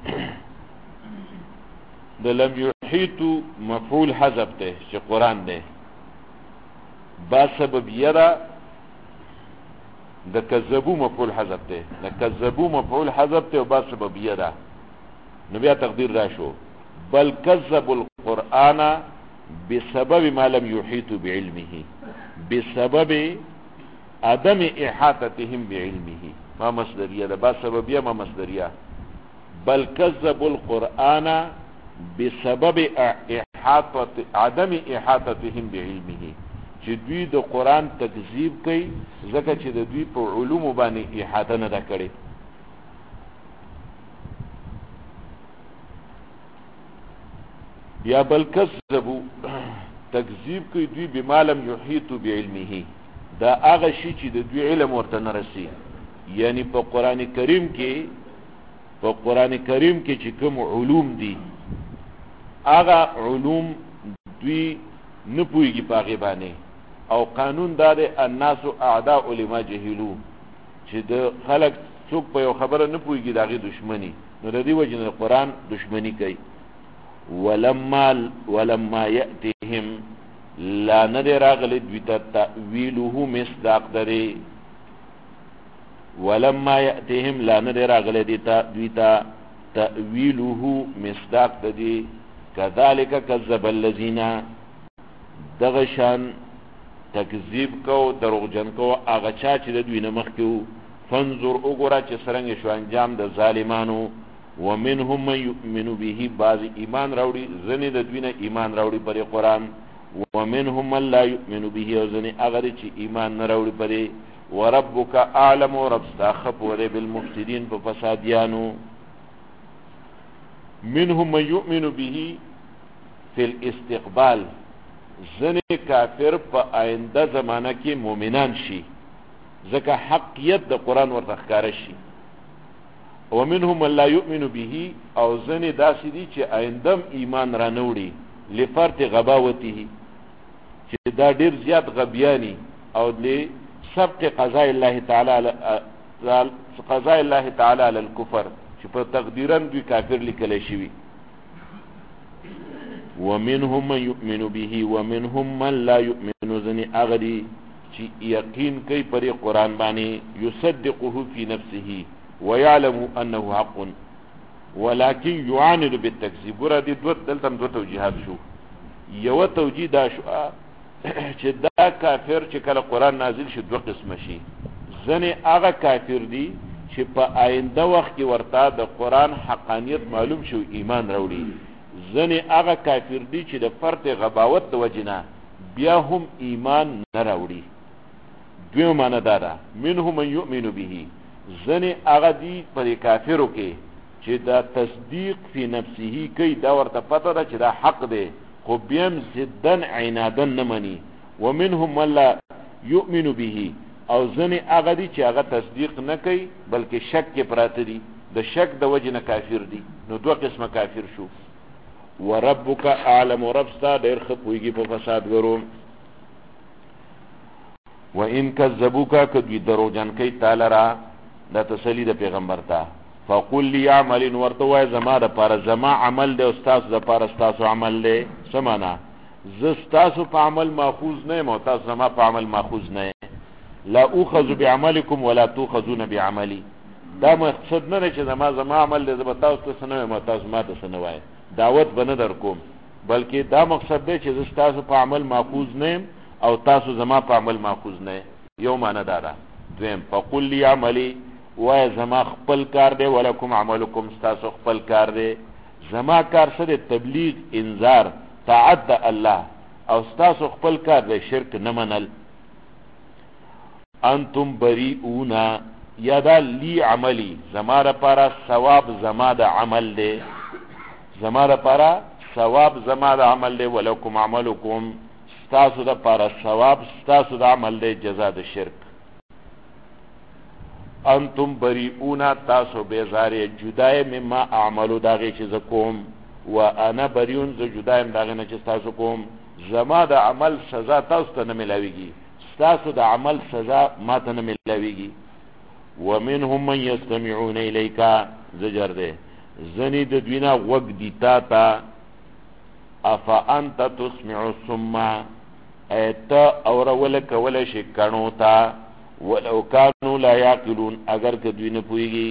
د لم یحیطو مفعول حذف ده چې قرآن ده. با سببیه ده د کذبو مفعول حذف ده، د کذبو مفعول حذف ده او با سببیه ده. نو بیا تقدیر را شو بل کذبوا القرآن بسبب ما لم یحیطوا بعلمه، بسبب عدم احاطتهم بعلمه. ما مصدریه ده، با سببیه ما مصدریه. بل کذبوا القرآن بسبب عدم احاطتهم بعلمه چې دوی د قرآن تکذیب کوي ځکه چې د دوی په علوم باندې احاطه نه ده کړې. یا بل کذبوا تکذیب کوي دوی بما لم یحیطوا بعلمه دا هغه شی چې د دوی علم ورته نه رسي. یعنی په قرآن کریم کې چې کوم علوم دي هغه علوم دوی نه پوهیږي په هغې باندې. او قانون دا دی الناس اعداء لما جهلوا چې د خلک څوک په یو خبره نه پوهیږي د هغې دشمني. نو د دې وجې نه قرآن دشمني کوي. ولما یأتهم لا ندی راغلی دوی ته تأویله مصداق دری. ولما یأتهم لا ندی راغلی دوی ته تأویله مصداق دری. کذالک کذب الذین دغشان تکذیب کو دروغجن کو هغه چا چې د دوی نه مخکې وو. فانظر وګوره چې څرنګه شو انجام د ظالمانو. ومنهم من يؤمن به، بعض ایمان راوړي، ځنې د دوی نه ایمان راوړي پر قرآن. ومنهم من لا يؤمن به، او ځنې هغه چې ایمان نه راوړي پرې. وربک اعلم، رب ستا ښه پوه دی بالمفسدین، په فسادیانو. منهم من يؤمن به فی الاستقبال، ځنې کافر په آینده زمانه کې مؤمنان شي، ځکه حقیت د قرآن ورته ښکاره شي. ومنهم من لا يؤمن به، او ځنې داسې دي چې آیندم ایمان را نه وړي، لفرط غباوته، چې دا ډېر زیات غبیانی، او لسبق قضاء الله تعالی علی الکفر، چې په تقدیرا دوی کافر لیکلی شوي. ومنهم من يؤمن به ومنهم من لا يؤمن، ځنې هغه دي چې یقین کوي پر قرآن باندې، یصدقه فی نفسه ويعلم انه حق ولكن يعاند بالتكذيب. ګوره دې دلته دو توجیهات شو. یو توجیه دا شو چې دا کافر چې کله قرآن نازل شي دو قسم شي. ځنې هغه کافر دي چې په آینده وخت کې ورته د قرآن حقانیت معلوم شو، ایمان راوړي. ځنې هغه کافر دي چې د فرط غباوت د وجنه بیا هم ایمان نه راوړي. دوی معنی دا ده منهم من يؤمن به، ځنې هغه دي پر کافرو کې چې دا تصدیق فی نفسه کوي، دا ورته پته ده چې دا حق دی، خو بیا هم ضدن عنادن نه مني. ومنهم من لا يؤمن به، او ځنې هغه دي چې هغه تصدیق نه کوي بلکې شک کې پراته دي، د شک د وجې نه کافر دي. نو دوه قسمه کافر شو. وربک اعلم، رب ستا ډېر ښه پوهېږي په فسادګرو. وان کذبوک، که دوی دروغجن کوي تعالی را، دا تسلی د پیغمبر ته. فقل لی عمل، ورته وایه زما دپاره زما عمل دی، او ستاسو دپاره ستاسو عمل دی. څه معنا؟ زه ستاسو په عمل ماخوذ نه یم، او تاسو زما په عمل ماخوذ نه یم. لا اوخذ بعملکم ولا توخذون بعملی. دا مقصد نه دی چې زما عمل دی، زه به تاسو ته څه نه وایم او تاسو ما ته څه نه وایئ، دعوت به نه در کوم، بلکې دا مقصد دی چې زه ستاسو په عمل ماخوذ نه یم او تاسو زما په عمل ماخوذ نه. یو معنا دا ده. دویم فقل لی عملی، وایه زما خپل کار دی، ولکم عملکم، ستاسو خپل کار دی. زما کار څه دی؟ تبلیغ، انذار، طاعت د الله، او ستاسو خپل کار دی شرک نه منل. انتم بریئون، یا دا لی عملی، زما دپاره ثواب زما د عمل دی، زما دپاره ثواب زما د عمل دی. ولکم عملکم، ستاسو دپاره ثواب ستاسو د عمل دی، جزا د شرک. انتم بریئون، تاسو بیزاری، جدای مما اعملو، داغی چې زه کوم. و انا بریون، زه جدایم داغی نه چې تاسو کوم. زما د عمل سزا تاسو ته نه ملاویږي، ستاسو د عمل سزا ما ته نه ملاویږي. ومنهم من یستمعون الیک، زجر دی، ځنې د دوی نه غوږ دي تا ته. افانت تسمع الصم، ته اورول کولی شي کڼو ته. ولو کانوا لا یعقلون، اگر که دوی نه پوهېږي.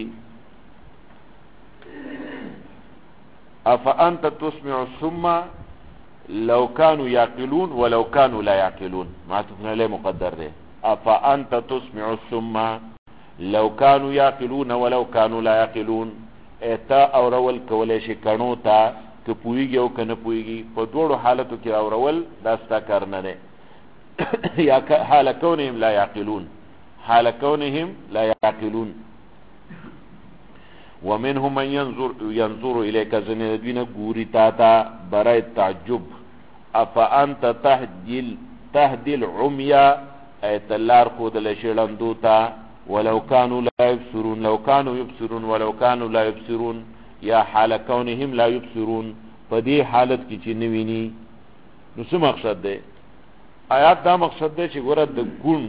افانت تسمع الصم لو كانوا يعقلون ولو كانوا لا يعقلون، معطوف علیه مقدر دی. افانت تسمع الصم لو كانوا يعقلون ولو كانوا لا يعقلون، اتا اورول کولی شي کڼو ته، که پوهېږي او که نه پوهېږي. په دوړو حالتو کې اورول دا ستا کار نه دی. یا حال کونهم لا يعقلون، حال کونهم لا يعقلون. ومنهم من ينظر الیک، ځنې د دوی نه ګوري تا ته برای تعجب. افانت تهدي العمي، ایت لار ښودلی شي ړندو ته. ولو كانوا لا يبصرون، لو كانوا يبصرون ولو كانوا لا يبصرون، یا حال کونهم لا يبصرون، په دې حالت کې چې نه ویني. نو څه مقصد دی؟ آیات دا مقصد دی چې ګوره د ګون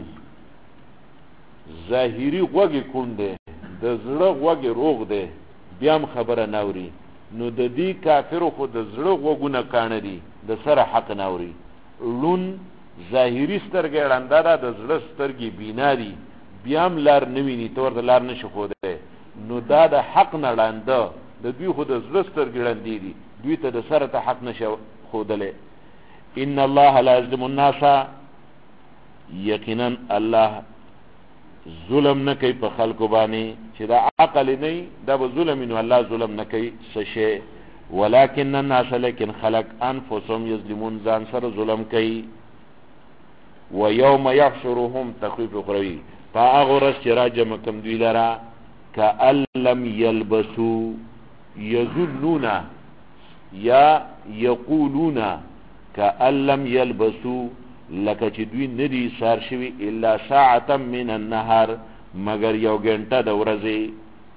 ظاهري غوږ کون دی، د زړه غوږ روغ دی، بیا هم خبره نه اوري. نو د دې کافرو خو د زړه غوږونه کاڼه دي، د سره حق نه اوري. لون ظاهري سترګې ړنده ده، د زړه سترګې بینا دي، بیا هم لار نه ویني، ته ورته لار نه شي ښودلی. نو دا د حق نه ړانده، د دوی خو د زړه سترګې ړندې دي، دوی ته د سره ته حق نه شي ښودلی. ان الله لا یظلم الناس، یقینا الله ظلم نه کوي په خلکو باندې چې دا عقل نه دا به ظلم نو الله ظلم نه کوي څه شي ولكن الناس لكن خلق انفسهم يظلمون ځان سره ظلم کوي ويوم يحشرهم تخفيف اخروی فاغرس راجم کم دوی لرا كأن لم يلبسوا يظنون یا يقولون كأن لم يلبسوا لکه چې دوی ندي سار شوي الا ساعه من النهار مگر یو غنټه د ورځې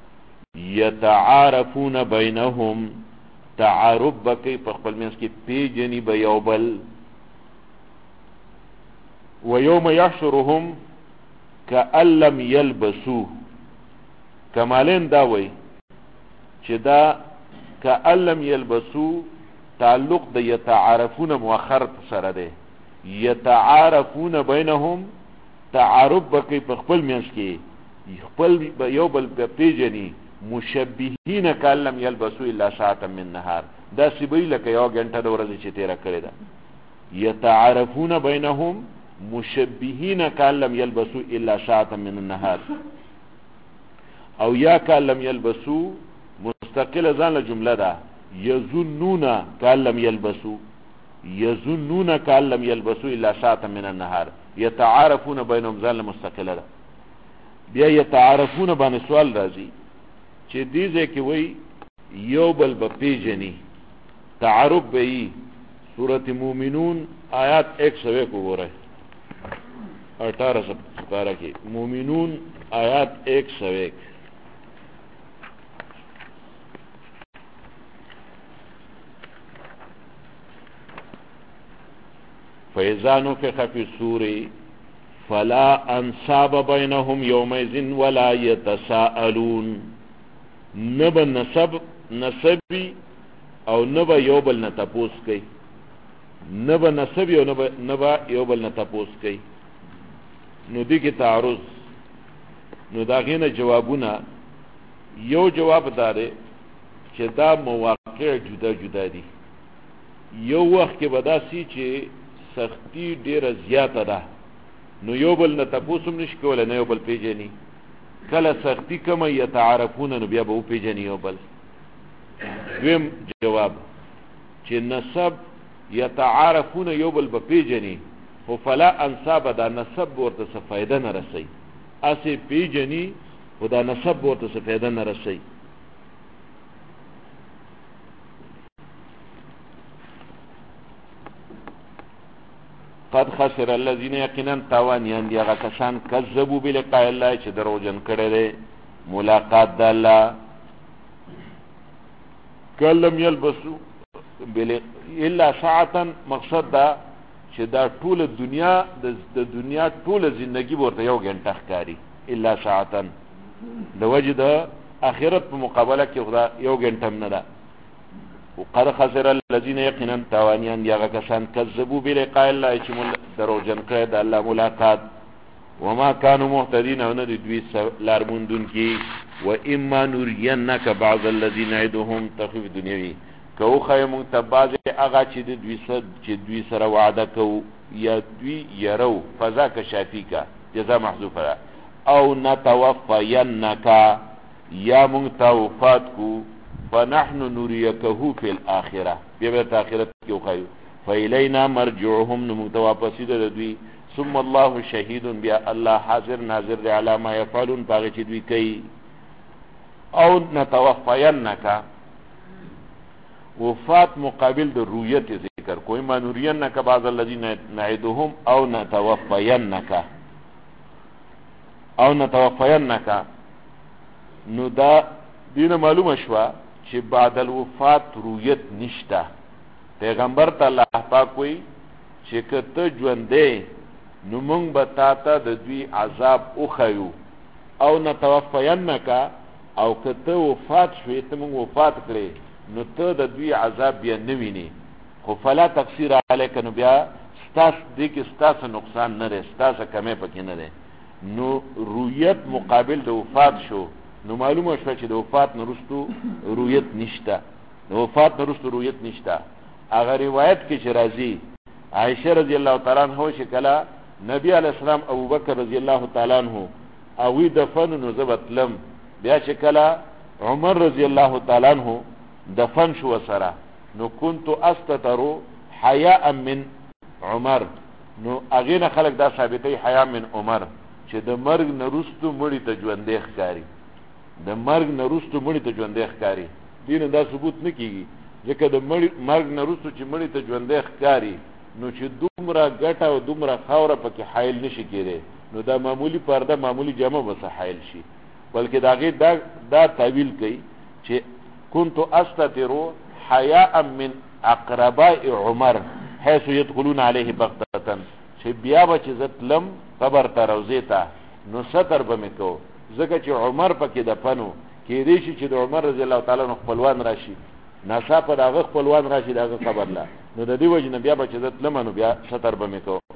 يتعارفون بينهم تعارف بکی په خپل منځ کې پیجنې به یو بل ويوم يحشرهم كأن لم يلبسوا کمالین دا وای چې دا كأن لم يلبسوا تعلق د يتعارفون مؤخر سره ده يتعارفون بينهم تعارف بکی په خپل منځ کې خپل یو بل پیجنې مشبهین كأن لم يلبسوا الا ساعه من نهار دا سبی لکه یو غنټه د ورځې چې تیرا کړی ده يتعارفون بينهم مشبهین كأن لم يلبسوا الا ساعه من النهار او یا كأن لم يلبسوا مستقله ځان جمله ده يظنون كأن لم يلبسوا يظنون كأن لم يلبسوا الا ساعه من النهار يتعارفون بينهم ځان مستقله ده بیا يتعارفون باندې سوال راځي چې دې ځکه وای یو بل په پیجنې تعارف به سورۃ مومنون آیات 101 وګورئ 18 سپارہ کې مومنون آیات 101 فإذا نفخ في الصور فلا انصاب بينهم يومئذ ولا يتساءلون نبا نسبی او نبا یوبل نتپوس کئی نبا نسبی او نبا یوبل نتپوس کئی نو دی کی تعرض نو دا غین جوابونا یو جواب داره چې دا مواقع جدا جدا دي یو وخت کې بداسي چې سختی ډیره زیاته ده نو یوبل نتپوسم نش کوله نه یوبل پیجنی کله سختی کما یتعارفون نو بیا به پیجنی یوبل دویم جواب چې نسب یتعارفون یوبل به پیجنی خو فلا انصاب دا نسب ورته څه فائدہ نه رسي اسی پیجنی خدا نسب ورته څه فائدہ نه رسي قد خسر الذين يقينا توانيان دي هغه کسان کذبوا بلقاء الله چې دروژن کړي دي ملاقات د الله کلم يلبسوا الا ساعه مقصد دا چې دا ټول دنیا د دنیا ټول ژوندۍ ورته یو غنټه ښکاری الا ساعه د وجد اخرت په مقابله کې خدا یو غنټه نه ده وقد خسر الذين يقينا توانيان دي هغه کسان کذبوا بلقاء الله چې دروژن کړي د الله ملاقات وما كانوا مهتدين او نه دوی لارموندون کی و اما نرينك بعض الذين نعدهم تخفيف دنیوي کو خیمون تباز هغه چې دوی سره وعده کو یا دوی يرو فذاك شافيك جزاء محذوفه او نتوفينك یا متوفات کو فنحن نريكه في الاخره بیا په اخرت کې وخایو فإلينا مرجعهم نمتواپسی دوی ثم الله شهید بیا الله حاضر ناظر علی ما يفعلون باغ چې دوی کوي او نتوفینک وفات مقابل د رؤیت ذکر کوئی ما نرینک بعض الذين نعدهم او نتوفینک نو دا دینه معلومه شوا چې بعد الوفات رؤیت نشته پیغمبر تعالی پاک وی چې کته ژوندې نو مونږ به تاته د دوی عذاب اوخیو او نتوفینک او کته وفات شوې ته مونږ وفات کړې نو ته د دوی عذاب بیا نه ویني خو فلا تقصیر علیک نو بیا ستاس دې کې ستاس نقصان نه لري ستاس کمې پکې نه ده نو رؤیت مقابل د وفات شو نو معلومه شو چې د وفات نرستو رؤیت نشته د وفات نرستو رؤیت نشته هغه روایت کې چې راځي عائشه رضی الله تعالی عنها چې کله نبی علیہ السلام ابو بکر رضی الله تعالی عنہ اوی دفن نو زبتلم بیا چې کله عمر رضی الله تعالی عنہ دفن شو سره نو كنت استتر حیاء من عمر نو اغه خلق دا ثابتې حیا من عمر چې د مرګ نرستو مړی ته ژوندې ښکاری د مرګ نرستو مړی ته ژوندې ښکاری دین دا ثبوت نه کیږي ځکه د مرګ نرستو چې مړی ته ژوندې ښکاری نو چې دومره ګټه او دومره خاوره پکې حایل نشي کېږي نو دا معمولی پرده معمولی جامه بس حایل شي بلکې دا تعویل کوي چې كنت استتر حیاء من اقرباء عمر حيث يدخلون عليه بغتة چې بیا به چې زتلم قبر ته روزې ته نو ستر به مې کو ځکه چې عمر پکې دفنو کېدی شي چې د عمر رضی الله تعالی عنہ خپلوان راشي ناڅاپه د هغه خپلوان راشي د هغه قبر لا نو د دې وجه نه بیا به چې زتلم نو بیا ستر به مې کو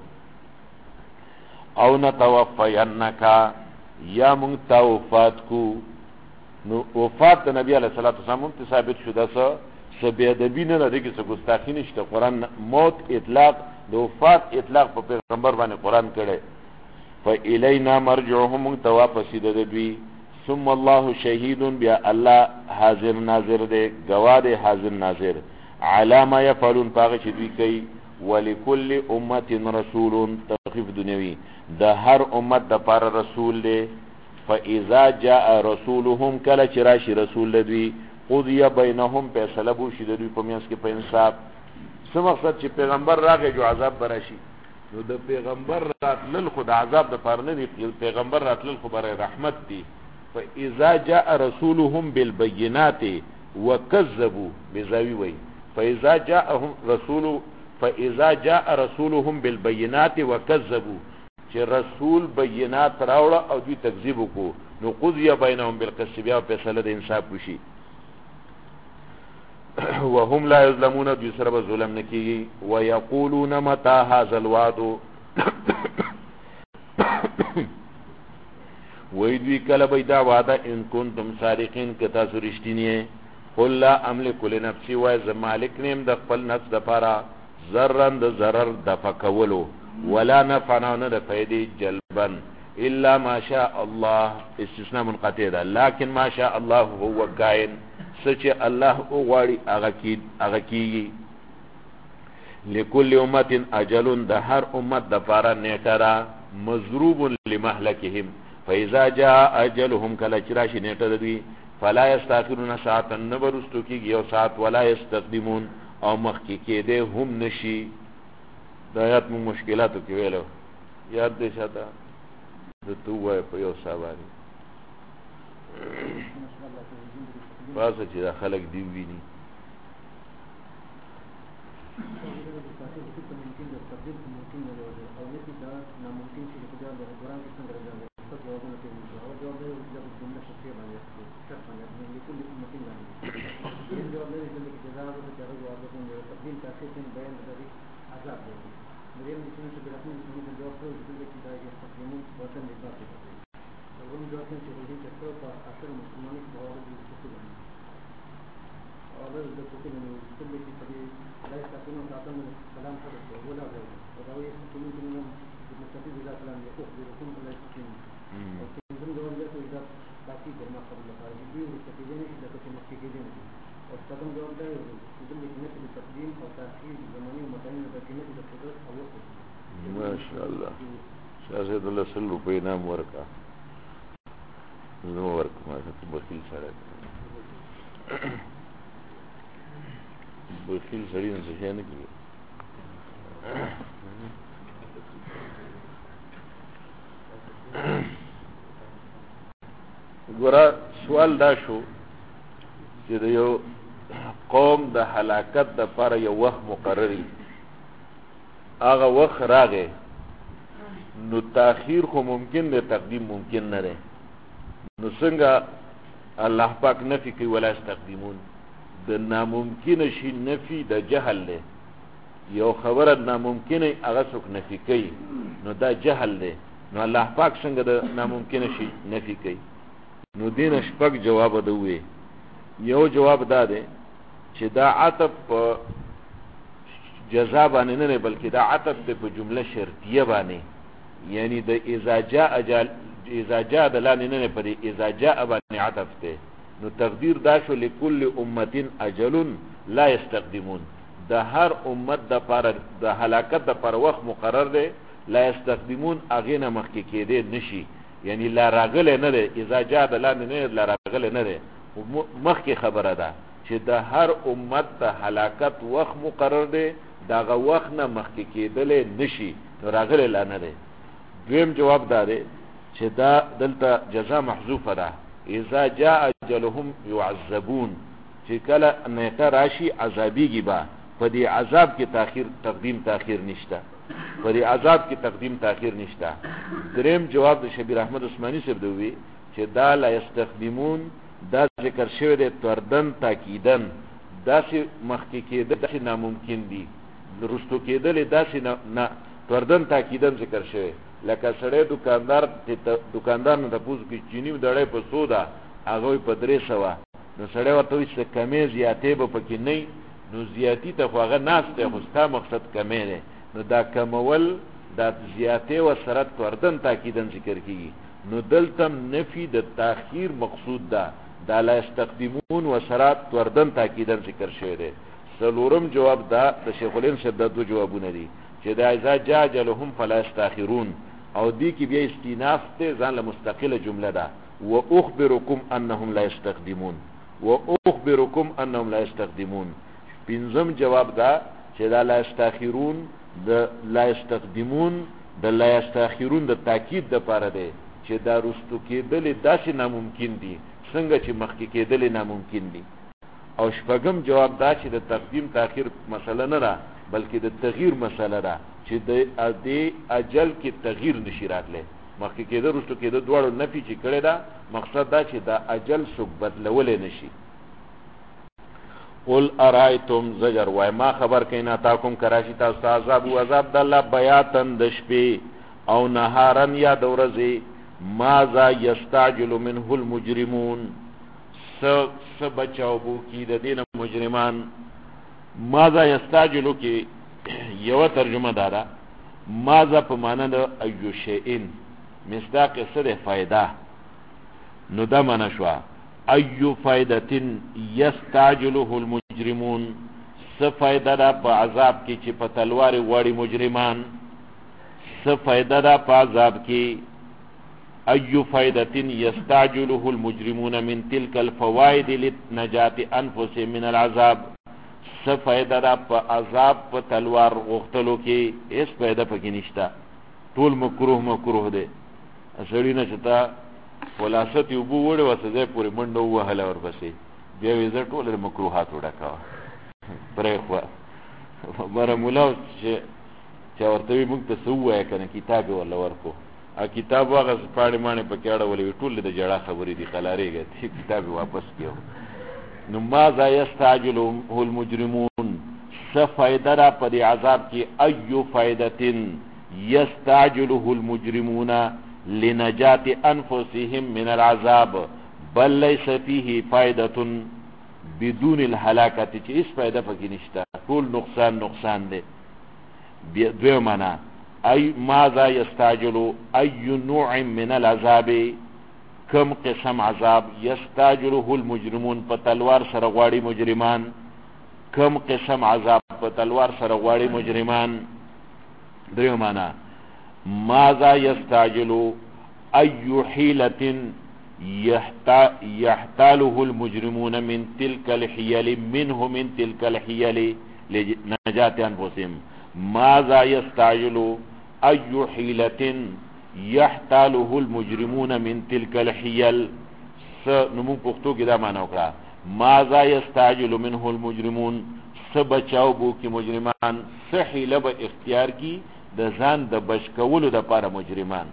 او نتوفینک یا مونږ ته وفات کو نو وفات د نبی علیه الصلاۃ والسلام ته ثابت شوه څه بی ادبی نه لري کې څه ګستاخی نشته قرآن موت اطلاق د وفات اطلاق په پیغمبر باندې قرآن کړي فالینا مرجعهم توافسی د دوی ثم الله شهید بیا الله حاضر ناظر دی گواه دی حاضر ناظر علی ما یفعلون پاغه چې دوی کوي ولکل امه رسول تخفیف دنیوی د هر امت د پر رسول دی فاذا جاء رسولهم کله چې راشي رسول دوی قضی بینهم فیصله بوشي د دوی په میانس کې په انصاف څه مقصد چې پیغمبر راغی جو عذاب براشي نو د پیغمبر راتلل خو د عذاب د پر نه دی پیغمبر راتلل خو برای رحمت دی فاذا جاء رسولهم بالبينات وكذبوا بزاوی وی فاذا جاء رسولهم بالبينات وكذبوا چې رسول بینات راوړه او دوی تکذیب وکړو نو قضی بینهم بالقسط بیا فیصله د انصاف وشي وهم لا یظلمون دوی سره به ظلم نه کیږي ويقولون متى هذا الوعد وی دوی کله به دا وعده ان کنتم صادقین که تاسو رښتینی قل لا املک لنفسي و ز مالک نیم د خپل نفس د پاره ذرن د ضرر د فکولو ولا نفعنا نه د فائدې جلبن الا ما شاء الله استثناء منقطع ده لكن ما شاء الله هو کائن سچ الله او غواړي هغه کیږي لكل امه اجل د هر امت د پاره نیټه را مضروب لمهلكهم فاذا جاء اجلهم کله چراشی نیټه دوی فلا یستاخرون ساعتا نبرستو کیږي یو ساعت ولا یستقدمون او مخکې کېده هم نشي د آیات مو مشکلاتو کې ویلو یاد دې شاته د توه په یو سواری پاسه چې دا خلک دی ویني ماشاءالله شاهد الله صلی روپے نام ورکا نو ورک ما ته بخیل سره بخیل سړی نه څه نه کوي ګوره سوال دا شو چې د یو قوم د هلاکت د پر یو وخت مقرري هغه وخت راغی نو تاخير خو ممکن دی تقدیم ممکن نه دی نو څنګه الله پاک نفي کوي ولا استقدمون د ناممکن شي نفي د جهل دی یو خبره ناممکنه هغه څوک نفي کوي نو دا جهل دی نو الله پاک څنګه د ناممکن شي نفي کوي نو دین شپږ جواب دوی یو جواب دا دی چې دا عطف په جزا باندې نه بلکې دا عطف په جمله شرطیه باندې یعنی د اذا جاء اذا جاء دلان نه پر اذا جاء باندې عطف ته نو تقدیر دا شو لكل امه اجل لا يستقدمون د هر امت د پر د هلاکت د پر وخت مقرر دی لا يستقدمون اغه نه مخکې کېده نشي یعنی لا راغله نه ده اذا جاء دلان نه لا راغله نه ده مخکې خبره ده چې د هر امت د هلاکت وخت مقرر دی داغه وخت نه مخکې کېدل نشي راغله لا نه ده دویم جواب داره چې دا دلته جزاء محذوفه ده اذا جاء اجلهم يعذبون چې کله نیټه راشي عذابیږي با په دې عذاب کې تقدیم تاخير نشته په دې عذاب کې تقدیم تاخير نشته دریم جواب د شبیر احمد عثماني صاحب دوی چې دا لا يستخدمون دا ذکر شوی دی تردن تاکیدن داسې مخکې کېدل داسې ناممکن دي رستو کېدل داسې نه تردن تاکیدن ذکر شوی لکه سړی دکاندار نه تپوس کې چینی دړې په سودا هغه په 300 نو سړی ورته وایي چې کمې زیاتې به پکې نه نو زیاتی ته خو هغه ناسته خو ستا مقصد کمې دی نو دا کمول دا زیاتې و سره تردن تاکیدن ذکر کیږي نو دلتم نفی د تاخیر مقصود ده دا لا استقدمون و سره تردن تاکیدن ذکر شوی دی څلورم جواب دا د شیخ الهند صاحب د دوه جوابونه دي چې دا اذا جاء اجلهم فلا يستاخرون او دی کی بیا استیناف ته ځان له مستقله جمله ده واخبركم انهم لا يستقدمون واخبركم انهم لا يستقدمون پنځم جواب دا چې دا لا يستاخرون د لا يستقدمون د لا يستاخرون د تاکید د پاره ده چې دا رستو کېدل داسې ناممکن دي څنګه چې مخکې کېدل ناممکن دي او شپږم جواب دا چې د تقدیم تاخير مسله نه ده بلکې د تغییر مسله ده چې د اجل کې تغییر نشي راتله مخکې کېده رستو کېده دواړو نفي چې کړی دا مقصد دا چې دا اجل څوک بدلولې نشي قل ارایتم زجر وای ما خبر کینا تاکم کراشی تاسو عذاب او عذاب د الله بیاتن د شپې او نهارن یا د ورځې ماذا یستعجل منه المجرمون س بچاو بو کی د دین مجرمان ماذا یستعجلو کی یو ترجمه دارا ماذا په معنا د ایو شیئن مصداق سره فائدہ نو دا معنا شو ایو فائدتن یستعجله المجرمون س فائدہ دا په عذاب کې چې په تلوار وړي مجرمان س فائدہ دا په عذاب کې ایو فائدتن یستعجله المجرمون من تلك الفوائد لنجات انفسهم من العذاب س فائدہ دا په عذاب په تلوار غختلو کې هیڅ فائدہ پکې نشته ټول مکروه دی اسړی نه چتا خلاصت یو بو وړه وسه پورې منډو وهله ورپسې بیا وې زه ټول مکروهات وډکا پرې خو مر مولا چې ورته موږ ته سوې کنه کتاب ولا ورکو ا کتاب واغه پاړې مانه پکېړه ولې ټول د جړه خبرې دي خلارېږي چې کتاب واپس کیو نو ماذا يستعجله المجرمون س فائدہ را په عذاب کې ایو فائدتن يستعجله المجرمون لنجات انفسهم من العذاب بل ليس فيه فائدة بدون الهلاكه چې هیڅ فائدہ پکې نشته ټول نقصان دی دوی معنا ای ماذا يستعجل اي نوع من العذاب کم قسم عذاب يستعجله المجرمون په تلوار سره غواړي مجرمان کم قسم عذاب په تلوار سره غواړي مجرمان دوی معنا ماذا يستعجل اي حيلة يحتاله المجرمون من تلك الحيل من تلك الحيل لنجات انفسهم ماذا يستعجل اي حيلة يحتاله المجرمون من تلك الحيل نمو پختو کې دا معنا وکړه ماذا يستعجل منه المجرمون سبچاو بو کې مجرمان سحیله به اختیار کی د ځان د بشکولو د پاره مجرمان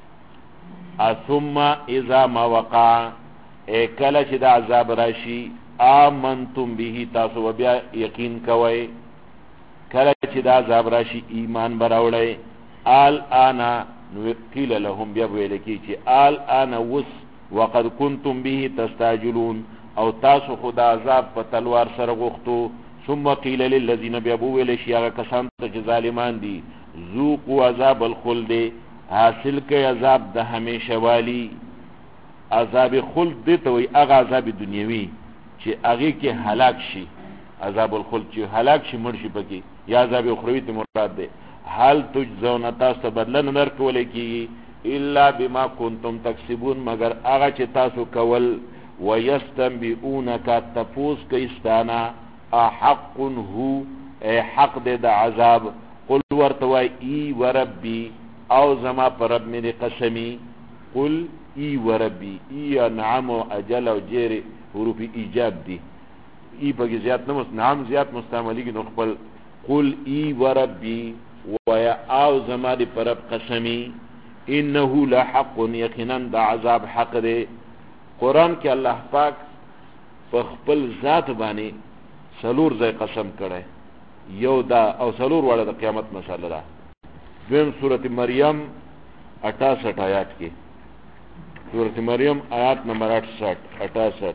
ثم اذا ما وقع کله چې د عذاب راشي آمنتم به تاسو بیا یقین کوئ کله چې د عذاب راشي ایمان براوړی انا قیل لهم بیا ویل کی چې انا وقد كنتم به تستعجلون او تاسو خدا عذاب په تلوار سره غوښتو ثم قیل للذین بیا ویل شي هغه کسان ته چې ظالمان دي ذوقوا عذاب الخلد حاصل کوي عذاب د همیشه والی. عذاب خلد دی ته وایي هغه عذاب دنیوي چې هغې کې هلاک شي، عذاب الخلد چې هلاک شي مړ شي پکې، یا عذاب اخروي ته مراد دی. هل تجزون تاسو ته بدله نه درکولی کېږي الا بما کنتم تکسبون مگر هغه چې تاسو کول. ویستنبئونک تپوس کوي ستانه احق هو ای حق دی د عذاب. قل ورته وایي ای وربي او زما پر رب مې قسمی. قل ای وربي، ای نعم و اجل او جیر حروف ایجاب دی، ای پکې زیات نه نعم زیات مستعملیږي نو خپل قل ای وربي ویا او زما دی پر رب قسمی. انه لحق یقینا د عذاب حق دی. قرآن کې الله پاک په خپل ذات باندې سلور ځای قسم کړی، یو دا او سلور واړه د قیامت مسله ده. دویم سورت مریم 68 آیات کې، سورت مریم آیات نمبر 68.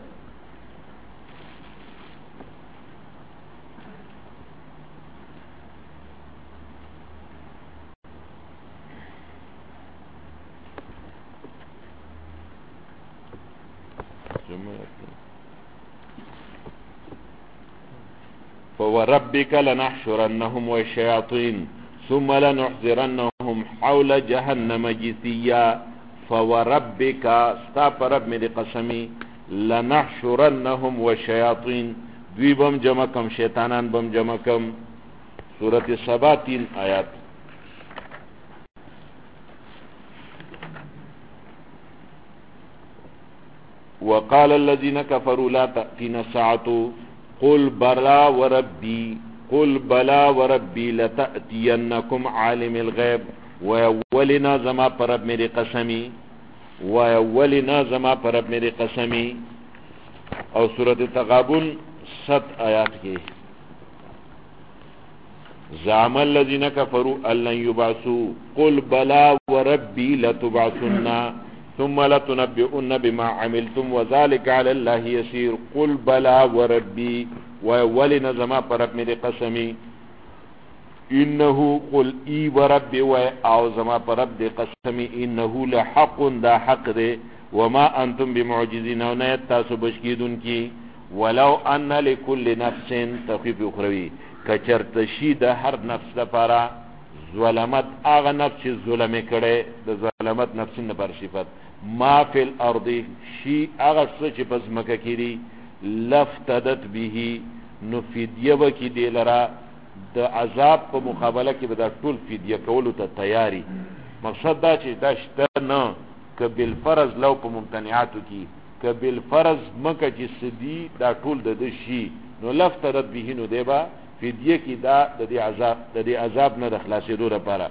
فوربك لنحشرنهم والشياطين ثم لنحضرنهم حول جهنم جثيا. فوربك ستا پر رب می دی قسمی، لنحشرنهم والشياطين دوی بم جمع کم شیطانان بم جمع کم. سورت سبا 3 آیات. وقال الذين كفروا لا تأتينا الساعة قل بلا وربي قل بلا وربي لتأتينكم عالم الغيب ويولنا زما پرب میری قسمی، ويولنا زما پرب میری قسمی. او سورة تغابن 7 آیات کی. زعم الذين كفروا أن لن يبعثوا قل بلا وربي لتبعثن ثم لتنبئن بما عملتم وذلك على الله يسير. قل بلا وربي وولنا زما پرب میری قسمی. انه قل ای وربي او زما پرب دی قسمی. انه لحق دا حق دی. وما انتم بمعجزين و نه تاسو بشکیدون کی. ولو ان لكل نفس تخفیف اخروی کچرتشی د هر نفس لپاره ظلمت هغه نفس ظلم کړي د ظلمت نفس نه پر صفت ما فی الارض شی هغه څه چې پس مکه کړي لفتدت به نو فدیه وکي دی لرا د عذاب په مقابله کې به دا ټول فدیه کولو ته تیاری. مقصد دا چې دا شته نه که بالفرض لو په ممتنعاتو کې که بالفرض مکه چې سدي دا ټول د شي نو لفتدت به نو دی با فدیه کی دا د دې عذاب نه د خلاصېدو لپاره.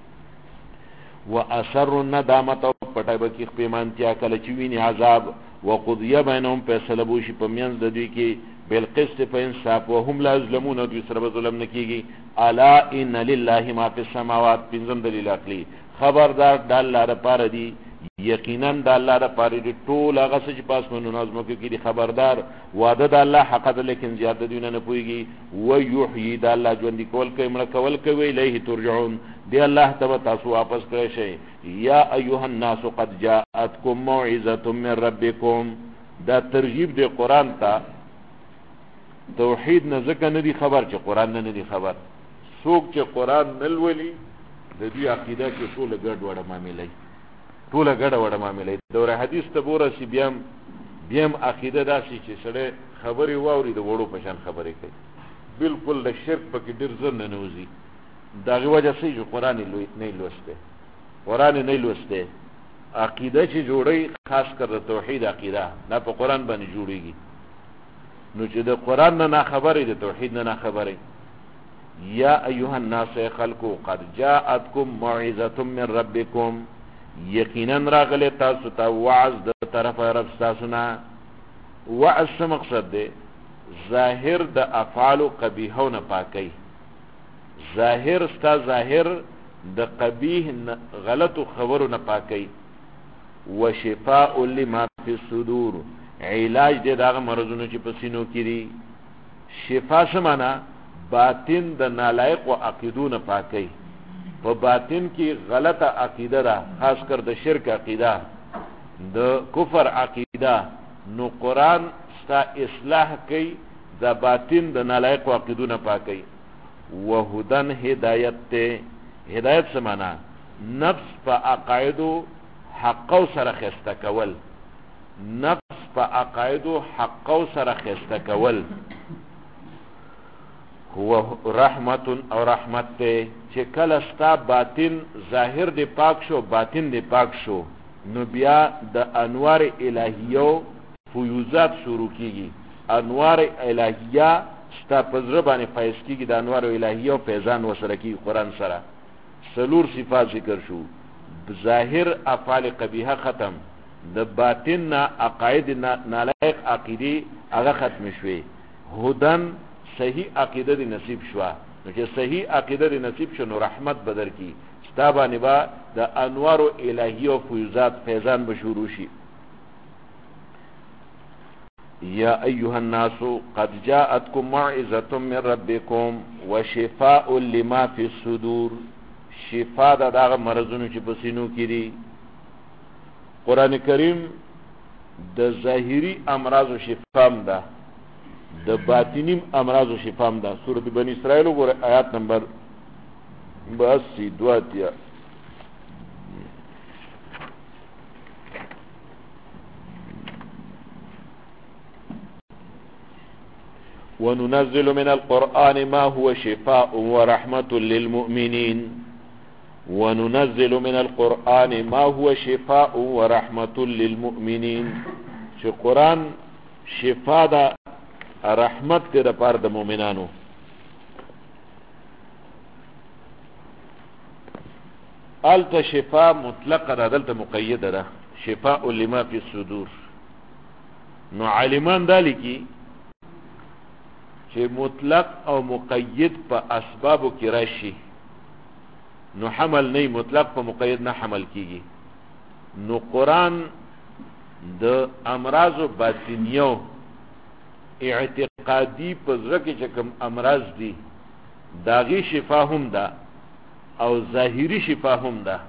واثر الندامت او پټای به کې پیمانتیا کله چې ویني عذاب. وقضی بینهم فیصله بوشي په منځ د دوی کې بالقسط په انصاف وهم لا یظلمون دوی سره ظلم نه کیږي. الا ان لله ما فی السماوات پنځم دلیل عقلی خبردار د الله لپاره دی یقینا د الله لپاره دی ټول هغه څه چې پاسمنو نظم کې دي خبردار وعده د الله حق ده لیکن زیاده دونه نه پويږي. و یحیی د الله ژوند کول کوي مړ کول کوي الیه ترجعون دی الله ته تاسو واپس کړئ شي. یا ایها الناس قد جاءتکم موعظه من ربکم دا ترغیب دی قران ته. توحید نه ځکه نه دی خبر چې قران نه دی خبر. څوک چې قران نه لولي د دې عقیده کې ټول ګډ وډه معاملې ټوله ګډه وډه معاملې. دوره حدیث ته ورسې بیم عقیده داسې چې سړی خبرې واوري د وړو په شان خبرې کوي بالکل د شرک پکې ډېر زر نه نوځي. د هغې وجه څه چې قرآن نه لوستی عقیده چې جوړوي خاص کر د توحید عقیده دا په قرآن باندې جوړېږي. نو چې د قرآن نه ناخبرې د توحید نه ناخبرې. یا ایها الناس خلقو قد جاءتکم موعظة من ربکم یقینا راغله تاسو ته وعظ د طرف رب تاسو نه. وعظ څه مقصد دی؟ ظاهر د افعال قبیحو نه پاکي. ظاهر ستا ظاهر د قبیح غلط خبرو نه پاکي. وشفاء لما فی الصدور علاج دی دغه مرضونو چې په سینو کې دي. شفا څه معنا؟ باطن د نالایق او عقیدو نه پاکي. په باطن کې غلطه عقیده ده، خاص کر د شرک عقیده، د کفر عقیده، نو قرآن ستا اصلاح کوي، د باطن د نالایق عقیدونه پاکي. وهدن هدایت ته، هدایت څه معنا؟ نفس په عقایدو حقو سره خسته کول، نفس په عقایدو حقو سره خسته کول. هو رحمت او رحمت ته چې کله ستا باطن ظاهر دی پاک شو، باطن دی پاک شو، نو بیا د انوار الهیو فیوزات شروع کیږي. انوار الهیه ستا په زړه باندې فیض کیږي، د انوار الهیه فیضان وسره کیږي. قرآن سره سلور صفات ذکر شو، ظاهر افعال قبیحه ختم، د باطن نه عقاید نالایق عقیده هغه ختم شوي. هدن صحیح عقیده دی نصیب شوا، نو چې صحیح عقیده دی نصیب شو نو رحمت بدر کی، ستا باندې با د انوار الهیه فیوزات فیضان بشورو شي. یا ایها الناس قد جاءتكم موعظه من ربكم وشفاء لما في الصدور. شفاء دا دغه مرضونو چې په سینو کې دي. قران کریم د ظاهری امراض شفام ده، د باطنی امراض شفام ده. سورۃ بنی اسرائیل وګوره آیات نمبر 82 دواتیا. وننزل من القرآن ما هو شفاء ورحمة للمؤمنين. وننزل من القرآن ما هو شفاء ورحمة للمؤمنين. چې قرآن شفا ده، رحمت ته د پاره د مؤمنانو. الته شفا مطلقه ده، دلته مقیده ده، شفاء لما في الصدور. نو عالمان دالی کی چې مطلق او مقید په اسبابو کې راشي، نو حمل نه، مطلق په مقید نه حمل کیږي. نو قرآن د امراض باطنیو اعتقادی په زړه کې چې کوم امراض دي داغي شفا هم ده او ظاهری شفا هم ده.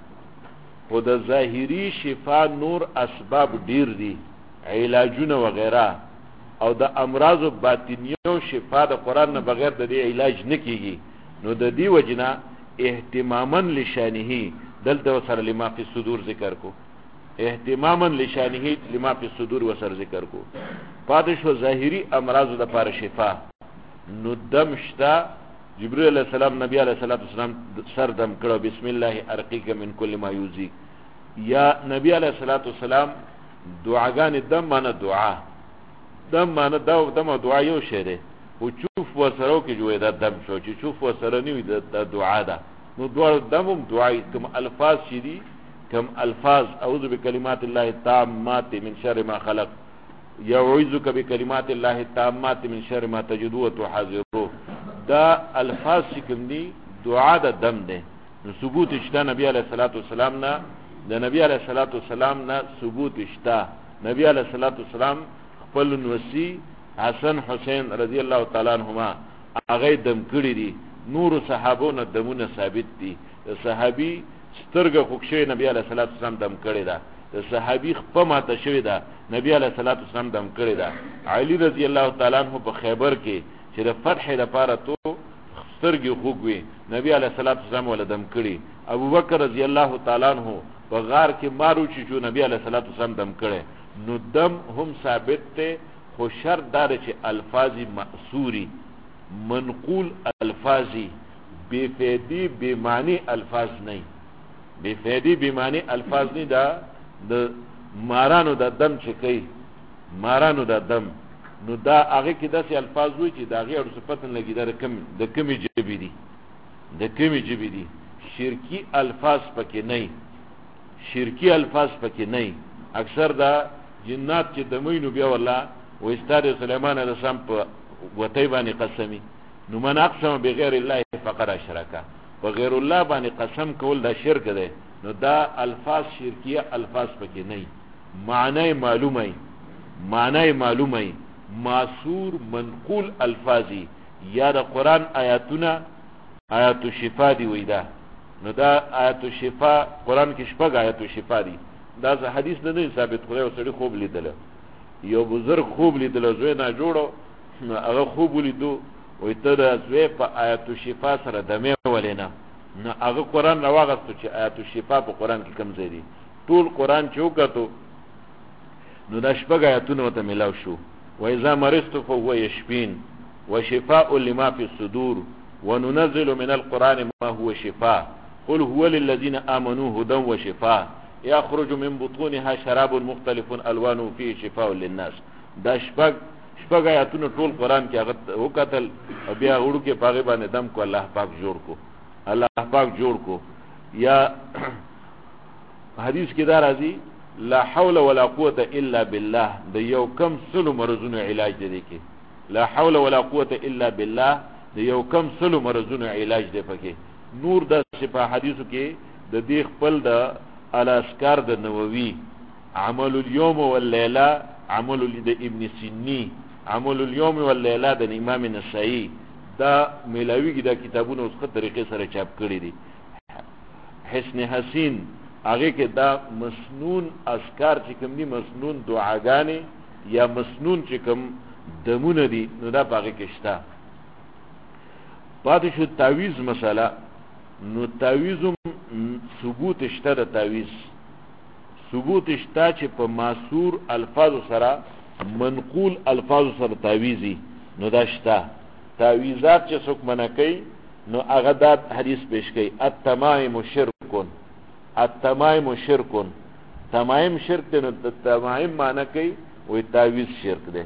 خو د ظاهری شفا نور اسباب ډیر دي، علاجونه وغیرہ، او د امراض باطنیو شفا د قرآن نه بغیر د دې علاج نه کیږي. نو د دې وجنه اهتماما لشانه دلته سره لما فی الصدور ذکر کو، اهتماما لشانه لما فی الصدور وسر ذکر کو. پادش و ظاهری امراض د پاره شفا. نو دم شتا، جبرئیل علیہ السلام نبی علیہ السلام سر دم کړو، بسم الله ارقیک من کل ما یوزی. یا نبی علیہ السلام دعاګان دم معنی دعا، دم معنی دم دعا یو شی دی، او چوف وسرو کې جوړه د دم شو، چې چوف وسره نیوي د دعا ده. نو دوار دمم دعای، کم الفاظ شي دي، کم الفاظ اعوذ بکلمات الله التامات من شر ما خلق، یعوذک بکلمات الله التامات من شر ما تجدو وتحذرو، دا الفاظ چې کوم دي دعا د دم ده. نو ثبوت شته نبی علیہ الصلوۃ والسلام نه، د نبی علیہ الصلوۃ والسلام نه ثبوت شته. نبی علیہ الصلوۃ والسلام خپل نوسی حسن حسین رضی الله تعالی عنهما هغه دم کړی دي. نور صحابو نه دمونه ثابت دي. د صحابي سترګه خوښه نبی علیہ الصلوۃ والسلام دم کړی دا، د صحابي خپه ماته شوی دا، نبی علیہ الصلوۃ والسلام دم کړی دا. علی رضی الله تعالی عنہ په خیبر کې چې د فتح لپاره تو سترګې خوګوي، نبی علیہ الصلوۃ والسلام ول دم کړی. ابو بکر رضی الله تعالی عنہ په غار کې مارو چې جو نبی علیہ الصلوۃ والسلام دم کړی. نو دم هم ثابت ته، خو شرط دار چې الفاظی مأثوری منقول الفاظی بے فیدی بے معنی الفاظ نہیں، بے فیدی بے معنی الفاظ نہیں. دا د مارانو دا دم چې کوي، مارانو دا دم، نو دا هغه کې داسې الفاظ وي چې دا هغه صفت نه لګي، د کمی جبی دي، د کمی جبی دي. شرکی الفاظ پکې نه، شرکی الفاظ پکې نه. اکثر دا جنات چې دمینو بیا والله و استاد سليمان علیہ السلام په وتی باندې قسمی، نو من اقسم بغیر الله فقد اشرک، بغیر الله باندې قسم کول دا شرک ده. نو دا الفاظ شرکیه الفاظ پکې نه، معنی معلومه، معنی معلومه، ماسور منقول الفاظی. یا د قرآن آیاتونه آیات شفا دی ویدا، نو دا آیت الشفا قرآن کې شپږ آیت الشفا دي. دا حدیث نه دی ثابت، خدای او سړي خوب لیدل، یو بزرگ خوب لیدل، زوی نه جوړو، نو هغه خوب ولیدو، وایي ته د زوی په آیت الشفا سره دمې ولې نه؟ نو هغه قرآن راواغستو چې آیت الشفا په قرآن کې کوم ځای دي. ټول قرآن چې وکتو نو دا شپږ آیتونه ورته میلاو شو. وإذا مرضت فهو يشفين وشفاء لما في الصدور وننزل من القرآن ما هو شفاء قل هو للذين آمنوا هدى وشفاء يخرج من بطونها شراب مختلف الوانه فيه شفاء للناس. دا شپږ آیتونه ټول قرآن کې هغه وکتل، بیا وړو کې پاغه باندې دم کو، الله پاک جوړ کو، الله پاک جوړ کو. یا حدیث کې دا راځي لا حول ولا قوة الا بالله، د یو کم سلو مرزونو علاج دی کې. لا حول ولا قوة الا بالله د یو کم سلو مرزونو علاج دی پکې. نور د شفا حدیثو کې د دې خپل د الاسکار د نووي، عمل اليوم والليله، عمل د ابن سنی، عمل اليوم والليله د امام نسائی، دا ملاوی کې دا کتابونه اوس په طریقې سره چاپ کړی دي. حسن حسین هغه کې دا مسنون اذکار چې کوم دي، مسنون دعاګانې یا مسنون چې کوم دمونه دي، نو دا پاګه کې شته. پاتې شو تعویز مسله. نو تعویزم ثبوت شته، د تعویز ثبوت شته چې په ماسور الفاظ سره، منقول الفاظ سره تعویزي، نو دا شته. تعویزات چې څوک منع کوي نو هغه دا حدیث پیش کوي التمائم شرکن، التمائم شرکن، تمائم شرک دی. نو تمائم معنی کوي وی تعویز شرک دی.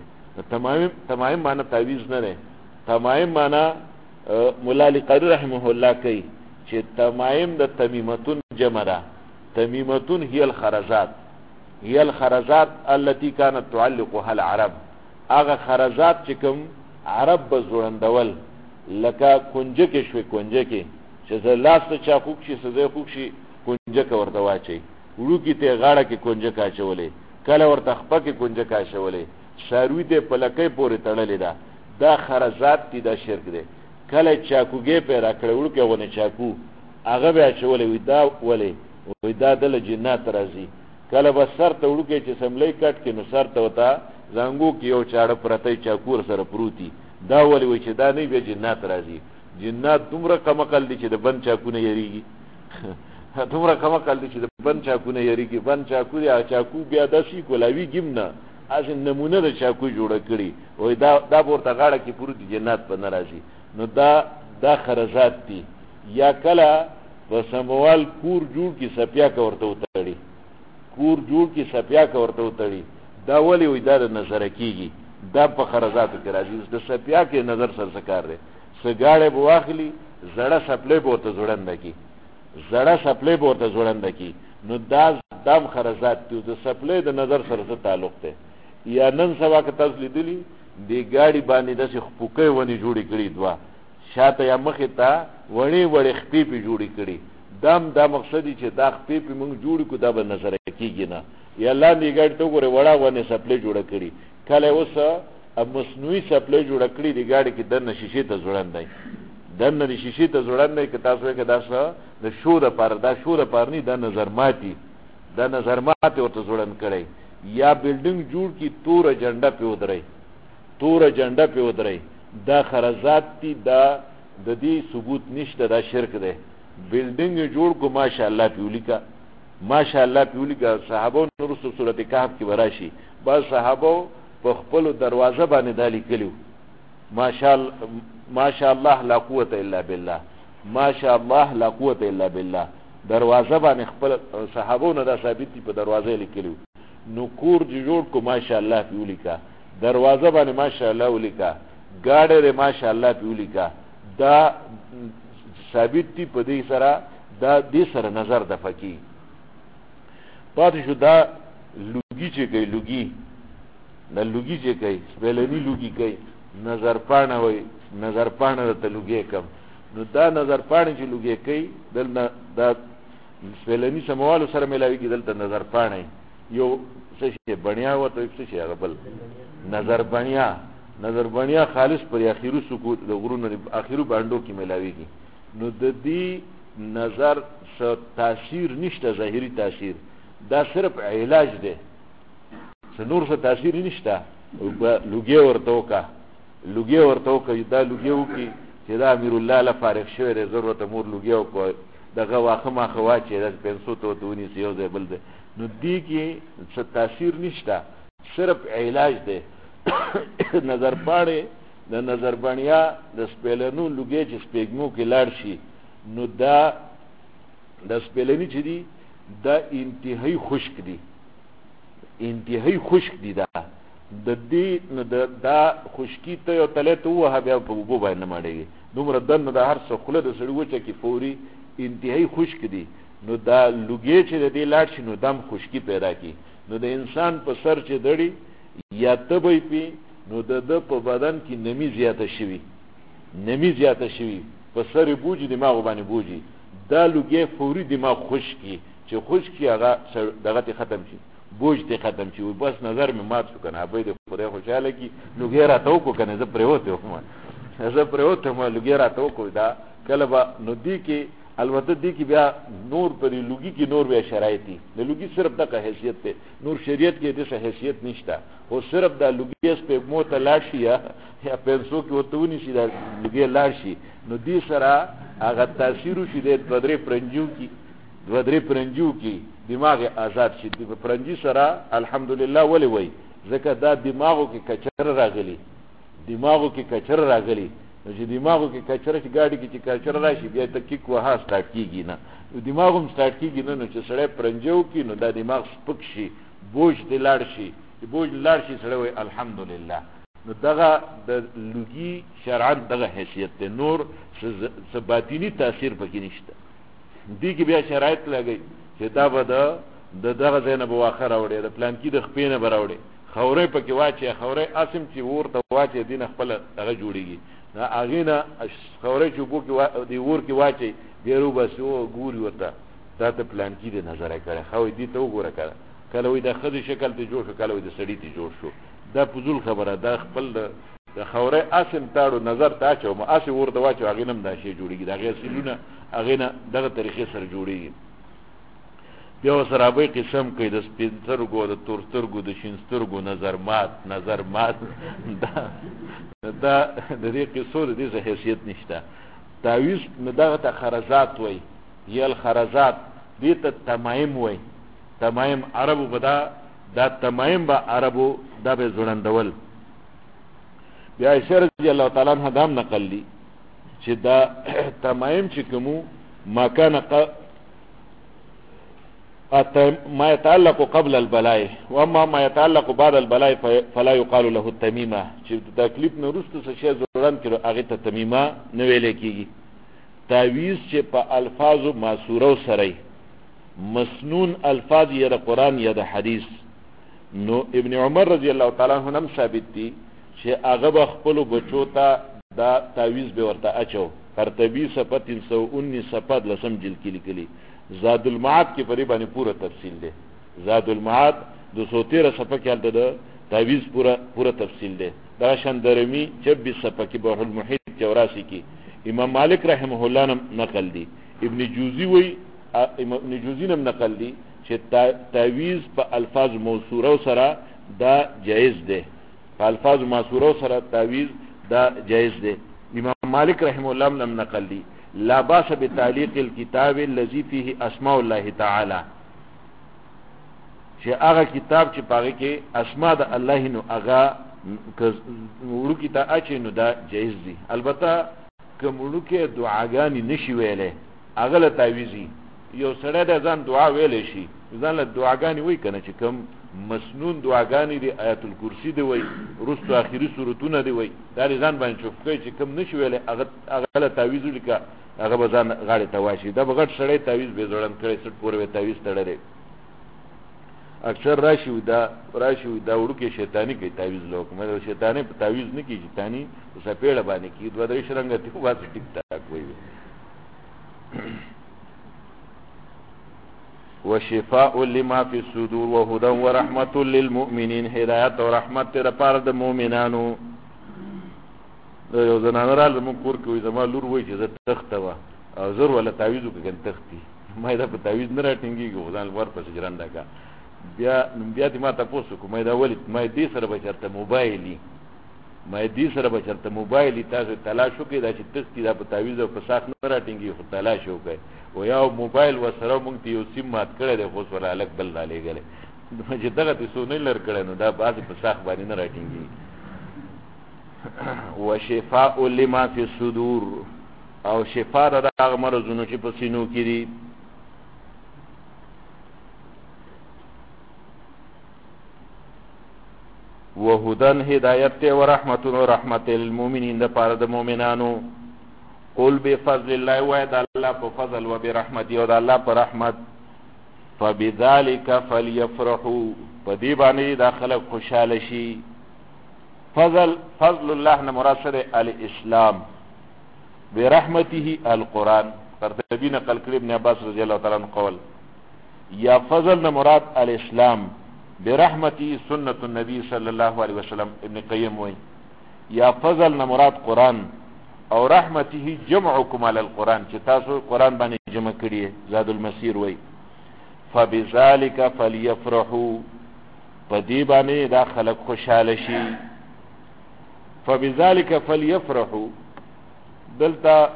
تمائم معنی تعویز نه دی. تمائم معنی مولا علی قاری رحمه الله کوي چې تمائم د تمیمتون جمع ده. تمیمتون هي الخرزات، هي الخرزات التي كانت تعلقها العرب. هغه خرزات چې کوم عرب به زوړندول، لکه کنجکې شوي، کنجکې چې لاس ته چا خوږ شي، سزای خوږ شي، کنجکه ورته واچوي. وړوکي ته غاړه کې کنجکه اچولې، کله ورته خپه کې کنجکه اچولې، شاروي ته په لکۍ پورې تړلې ده. دا خرزات دي، دا شرک دی. کله چاکوګې پیدا کړی، وړوکی غونې چاکو هغه به اچولې، وي دا ولې؟ وي دا دله جنات راځي. کله به سر ته وړوکی چې سملی کټ کې، نو سر ته ورته زنګو کې یو چاړه پرتی چاکور سره پروتي، دا ولې؟ وي چې دا نه بیا جنات راځي. جنات دومره کمقل دي چې د بند چاکونه یریږي، دومره کمقل دي چې د بند چاکونه یریږي. بند چاکو دی، چاکو بیا داسې کولاوي ګیم نه، اسې نمونه د چاکو جوړه کړي، وایي دا ورته غاړه کې پروت دي، جنات به نه راځي. نو دا خرزات دي. یا کله په سموال کور جوړ کې سپیا که ورته وتړي، کور جوړ کې سپیا که ورته وتړي، دا ولې؟ وایي دا د نظره کېږي، دا په خرزاتو کې راځي. د سپیا کې نظر سره څه کار دی؟ سګاړی به واخلي، زړه سپلی به ورته زوړنده کي، زړه سپلی به ورته زوړنده کي. نو دا دام خرزات دي. د سپلی د نظر سره څه تعلق دی؟ یا نن سبا که تاسو لیدلي دې ګاډي باندې داسې خپوکۍ ونې جوړې کړي، دوه شاته یا مخې ته وړې وړې خپې پې جوړې کړي. دا مقصد دی چې دا خپې پې موږ جوړې کړو، دا به نظره کېږي نه. یا لاندې ګاډي ته وګورئ وړه ونې سپلی جوړه کړي، کله اوس مصنوعي سپلی جوړه کړي دې ګاډي کې دننه شیشې ته ځوړند دی، دننه د شیشې ته ځوړند دی. که تاسو وایئ که دا څه د شو دپاره، دا شو دپاره نه، دا نظر ماتي، دا نظر ماتې ورته ځوړند کړی. یا بلډنګ جوړ کړي، توره جنډه پې ودرئ، توره جنډه پې ودرئ، دا خرزات دي. دا د دې ثبوت نشته، دا شرک دی. بلډنګ جوړ کو، ماشاءالله پې ولیکه، ماشاءالله پې ولیکه. صحابو وروسته سورت کهف کې به راشي، بعض صحابو په خپلو دروازه باندې دا لیکلي، ماشاءالله لا قوة الا بالله، ماشاءالله لا قوة الا بالله. دروازه باندې خپل صحابو نه دا ثابت دي، په دروازه لیکلي. نو کور جوړ کو، ماشاءالله پې ولیکه، دروازه باندې ماشاءالله ولیکه، گاڑی ماشاءالله پیولی کا، دا ثابت تی پا دی سرا، دا دی سر نظر دفع کی. پاتې شو دا لوگی چه کئی، لوگی دا لوگی چه کئی، سپیلنی لوگی کئی، نظر پانا وی، نظر پانا دا تا لوگی کم. نو دا نظر پانا چه لوگی کئی، دل دا سپیلنی سموالو سر ملاوی کی دل تا نظر پانا یو سشی بنیا ہوا تو ایک سشی اغبل نظر بنیا، نظر بنیا خالص پر اخیرو سکوت د غرونو اخیرو باندو کې ملاویږي. نو د دې نظر تاثیر نشته، ظاهری تاثیر، دا صرف علاج دی، نور څه تاثیر نشته. لوګي ورته وکړه، لوګي ورته وکړه، دا لوګي وکړي چې دا امیر الله له فارغ شوی دی، ضرورت مور لوګي وکړه، دغه واخه ماخه واچي د پنسو ته ونیسي یو ځای بل دی، نو دې کې څه تاثیر نشته، صرف علاج دی. نظر پاڼې د نظر بڼیا د سپېلنو لوګي چې سپېږمو کې لاړ شي، نو دا د سپېلني چې دي دا انتهایی خشک دي، انتهایی خشک دي. دا د دې نو دا خشکی ته یو تله ته ووهه بیا په اوبو باندې نه مړېږي، دومره دننه د هر څه خوله د سړي وچه کې فوري انتهایی خشک دي. نو دا لوګي چې د دې لاړ شي نو دم خشکی پیدا کی، نو د انسان په سر چې دړي یا تبې پی نو د په بدن کې نمی زیاته شوي، نمی زیاته شوي په سر بوجي دماغ باندې بوجي، دا لوګي فوري دماغ خشکی چې خشکی هغه دغه ته ختم شي، بوج ته ختم شي. بس نظر مې مات شو کنه، ابې د خدای خوشاله کی لوګي راته وکړه کنه، زه پرېوته وم، زه پرېوته ما لوګي راته وکړه. دا کله به نو دی کې البته دی کې بیا نور پر لوګي کې نور بیا شرایط دي، د لوګي صرف دغه حیثیت ته، نور شریعت کې دغه حیثیت نشته، خو صرف د لوګي اس په موت لاړ شي یا پنسو کې وته ونی شي، د لوګي لاړ شي، نو دې سره هغه تاثیر شي د بدرې پرنجو کې، بدرې پرنجو کې دماغ آزاد شي. د پرنجي سره الحمدلله ولی وای ځکه دا دماغو کې کچر راغلی، دماغو کې کچر راغلی، نو چې دماغو کې کچره چې گاډي کې چې کچر راشي بیا ته کیک وها سٹارټ کیږي نه، دماغم سٹارټ کیږي نه، نو چې سړی پرنجو کې نو دا دماغ سپک شي، بوج دې لاړ شي، بوج لاړ شي سړی وای الحمدلله. نو دغه د لوګي شرعاً دغه حیثیت ته، نور څه باطینی تاثیر پکې نشته. دې کې بیا شرایط لګي چې دا به د دغه ځای نه به واخه راوړي، د پلان کې د خپې نه به راوړي، خورې پکې واچي، خورې اسم چې ورته واچي دین خپل هغه جوړیږي، دا هغې نه خورې چې اوبو کې د ور کې واچي ډېرو بس او ګوري ورته دا ته پلان کې د نظره کړی، خو دې ته وګوره کړه، کله وایي د ښځې شکل ته جوړ شو، کله وایي د سړي ته جوړ شو، دا فضول خبره، دا خپل د خورې اسم تاړو نظر ته اچو ما اسې ورته واچو، هغې نه هم دا شی جوړېږي، د هغې اصلونه هغې نه دغه طریقې سره جوړېږي. بیا ورسره ابۍ قسم کوي د سپین سترګو، د تور سترګو، د شین سترګو نظر مات، نظر مات. دا د دې قصو د دې حیثیت نشته. تعویض نو دغه ته خرزات وای، یا الخرزات، دې ته تمایم وای، تمایم عربو به دا تمایم به عربو دا به زړندول. بیا عائشہ رضی الله تعالی عنها دا نقل لی چې دا تمایم چې کومو ما کان ما يتعلق قبل البلاء واما ما يتعلق بعد البلاء فلا يقال له التميمه، چې تکلیف نه وروسته څه شی ضرورت کړو هغه ته تمیمه نه ویل کیږي. تعویذ چې په الفاظو معصوره سره مسنون الفاظ یا د قران یا د حدیث، نو ابن عمر رضی الله تعالی عنہ هم ثابت دي چې هغه خپل بچو ته دا تعویذ به ورته اچو. قرطبی صفحه 319 صفحه لسم جلد کې لیکلي. زاد المعاد کې پرې باندې پورا تفصیل ده، زاد المعاد 213 صفحه کې حالت ده تعویذ پورا تفصیل ده. دا شندرمی 26 صفحه کې بحر المحیط 84 کې امام مالک رحمه الله نقل دي. ابن جوزی وی ابن جوزی نم نقل دي چې تعویذ په الفاظ موصوره سره دا جائز ده، په الفاظ موصوره سره تعویذ دا جائز ده. امام مالک رحمه الله نم نقل دي لا باس بتعلیق الكتاب الذي فيه اسماء الله تعالی، چې هغه کتاب چې پاره کې اسماء د الله نو هغه وړو کې ته اچي نو دا جایز دي. البته کوم وړو کې دعاګانې نشي ویلې هغه له تعویذي یو سره د ځان دعا ویلې شي، ځان له دعاګانې وای کنه چې کوم مسنون دعاګانې دی، آیت الکرسی دی وای، رستو اخیری سورتونه دی وای، دا ځان باندې چوف کوي چې کوم نشي ویلې هغه له تعویذ لیکه هغه به ځان غاړې ته واشي. دا بغټ سړی تعویذ به ځوړن کړي سټ پورې تعویذ تړلې اکثر راشي دا وړو کې شیطانی کوي تعویذ لوک مې شیطانی په تعویذ نه کیږي، شیطانی په سپېړه باندې کی دوه درې شرنګ ته واسه ټیک ټاک وي. وشفاء لما في الصدور وهدى ورحمة للمؤمنين، هدایت او رحمت تر پاره د مؤمنانو. یو زنانه را زموږ کور کې زما لور وایي چې زه تخته وه او زر ولا تعویذو کې تختی ما دا په تعویذ نه راټینګي ځان ور پس جراندا کا بیا دې ما تاسو کومه دا ولې ما دې سره بچرته موبایلي ما دې سره بچرته موبایلي تاسو تلاش وکړئ دا چې تختی دا په تعویذ او په ساخ نه راټینګي خو تلاش وکړئ او یو موبایل وسره مونږ ته یو سیم مات کړی دی خو سره الګ بل را لګلې چې دغه تاسو نه لر کړی نو دا بعض په ساخ باندې نه راټینګي وشفاء لما فی الصدور او شفاء د هغه مرزونو چې په سینو کې دي وهدن هدایت و رحمت و رحمت المؤمنین د پاره د مؤمنانو قل بفضل الله و د الله په فضل و برحمت او د الله په رحمت فبذلك فليفرحوا پدې باندې داخله خوشاله شي فضل الله نه مراد سره الاسلام برحمته القرآن قرطبی نقل کړی ابن عباس رضی الله تعالی عنہ قول یا فضل نه مراد الاسلام برحمته سنت النبی صلی الله علیه وسلم ابن قیم وای یا فضل نه مراد قرآن او رحمته جمعکم علی القرآن چې تاسو قرآن باندې جمع کړی زاد المسیر وای فبذلك فليفرحوا پدې باندې دا خلق خوشاله شي فبذلك فليفرحوا دلتا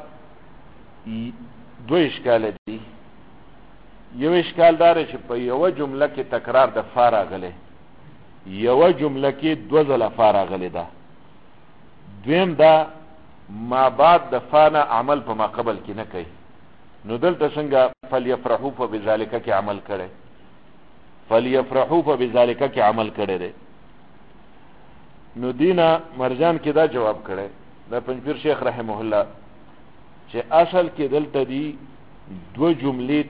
دو اشکال دي یو اشکال دار چې په یو جمله کې تکرار د فارغ غلې یو جمله کې دو ځله فارغ غلې ده دویم دا ما بعد د فانا عمل په ما قبل کې نه کوي نو دلته څنګه فليفرحوا فبذلك کې عمل کړي فليفرحوا فبذلك کې عمل کړي دي نو دینا مرجان کې دا جواب کړي دا پنځپیر شیخ رحمه الله چې اصل کې دلته دی دو جملې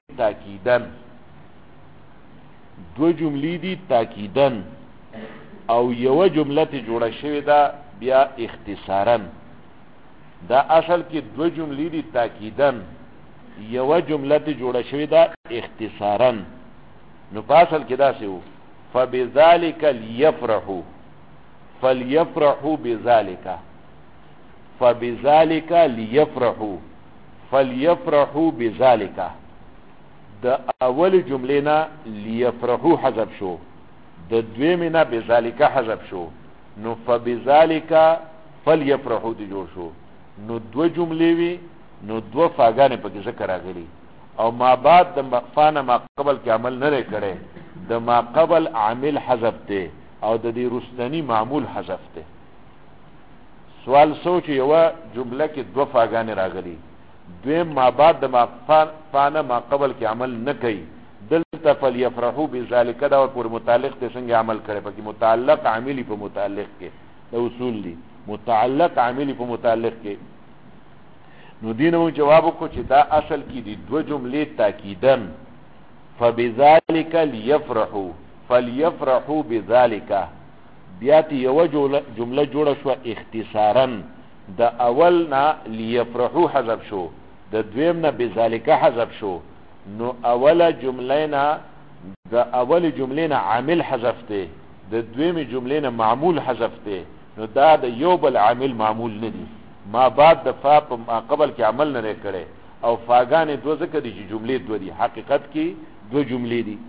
تاکیدن او یو جمله ته جوړه شوې ده بیا اختصارا دا اصل کې دو جملې دي تاکیدن یو جمله ته جوړه شوې ده اختصارا نو په اصل کې دا څه وو فبذلك ليفرحوا فليفرحوا بذلك فبذلك ليفرحوا فليفرحوا بذلك د اول جملینا ليفرحوا حذف شو د دویمنا بذلك حذف شو نو فبذلك فليفرحوا دی جوړ شو نو دو جملې وی نو دو فاګانې پکې ذکر راغلي او ما بعد د فانا ما قبل کې عمل نه کړي د ما قبل عامل حذف ته او د دې رستنی معمول حذف ته سوال سوچ یو جمله کې دو فاګانې راغلي دویم ما بعد د ما فانا ما قبل کې عمل نه کوي دلته فليفرحوا بذلك دا پر متعلق ته څنګه عمل کړي پکې متعلق عاملی په متعلق کې د اصول دي متعلق عاملی په متعلق کې نو دینو جواب کو چې دا اصل کې دي دو جملې تاکیدن فبذلك ليفرحوا فليفرحوا بذلك بیاتی یو جمله جوړه شو اختصارا د اول نه ليفرحوا حذف شو د دویم نه بذلك حذف شو نو اوله جمله نه د اول جمله نه عامل حذف ته د دویم جمله نه معمول حذف ته نو دا د یو بل عامل معمول نه دي ما بعد د فا په ما قبل کې عمل نه کړي او فاګانې دو ځکه دي چې جملې دو دي حقیقت کې دو جملې دي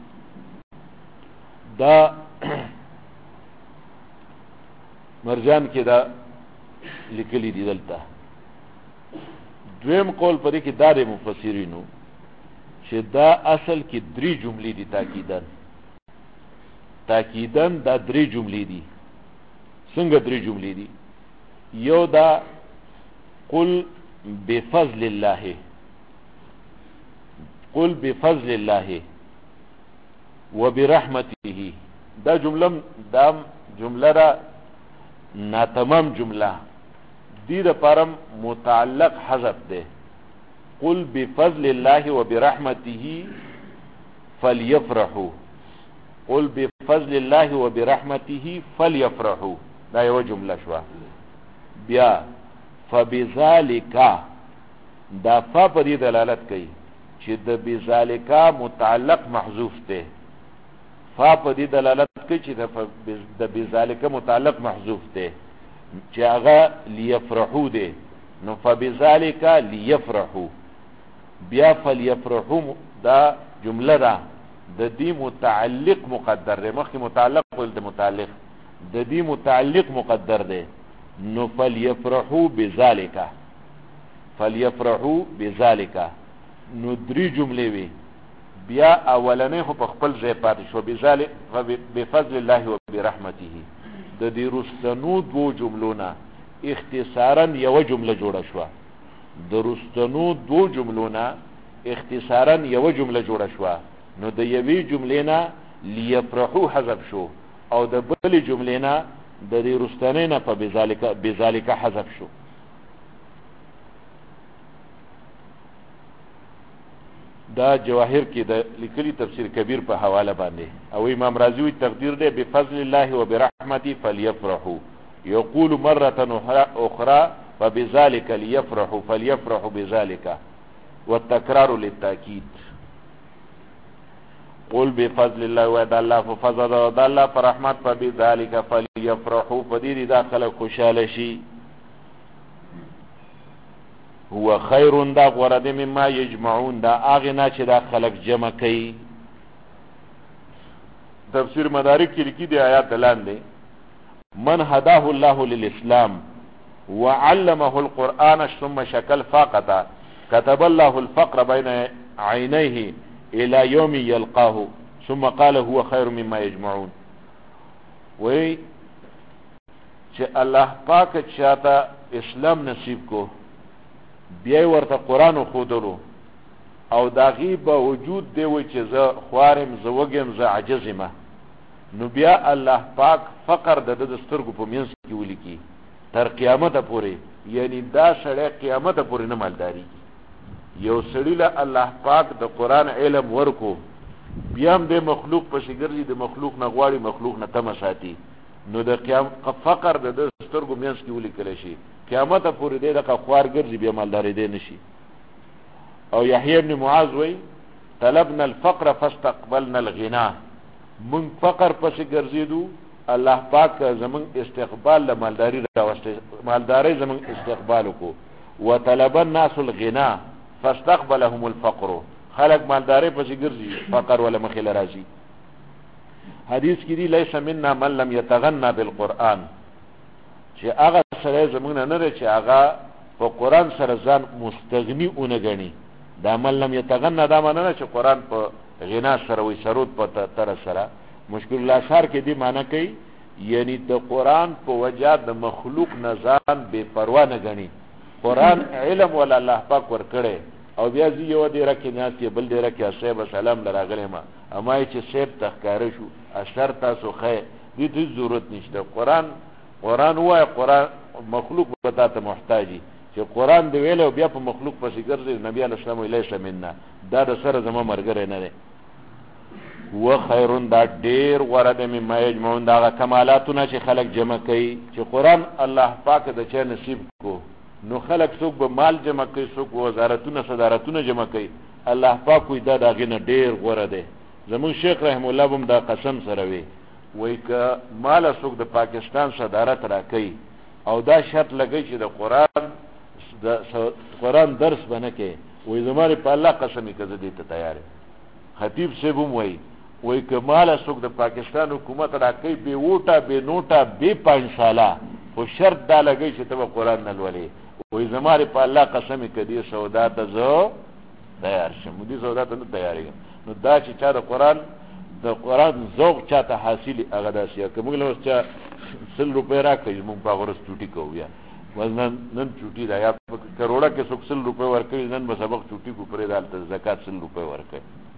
دا مرجان کې دا لیکلي دي دلته دویم قول پرې کې دار مفسرینو چې دا اصل کې درې جملې دي تاکیدن دا درې جملې دي څنګه درې جملې دي یو دا قل بفضل الله وبرحمته دا جمله را ناتمام جمله دی دا پارم متعلق حذف ده قل بفضل الله وبرحمته فليفرحوا قل بفضل الله وبرحمته فليفرحوا دا یو جمله شو بیا فبذالک دا فا پر دې دلالت کوي چې د بذالک متعلق محذوف ده فا پر دې دلالت کوي چې د بذالک متعلق محذوف ده چې هغه ليفرحوا ده نو فبذالک ليفرحوا بیا فلیفرحو دا جمله ده د دې متعلق مقدر دی، مخکې متعلق ول د متعلق، د دې متعلق مقدر دی. نو فلیفرحو بذالک، فلیفرحو بذالک، نو درې جملې وي، بیا اولنې خو په خپل ځای پاتې شو، بذالک بفضل الله وبرحمته. د دې رستنو دو جملونه اختصارا یو جمله جوړه شوه، د رستنو دو جملونه اختصارا یو جمله جوړه شوه. نو د یوې جملې نه لیفرحو حذف شو او د بلې جملې نه د دې رستنې نه په بذالک حذف شو. دا جواهر کې د لیکلي تفسیر کبیر په حواله باندې، او امام رازی وی تقدیر دی بفضل الله وبرحمته فليفرحوا، يقول مرة أخرى فبذلك ليفرحوا فليفرحوا بذلك، والتكرار للتأكيد. قل بفضل الله وعد الله ففضل وعد الله فرحمت فبذلك فليفرحوا، فدیر داخل خوشحال شي. هو خیر دا غورد مما یجمعون، دا آغنا چې دا خلق جمع کوي. تفسیر مدارک کی لکی دی آیات دلان دی من هداه الله للاسلام وعلمه القرآن ثم شكل فاقتا كتب الله الفقر بين عينيه الى يوم يلقاه ثم قال هو خير مما يجمعون. وی چې الله پاک چاته اسلام نصیب کو، بیا ورته قرآن خودلو، او داغي با وجود دی وی چې زه خوارم، زه وګم، زه عجزم، نو بیا الله پاک فقر د سترګو په منځ کې ولیکي تر قیامت پورې. یعنی دا سړی قیامت پورې نه مالداري. یو سړی له الله پاک د قرآن علم ورکو، بیا هم د مخلوق په شګرځي، د مخلوق نه غواړي، مخلوق نه تم ساتي، نو د فقر د سترګو منځ کې ولیکل شي، قیامت پورې دې د خوار ګرځي، بیا مالداري دې نشي. او یحیی ابن معاذ وی طلبنا الفقر فاستقبلنا الغنا، من فقر پس ګرځیدو، الله پاک زمون استقبال له مالداری راوسته، مالداری زمون استقبال کو. وطلب الناس الغنا فاستقبلهم الفقر، خلق مالداری پس ګرځي، فقر ولا مخیل راځي. حدیث کې دی لیس منا من لم يتغنى بالقرآن، چې هغه سره زمون نه لري چې هغه په قرآن سره ځان مستغنی اون غني. دا من لم يتغنى دا معنی نه چې قرآن په غنا سره وي، سرود په تر سره. مشکل الاشعار کې دی معنی کوي یعنی د قرآن په وجه د مخلوق نزان بے پروا نه غني. قرآن علم ول الله پاک ور کړي، او بیا زی یو دی رکه ناس بل دی رکه صاحب سلام لراغله ما اما چې صاحب تخکار شو اشر تاسو خې دې ته ضرورت نشته. قرآن وای، قرآن مخلوق پتا ته محتاجي، چې قرآن دی ویل او بیا په مخلوق پسې ګرځي. نبی علیہ السلام لیس منا، دا د سره زما مرګره نه دی. و خیرون دا ډیر ورد مما یجمعون، دا کمالاتونه چې خلق جمع کوي. چې قرآن الله پاک د چا نصیب کو، نو خلق څوک به مال جمع کوي، څوک وزارتونه صدارتونه جمع کوي. الله پاک وی دا داغه نه ډیر ورده. زمون شیخ رحم الله بم دا قسم سره وی که مال څوک د پاکستان صدارت را کوي او دا شرط لګی چې د قرآن درس بنه کې، وی زماره په الله قسمی که زه دې ته تیار یم. خطیب صاحب وی که مال څوک د پاکستان حکومت را کوي بے ووټه، بے نوټه، بے 5 ساله، خو شرط دا لګی چې ته به قرآن نه لولې. وی زماره په الله قسمی که دې سودا ته زه تیار شم، دې سودا ته نه تیارېږم. نو دا چې چا د قرآن ذوق چاته حاصل هغه داسې که موږ له اوس چا 100 روپۍ راکړي، موږ په هغه ورځ چوټي کوو. بیا نن چوټي ده، یا کروڑه کې څوک 100 روپۍ ورکوي، نن به سبق چوټي کو پرې دالته زکات 100 روپۍ ورکوي.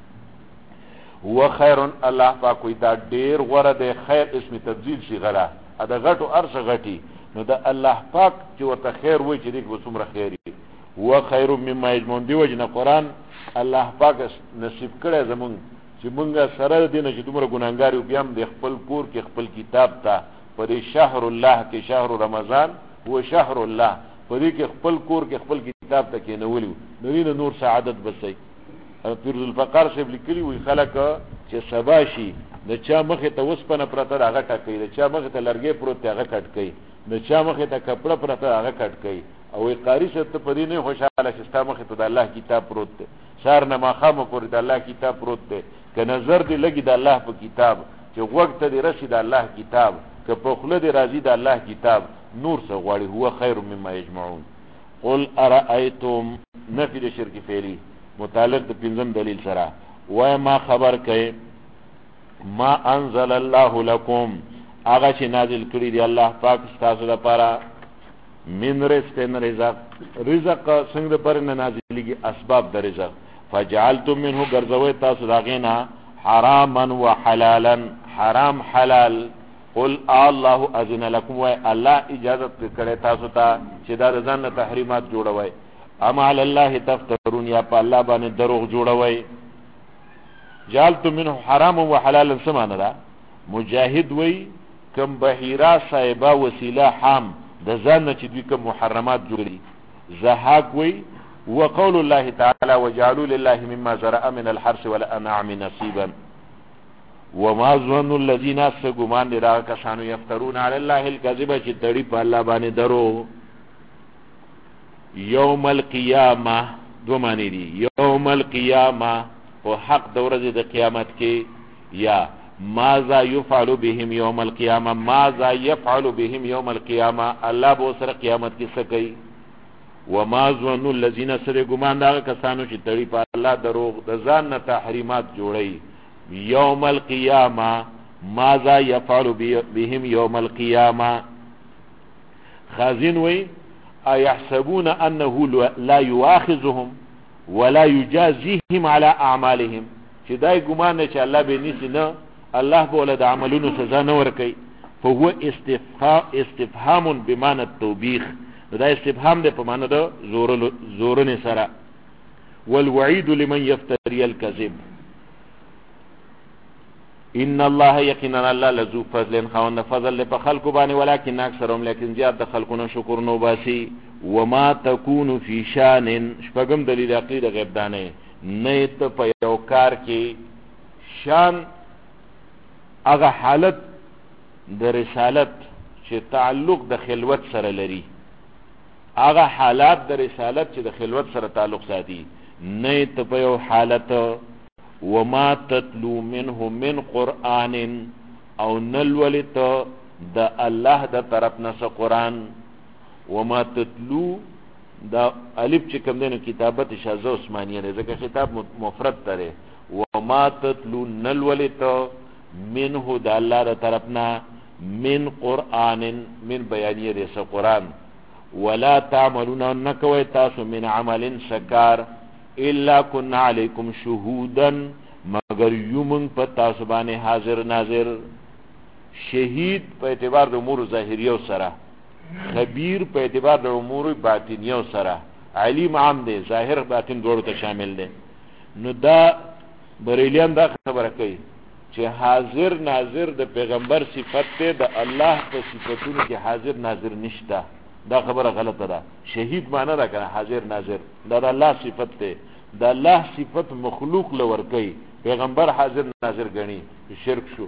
هو خیرون، الله پاک وی دا ډیر غوره دی. خیر اسم تبذیل شي غلا دا غټو ارس غټي، نو دا الله پاک چې ورته خیر وای چې دې کو څومره خیری. هو خیر مما یجمعون، دی وجنه قرآن الله پاک نصیب کړی زمون چې مونږه سره دینه چې دومره ګناګار یو، بیا هم د خپل کور کې خپل کتاب ته په دې شهر الله کې، شهر رمضان هو شهر الله، په دې کې خپل کور کې خپل کتاب ته کې نه ولیو، نو نور سعادت بسې. پیر ذوالفقار صاحب لیکلی وی خلک چې سبا شي د چا مخې ته وسپنه پرته هغه ټکوي، د چا مخې ته لرګی پروت هغه کټ کوي، نو چا مخې ته کپړه پرته هغه کټ کوي او قاری صاحب ته په دې نه خوشحاله چې ستا مخې ته د الله کتاب پروت دی سهار نه ماښامه پورې د الله کتاب پروت دی که نظر دې لګي د الله په کتاب چې غوږ ته دې رسي د الله کتاب که په خوله دې راځي د الله کتاب نور څه غواړي هو خیر مما یجمعون قل ارأیتم نفی د شرک فعلی متعلق د پنځم دلیل سره وای ما خبر کئ ما انزل الله لكم هغه چې نازل کړی دی الله پاک تاسو لپاره من رزق رزق څنګه پر نه نازلېږي اسباب د رزق فجعلتم منه غرزوي تاسو داغینا حراما وحلالا حرام حلال قل الله اذن لكم و الله اجازه کړی تاسو ته چې دا ځان تحریمات جوړوي اما علی الله تفترون یا په الله باندې دروغ جوړوي جعلتم منه حراما وحلالا سمانه دا مجاهد وی کم بحیرا صاحبہ وسیله حام د ځان چې دوی کوم محرمات جوړي زهاق وی وقول الله تعالى وجعلوا لله مما زرع من الحرث والانعام نصيبا وما ظن الذين سغمان لرا کسانو یفترون علی الله الكذب چې تړي په الله باندې درو یوم القیامه دو معنی دي یوم القیامه او حق د ورځې د قیامت کې یا ماذا يفعل بهم يوم القيامه ماذا يفعل بهم يوم القيامه الله به سره قیامت کې څه کوي وما ظن الذين سره ګمان دا کسانو چې تړي په الله دروغ د ځان نه تحریمات جوړي يوم القيامه ماذا يفعل بهم يوم القيامه خازن وي ايحسبون انه لا يؤاخذهم ولا يجازيهم على اعمالهم چې دای ګمان نه چې الله به نيسي نه الله بوله د عملونو سزا نه ورکي فهو استفهام بمعنى التوبيخ دا استفهام ده په معنی د زورن سره والوعيد لمن يفتري الكذب ان الله يقينا الله لذو فضل خوند فضل په خلق باندې ولكن اکثرهم لیکن زیات د خلقونو شکر نو باسي وما تكون في شان شپږم دلیل عقیده غیب دانه نه ته په یو کار کې شان هغه حالت د رسالت چې تعلق د خلوت سره لري هغه حالات د رسالت چې د خلوت سره تعلق ساتي نه ته په یو حالت وما تتلو منه من قرآن او نلولت د الله د طرف نه قرآن وما تتلو دا الف چې کوم دنو کتابت شاذ عثمانیه ده ځکه خطاب مفرد تره وما تتلو نلولت منه د الله د طرفنا من قرآن من بیانیه ده قرآن ولا تعملون نکوي تاسو من عمل سکار الا كنا عليكم شهودا مگر یومن په تاسو باندې حاضر ناظر شهید په اعتبار د امور ظاهریه سره خبیر په اعتبار د امور باطنیه سره علیم عام دی ظاهر باطن دوړو ته شامل دی نو دا بریلیان دا خبره کوي چې حاضر ناظر د پیغمبر صفت ته د الله په صفاتونو کې حاضر ناظر نشته دا خبره غلطه ده شهید معنی دا کنه حاضر ناظر دا د الله صفت ته د الله صفت مخلوق لور کوي پیغمبر حاضر ناظر غني شرک شو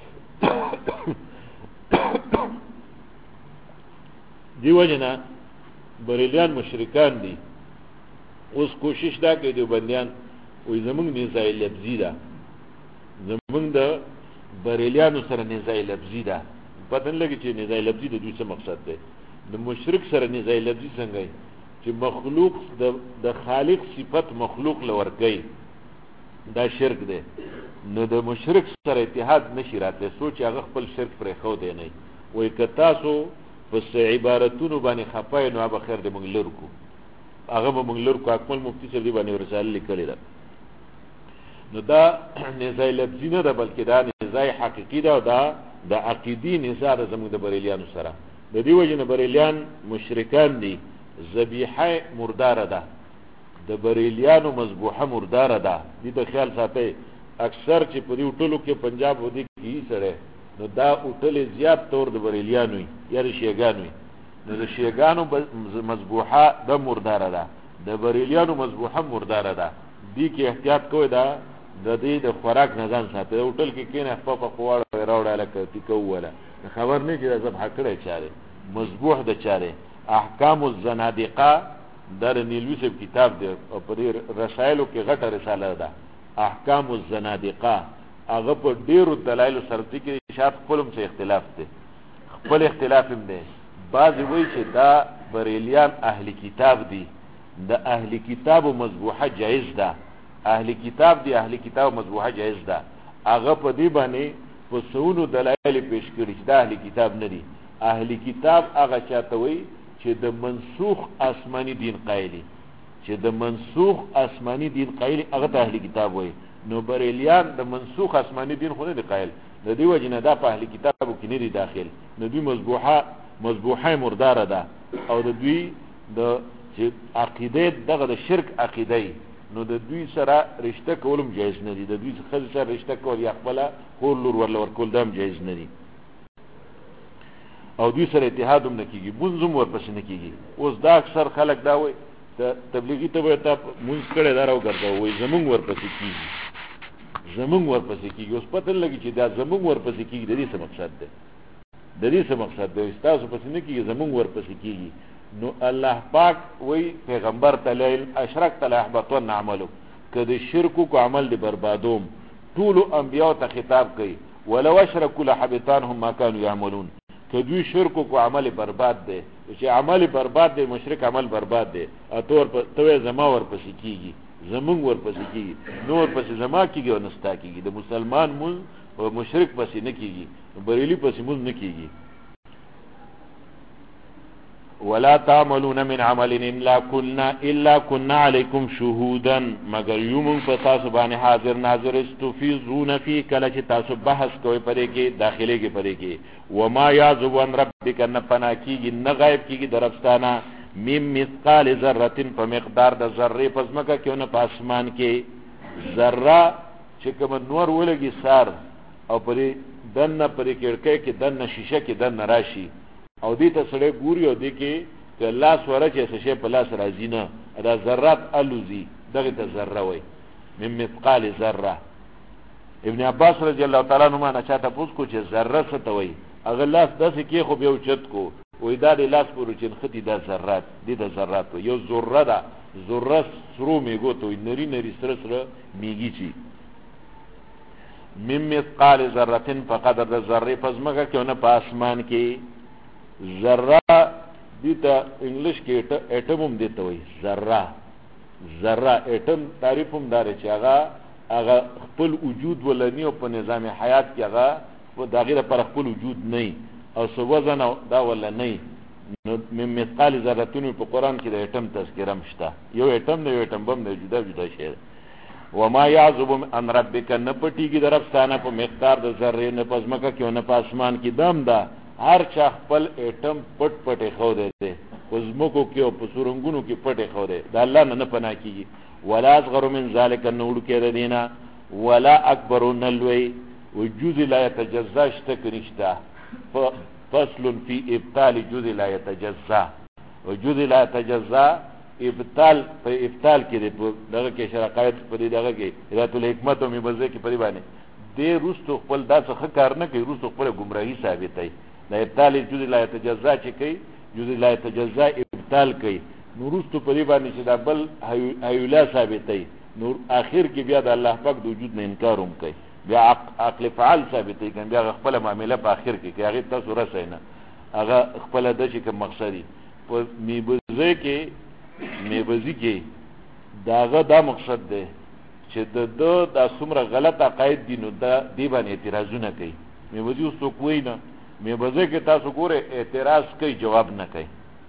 دیو جنا بریلیان مشرکان دي اوس کوشش دا کوي د بندیان وې زمونږ نزاع لفظي ده زمونږ د بریلیانو سره نزاع لفظي ده پته لګي چې نزاع لفظي د دوی څه مقصد ده د مشرک سره نزاع لفظي څنګه چې مخلوق د خالق صفت مخلوق لور کوي دا شرک ده نو د مشرک سره اتحاد نشي راته سوچ هغه خپل شرک پرې خو دی نه وای ک تاسو پس عبارتونو باندې خپای نو به خیر د مونږ لرکو هغه به مونږ لرکو اکمل مفتی صاحب دی باندې رساله لیکلی ده نو دا نزاع لفظي نه ده بلکې دا نزاع حقيقي ده او دا د عقيدي نزاع زموږ د بریلیانو سره د دې وجه نه بریلیان مشرکان دي ذبیحه مرداره ده د بریلیانو مذبوحه مرداره ده دې ته خیال ساتئ اکثر چې په دې هوټلو کې پنجاب ودی کی سره نو دا هوټل زیات تور د بریلیانو یا شیګانو نو د شیګانو مذبوحه د مرداره ده د بریلیانو مذبوحه مرداره ده دې کې احتیاط کوئ دا د دې د خوراک نظام ساتي هوټل کې کینه په خواړه راوړل کړي کوله خبر نه چې ذبح کړی چاره مذبوح د چاره احکام الزنادقه در نیلوی صاحب کتاب دی او په رسائلو کې غټه رساله ده احکام الزنادقه هغه په ډیرو دلایل سره ذکر شاف خپلم څخه اختلاف دی خپل اختلاف هم دی بعضی وایي چې دا بریلیان اهلی کتاب دي د اهلی کتاب مذبوحه جایز ده اهلی کتاب دی اهلی کتاب مذبوحه جایز ده هغه په دې باندې په سونو دلایل پیش کړي چې دا اهلی کتاب نه دي اهلی کتاب هغه چاته وایي چې د منسوخ آسمانی دین قایلی چې د منسوخ آسمانی دین قایلی هغه ته اهلی کتاب وایي نو بریلیان د منسوخ آسمانی دین خو نه دی قایل د دې وجه نه دا په اهلی کتابو کې نه دی داخل نو دوی مذبوحه مرداره ده او د دوی د چې عقیده دغه د شرک عقیده نو د دوی سره رشتہ کولم جایز نه دي د دوی سره رشتہ کول یا خپل خور لور ورکول دام جایز نه دي او دوی سره اتحاد هم نه کیږي منظم ورپسې نه کیږي اوس دا اکثر خلک دا وایي تبلیغی ته به تا مونږ کړه دا راو ګرځاو وایي زمونږ ورپسې کیږي اوس پته لګي چې دا زمونږ ورپسې کیږي د دې څه مقصد دی تاسو پسې نه کیږي زمونږ ورپسې کیږي نو الله پاک وی پیغمبر تلیل اشرکت لحبطن عملو کدی شرکو کو عمل دی بربادوم طول انبیاء ته خطاب کوي ولو اشرکوا لحبطانهم ما كانوا يعملون کدی شرکو کو عمل برباد دی چې عمل برباد دی مشرک عمل برباد دی اتور ته زما ورپسې کیږي زمونږ ورپسې کیږي نور پسې زما کیږي او نستا کیږي د مسلمان مون او مشرک پسې نه کیږي بریلی پسې مون نه کیږي ولا تعملون من عمل الا كنا عليكم شهودا مگر یوم فتاسو باندې حاضر ناظر استفیضون فی کله چې تاسو بحث کوئ پرې کې داخلي کې پرې کې وما یعذب عن ربک نفنا کیږي نه غایب کیږي درفستانه مم مثقال ذره په مقدار د ذره پس مکه کې نه پاسمان کې ذره چې کوم نور ولګي سار او پرې دنه پرې کې دنه شیشه کې دنه راشي او دې ته سړی ګوري او دې کې که لاس ورچې څه شی په لاس راځي نه دا ذرات الوزي دغه ته ذره وای من مثقال ذره ابن عباس رضی الله تعالی عنہ نه چاته پوښ کو چې ذره څه ته وای هغه لاس داسې کې خو به اوچت کو وای دا د لاس پورې چې ختی دا ذرات دې د ذرات یو ذره ده ذره سرو میګو ته نری نری سره میګی چی من مثقال ذره فقدر ذره پس مګه کې نه په اسمان کې ذره دیتا انګلیش کې اټم هم دیته وای ذره اټم تعریف هم دار چې هغه خپل وجود ولنی او په نظام حیات کې هغه و داغه پر خپل وجود نه او سو وزن دا ولا نه نو مثقال ذرهتون په قران کې د اټم تذکرہ مشته یو اټم نه یو اټم بم نه جدا شی وما يعذب عن ربك نپټیږي درفستانه په مقدار د ذره نه پزمکه کې نه پاسمان کې دم ده هر چا خپل اټم پټ خو دی خزمکو کې او په سورنګونو کې پټ خو دی دا الله نه پناه کیږي ولا اصغر من ذلك نور کې ردینا ولا اکبر نلوي وجود لا يتجزا اشتکنشتا فصل في ابطال جود لا يتجزا وجود لا يتجزا ابطال په ابطال کې دغه کې شرقایت په دغه کې ذات الحکمت او مبزه کې پری باندې دې روستو خپل داسې کار نه کوي روستو خپل گمراهي ثابتای لا ابطال جود لا يتجزا چې کوي جود لا يتجزا ابطال کوي نو روستو پری باندې چې دا بل هیولا ثابتای نور اخر کې بیا د الله پاک د وجود نه انکار هم کوي بیا عقل فعال ثابتای کوي بیا خپل معاملې په اخر کې هغه تاسو رسینه هغه خپل د چې کوم مقصدی په میبزه کې داغه دا مقصد دی چې د څومره غلط عقاید دي نو دا دی باندې اعتراضونه کوي میبزي اوس څوک وایي نه میبزه کې تاسو ګوره اعتراض کوي جواب نه کوي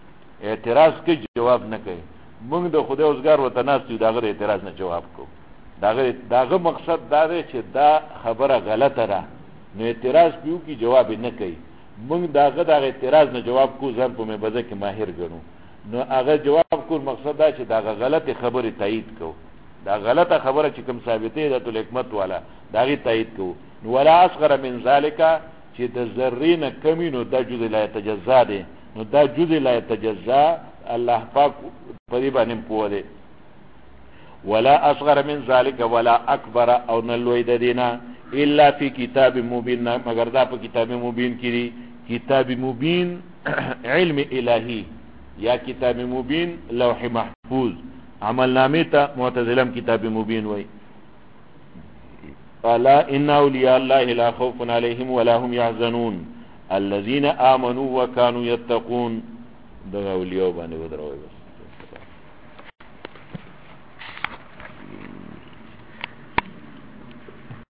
موږ د خدای اوسګار وطناستو داغه اعتراض نه جواب کو داغه مقصد دا دی چې دا خبره غلطه ده نو اعتراض پیو کی جواب نه کوي موږ داغه اعتراض نه جواب کو ځان په میبزه کې ماهر ګڼو نو هغه جواب کول مقصد دا چې دا غلطه خبره تایید کو دا غلطه خبره چې کوم ثابته ده ذات الحکمت والا داغه تایید کو نو ولا اصغر من ذالک چې د ذرین کمینو د جزء لا يتجزا ده نو دا جزء لا يتجزا الله پاک په دې باندې پوهه ولا اصغر من ذالک ولا اکبر او نلوی د دینه الا فی کتاب مبین مگر دا په کتاب مبین کې کتاب مبین علم الهی یا کتاب مبین لوح محفوظ عمل نامه ته معتزلم کتاب مبین وای الا ان اولیاء الله لا خوف عليهم ولا هم يحزنون الذين امنوا وكانوا يتقون دا اولیاء باندې ودروي